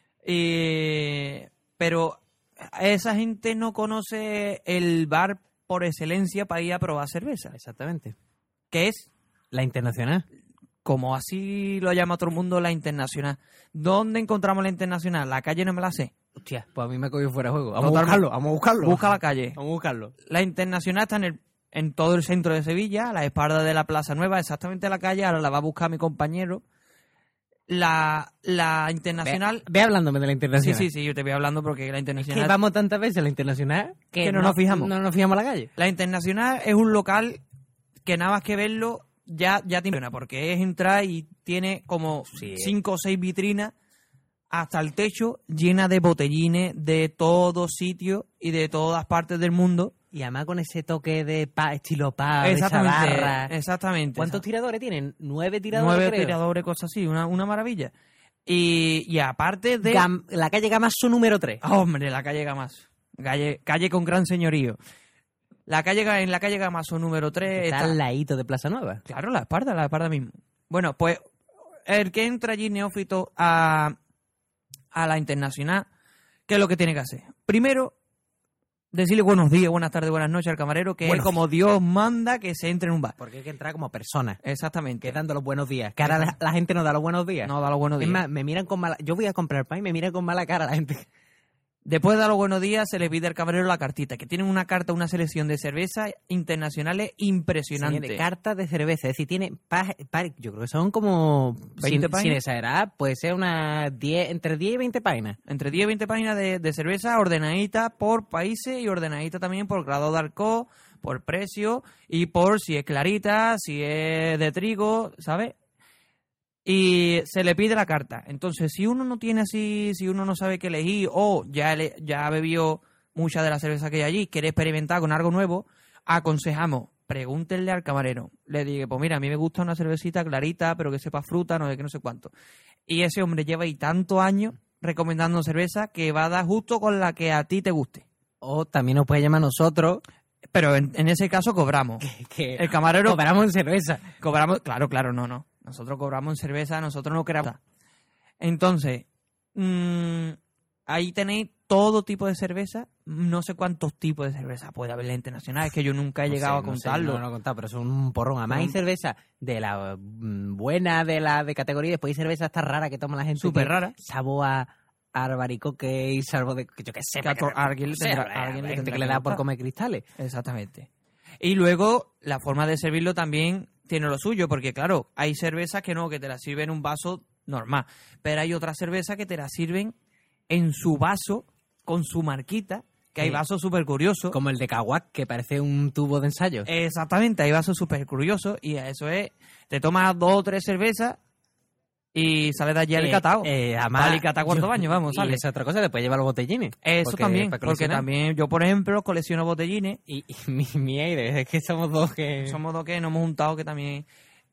Y, pero esa gente no conoce el bar por excelencia para ir a probar cerveza. Exactamente. ¿Qué es? La Internacional. Como así lo llama todo el mundo, la Internacional. ¿Dónde encontramos la Internacional? La calle no me la sé. Hostia, pues a mí me cogió fuera de juego. Vamos Totalmente. a buscarlo, vamos a buscarlo. Busca la calle. Vamos a buscarlo. La Internacional está en, el, en todo el centro de Sevilla, a la espalda de la Plaza Nueva, exactamente en la calle. Ahora la va a buscar mi compañero. La, la Internacional... Ve, ve hablándome de la Internacional. Sí, sí, sí, yo te voy hablando porque la Internacional... Es que vamos tantas veces a la Internacional que, que no, no nos fijamos. No nos fijamos a la calle. La Internacional es un local que nada más que verlo ya, ya te impresiona, porque es entrar y tiene como sí, cinco o seis vitrinas hasta el techo llena de botellines de todos sitios y de todas partes del mundo. Y además con ese toque de pa, estilo pub, exactamente, esa barra. Exactamente. ¿Cuántos exact- tiradores tienen? Nueve tiradores, Nueve creo. tiradores, cosas así, una, una maravilla. Y, y aparte de... Gam- la calle Gamazo número tres. Ah, hombre, la calle Gamazo. Calle, calle con gran señorío. La calle, en la calle Gamazo número tres Está está... al ladito de Plaza Nueva. Claro, la espalda, la espalda mismo. Bueno, pues el que entra allí neófito a, a la Internacional, ¿qué es lo que tiene que hacer? Primero, decirle buenos días, buenas tardes, buenas noches al camarero, que Buenos es como Dios manda que se entre en un bar. Porque hay que entrar como persona. Exactamente. Que dando los buenos días. Que ahora la, la gente no da los buenos días. No da los buenos días. Es más, me miran con mala... Yo voy a comprar pan y me miran con mala cara la gente. Después de dar los buenos días, se le pide al camarero la cartita, que tienen una carta, una selección de cervezas internacionales impresionante. Señores, cartas de cerveza, es decir, tiene, pa, pa, yo creo que son como, veinte sin, páginas. sin exagerar, puede ser unas diez, entre diez y veinte páginas. Entre diez y veinte páginas de, de cerveza ordenadita por países y ordenadita también por grado de alcohol, por precio y por si es clarita, si es de trigo, ¿sabes? Y se le pide la carta. Entonces, si uno no tiene así, si uno no sabe qué elegir o ya, le, ya bebió mucha de la cerveza que hay allí, quiere experimentar con algo nuevo, aconsejamos, pregúntenle al camarero. Le diga, pues mira, a mí me gusta una cervecita clarita, pero que sepa fruta, no sé qué, no sé cuánto. Y ese hombre lleva ahí tantos años recomendando cerveza que va a dar justo con la que a ti te guste. O también nos puede llamar a nosotros. Pero en, en ese caso cobramos. Que, que el camarero... Cobramos en cerveza. Cobramos, claro, claro, no, no. Nosotros cobramos en cerveza, nosotros no queramos. Entonces, mmm, ahí tenéis todo tipo de cerveza. No sé cuántos tipos de cerveza puede haber en la Internacional. Es que yo nunca he No llegado sé, a contarlo. No, sé, no, no he contado, pero son un porrón. Además hay Son- cerveza de la mm, buena, de la de categoría. Después hay cerveza esta rara que toma la gente. Súper que rara. Sabor a arbaricoque y salvo de... que yo qué sé. Que a to- a alguien le no sé, tendrá- hay a alguien le gente tendrá que le que da por gustar. comer cristales. Exactamente. Y luego, la forma de servirlo también tiene lo suyo, porque claro, hay cervezas que no, que te la sirven en un vaso normal, pero hay otras cervezas que te la sirven en su vaso, con su marquita, que hay Sí. vasos súper curiosos. Como el de Caguac, que parece un tubo de ensayo. Exactamente, hay vasos súper curiosos y eso es, te tomas dos o tres cervezas Y sale de allí Alicatao. Eh, eh, además, Alicatao cuarto yo- baño, vamos, y sale. esa otra cosa, después lleva los botellines. Eso Porque- también, para porque coleccionar. también yo, por ejemplo, colecciono botellines. Y, y mi, mi aire, es que somos dos que... Somos dos que nos hemos juntado que también...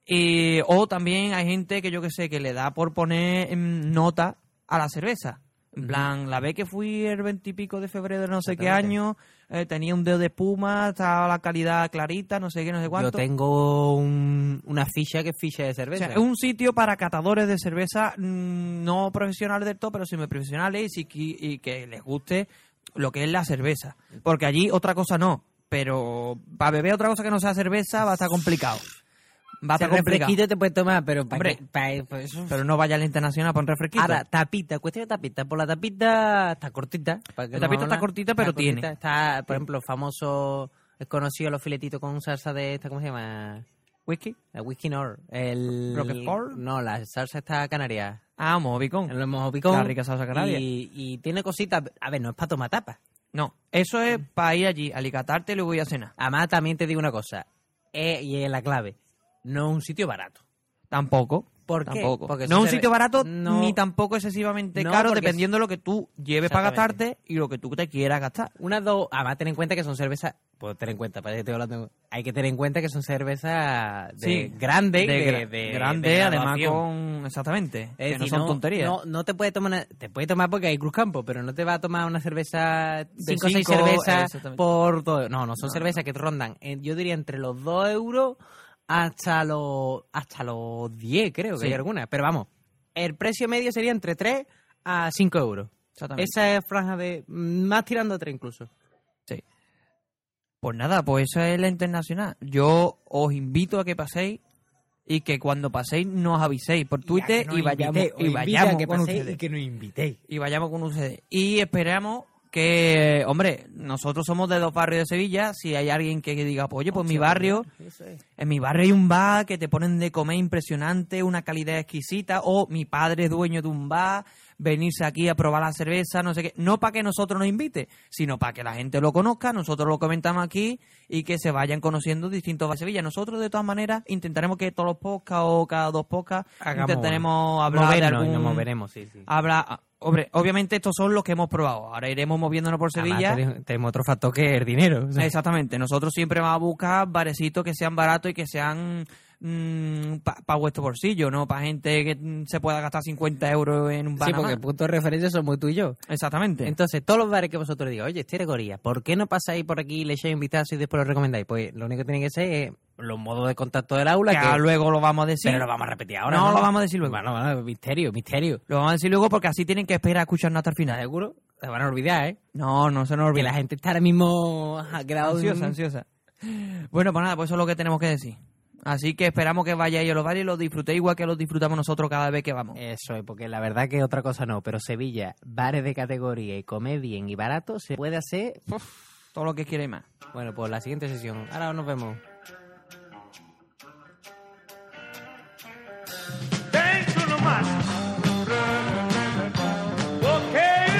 Y, o también hay gente que yo que sé, que le da por poner mm, nota a la cerveza. En plan, la vez que fui el veintipico de febrero de no sé qué Exactamente. año, eh, tenía un dedo de espuma, estaba la calidad clarita, no sé qué, no sé cuánto. Yo tengo un- una ficha que es ficha de O cerveza. sea, es un sitio para catadores de cerveza mm, no profesionales del todo, pero semi-profesionales y, sí que- y que les guste lo que es la cerveza. Porque allí otra cosa no, pero para beber otra cosa que no sea cerveza va a estar complicado. Va a Ese estar complicado. refresquito te puedes tomar, pero para Hombre, que- pa- pa- eso- Pero no vaya a la internacional para un refresquito. Ahora, tapita, cuestión de tapita. Por la tapita está cortita. para que La no tapita está habla. cortita, pero tiene. Está, por ejemplo, famoso, es conocido los filetitos con salsa de esta, ¿cómo se llama? ¿Whisky? La whisky Nor. El... ¿Roquefort? No, la salsa está canaria. Ah, mojobicón. El mojobicón. La rica salsa canaria. Y, y tiene cositas, a ver, no es para tomar tapas. No, eso es para ir allí, alicatarte y luego ir a cenar. Además, también te digo una cosa, eh, y es la clave, no es un sitio barato. Tampoco. ¿Por qué? Tampoco. Porque no es un se- sitio barato no- ni tampoco excesivamente No, caro, porque dependiendo de lo que tú lleves para Exactamente. gastarte y lo que tú te quieras gastar. Unas dos, además ten en cuenta que son cervezas, pues ten en cuenta, parece que estoy hablando, hay que tener en cuenta que son cervezas de Sí, grande, de de, gra- de- grande, de además graduación. con... Exactamente. Es que decir, no son tonterías. No, no te puedes tomar, una- te puedes tomar porque hay Cruz Campo, pero no te vas a tomar una cerveza, cinco o seis cinco, cervezas exactamente. por todo. No, no son No, cervezas que te rondan, eh, yo diría entre los dos euros hasta los hasta los diez, creo que Sí. hay algunas. Pero vamos, el precio medio sería entre tres a cinco euros. Exactamente. Esa es franja de, más tirando a tres incluso. Sí. Pues nada, pues eso es la internacional. Yo os invito a que paséis y que cuando paséis nos aviséis por Twitter y, vayamos, y vayamos que con paséis ustedes. y que nos invitéis. Y vayamos con ustedes. Y esperamos que, hombre, nosotros somos de dos barrios de Sevilla. Si hay alguien que diga, pues, oye, pues mi barrio, Eso es. en mi barrio hay un bar que te ponen de comer impresionante, una calidad exquisita, o mi padre es dueño de un bar, venirse aquí a probar la cerveza, no sé qué. No para que nosotros nos invite, sino para que la gente lo conozca, nosotros lo comentamos aquí y que se vayan conociendo distintos bares de Sevilla. Nosotros, de todas maneras, intentaremos que todos los podcasts o cada dos podcasts Hagamos- intentaremos hablar de movernos y algún... nos moveremos, sí, sí. Habla, hombre, obviamente estos son los que hemos probado. Ahora iremos moviéndonos por Sevilla. Además, tenemos- tenemos otro factor que es el dinero. o sea. Exactamente. Nosotros siempre vamos a buscar barecitos que sean baratos y que sean para vuestro bolsillo, no para gente que mm, se pueda gastar cincuenta euros en un bar. Sí, nada porque más. el punto de referencia somos tú y yo. Exactamente. Entonces, todos los bares que vosotros digáis, oye, este Gregoría, ¿por qué no pasáis por aquí, le echáis un vistazo y después lo recomendáis? Pues lo único que tiene que ser es los modos de contacto del aula. Que que luego lo vamos a decir. Pero lo vamos a repetir ahora. No, lo vamos a decir luego. Bueno, bueno, misterio, misterio. Lo vamos a decir luego porque así tienen que esperar a escucharnos hasta el final. ¿Seguro? Se van a olvidar, ¿eh? No, no se nos Que olvide. la gente está ahora mismo ha quedado Ansiosa, ansiosa. Bueno, pues nada, pues eso es lo que tenemos que decir. Así que esperamos que vayáis a los bares y los disfrutéis igual que los disfrutamos nosotros cada vez que vamos. Eso es, porque la verdad que otra cosa no, pero Sevilla, bares de categoría y comer bien y barato, se puede hacer uf, todo lo que quierais más. Bueno, pues la siguiente sesión. Ahora nos vemos. Dentro nomás. Ok.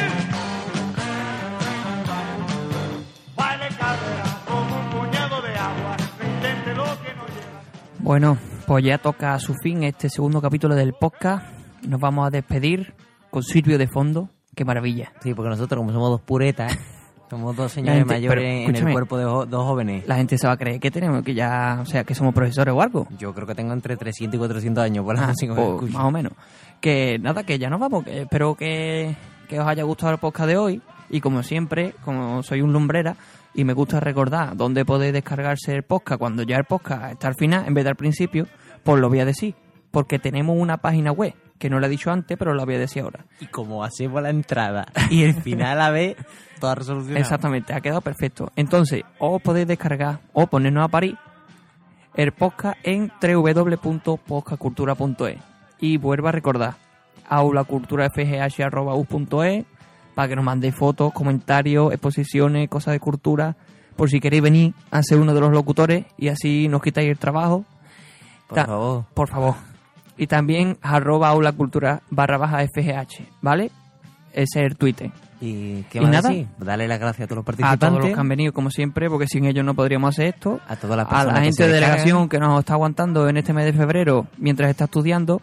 Vale carrera como un puñado de agua. No intente lo que no llega. Bueno, pues ya toca a su fin este segundo capítulo del podcast. Nos vamos a despedir con Silvio de fondo. Qué maravilla. Sí, porque nosotros como somos dos puretas, somos dos La señores gente- mayores pero, en el escúchame, cuerpo de jo- dos jóvenes. La gente se va a creer que tenemos que ya, o sea, que somos profesores o algo. Yo creo que tengo entre trescientos y cuatrocientos años por la Ah, música que pues, escucho. más o menos. Que nada, que ya nos vamos. Que espero que, que os haya gustado el podcast de hoy. Y como siempre, como soy un lumbrera y me gusta recordar dónde podéis descargarse el podcast cuando ya el podcast está al final en vez de al principio, pues lo voy a decir. Porque tenemos una página web, que no la he dicho antes, pero la voy a decir ahora. Y como hacemos la entrada y el final a ver, toda resolución. Exactamente, ha quedado perfecto. Entonces, os podéis descargar o ponernos a parir el podcast en doble u doble u doble u punto podcastcultura punto es. Y vuelvo a recordar, aulaculturafgh arroba u punto es, para que nos mandéis fotos, comentarios, exposiciones, cosas de cultura, por si queréis venir a ser uno de los locutores y así nos quitáis el trabajo. Por Ta- favor. Por favor. Y también arroba aulacultura barra baja fgh, ¿vale? Ese es el Twitter. ¿Y qué ¿Y más nada? decir? Dale las gracias a todos los A participantes. todos los que han venido, como siempre, porque sin ellos no podríamos hacer esto. A todas las A personas la que gente se de descargan. delegación que nos está aguantando en este mes de febrero mientras está estudiando.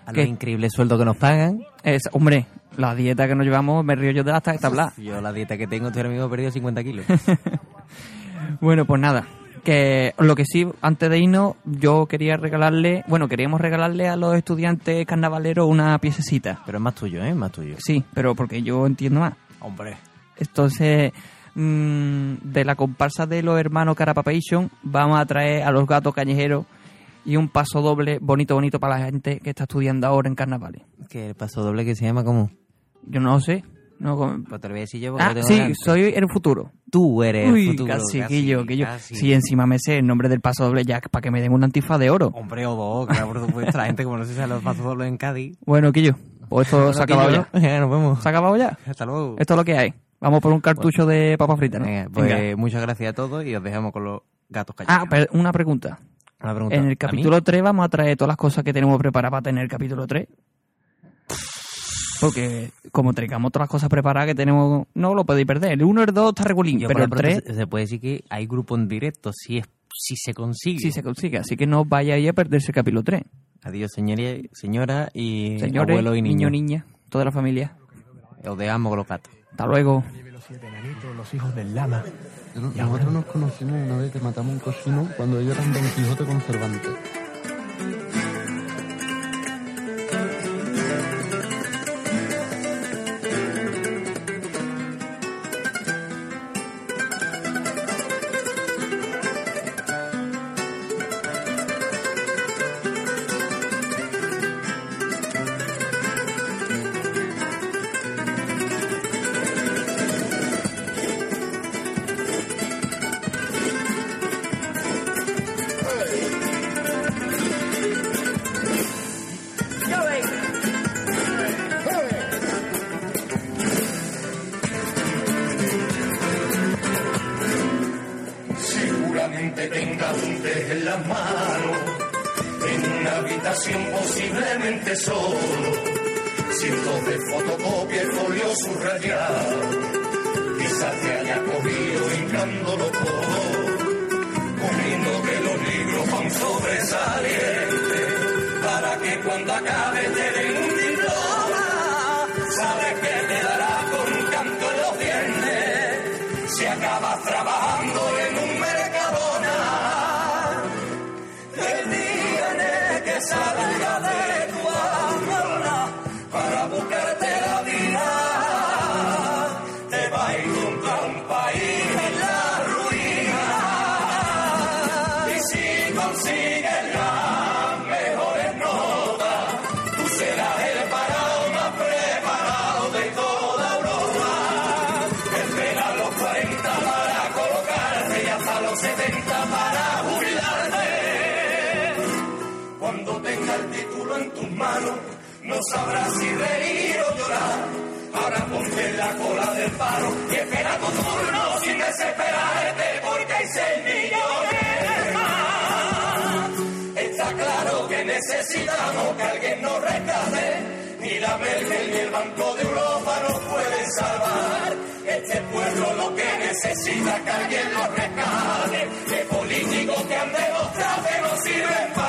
A los increíbles sueldos que nos pagan. Es, hombre, la dieta que nos llevamos, me río yo de hasta esta bla. Yo la dieta que tengo, este ahora mismo he perdido cincuenta kilos. Bueno, pues nada. Que lo que sí, antes de irnos, yo quería regalarle, bueno, queríamos regalarle a los estudiantes carnavaleros una piececita. Pero es más tuyo, ¿eh? Más tuyo. Sí, pero porque yo entiendo más. Hombre. Entonces, mmm, de la comparsa de los hermanos Carapapation, vamos a traer a los gatos callejeros y un paso doble bonito, bonito para la gente que está estudiando ahora en carnavales. ¿Qué el paso doble que se llama cómo? Yo no lo sé. No, como... Pues te lo voy a decir yo porque Ah, lo tengo sí, delante. soy el futuro. Tú eres Uy, el futuro. casi, casi, Guillo, Guillo. casi. Sí, encima me sé el nombre del paso doble ya para que me den un antifaz de oro. Hombre, o dos, claro, por supuesto. La gente como no se sabe los pasos dobles en Cádiz. Bueno, Guillo, pues esto se ha acabado ya. ya. Nos vemos. ¿Se ha acabado ya? Hasta luego. Esto es lo que hay. Vamos por un cartucho Bueno. de papa frita, ¿no? Venga, pues Venga. muchas gracias a todos y os dejamos con los gatos callejeros. Ah, pero una pregunta. Una pregunta. En ¿A el mí? capítulo tres vamos a traer todas las cosas que tenemos preparadas para tener el capítulo tres. Porque como traigamos todas las cosas preparadas que tenemos, no lo podéis perder. El uno y el dos está regulín, Yo, pero por el lo tres pronto, se, se puede decir que hay grupo en directo, si es si se consigue. sí se consigue. Así que no vayáis a perderse el capítulo tres. Adiós, señoría, señora y Señores, abuelo y niño, niño. niña, toda la familia. Os dejamos con los gatos. Hasta luego. Los hijos del lama. Nosotros nos conocimos una vez que matamos un cochino cuando ellos eran Don Quijote con Cervantes. Seguramente tengas un té en la mano, en una habitación posiblemente solo, cientos de fotocopias, folio subrayado, quizás te haya cogido hincándolo todo, comiendo que los libros van sobresalientes, para que cuando acabe te den un diploma, sabes que te dará con un canto en los dientes, si acabas trabajando en un Mercadona, el día en el que salga de tu alma para buscarte la vida, te va a encontrar un país en la ruina, y si consigues las mejores notas, tú serás el parado más preparado de toda Europa, espera los cuarenta para colocarte y hasta los setenta para jubilarte. Cuando tenga el título en tus manos, no sabrás si reír o llorar. Ahora ponte en la cola del paro y espera tu turno sin desesperarte, porque hay seis millones más. Está claro que necesitamos que alguien nos rescate, ni la Merkel ni el Banco de Europa nos pueden salvar. Este pueblo lo que necesita es que alguien nos rescate, de políticos que han demostrado que no sirven para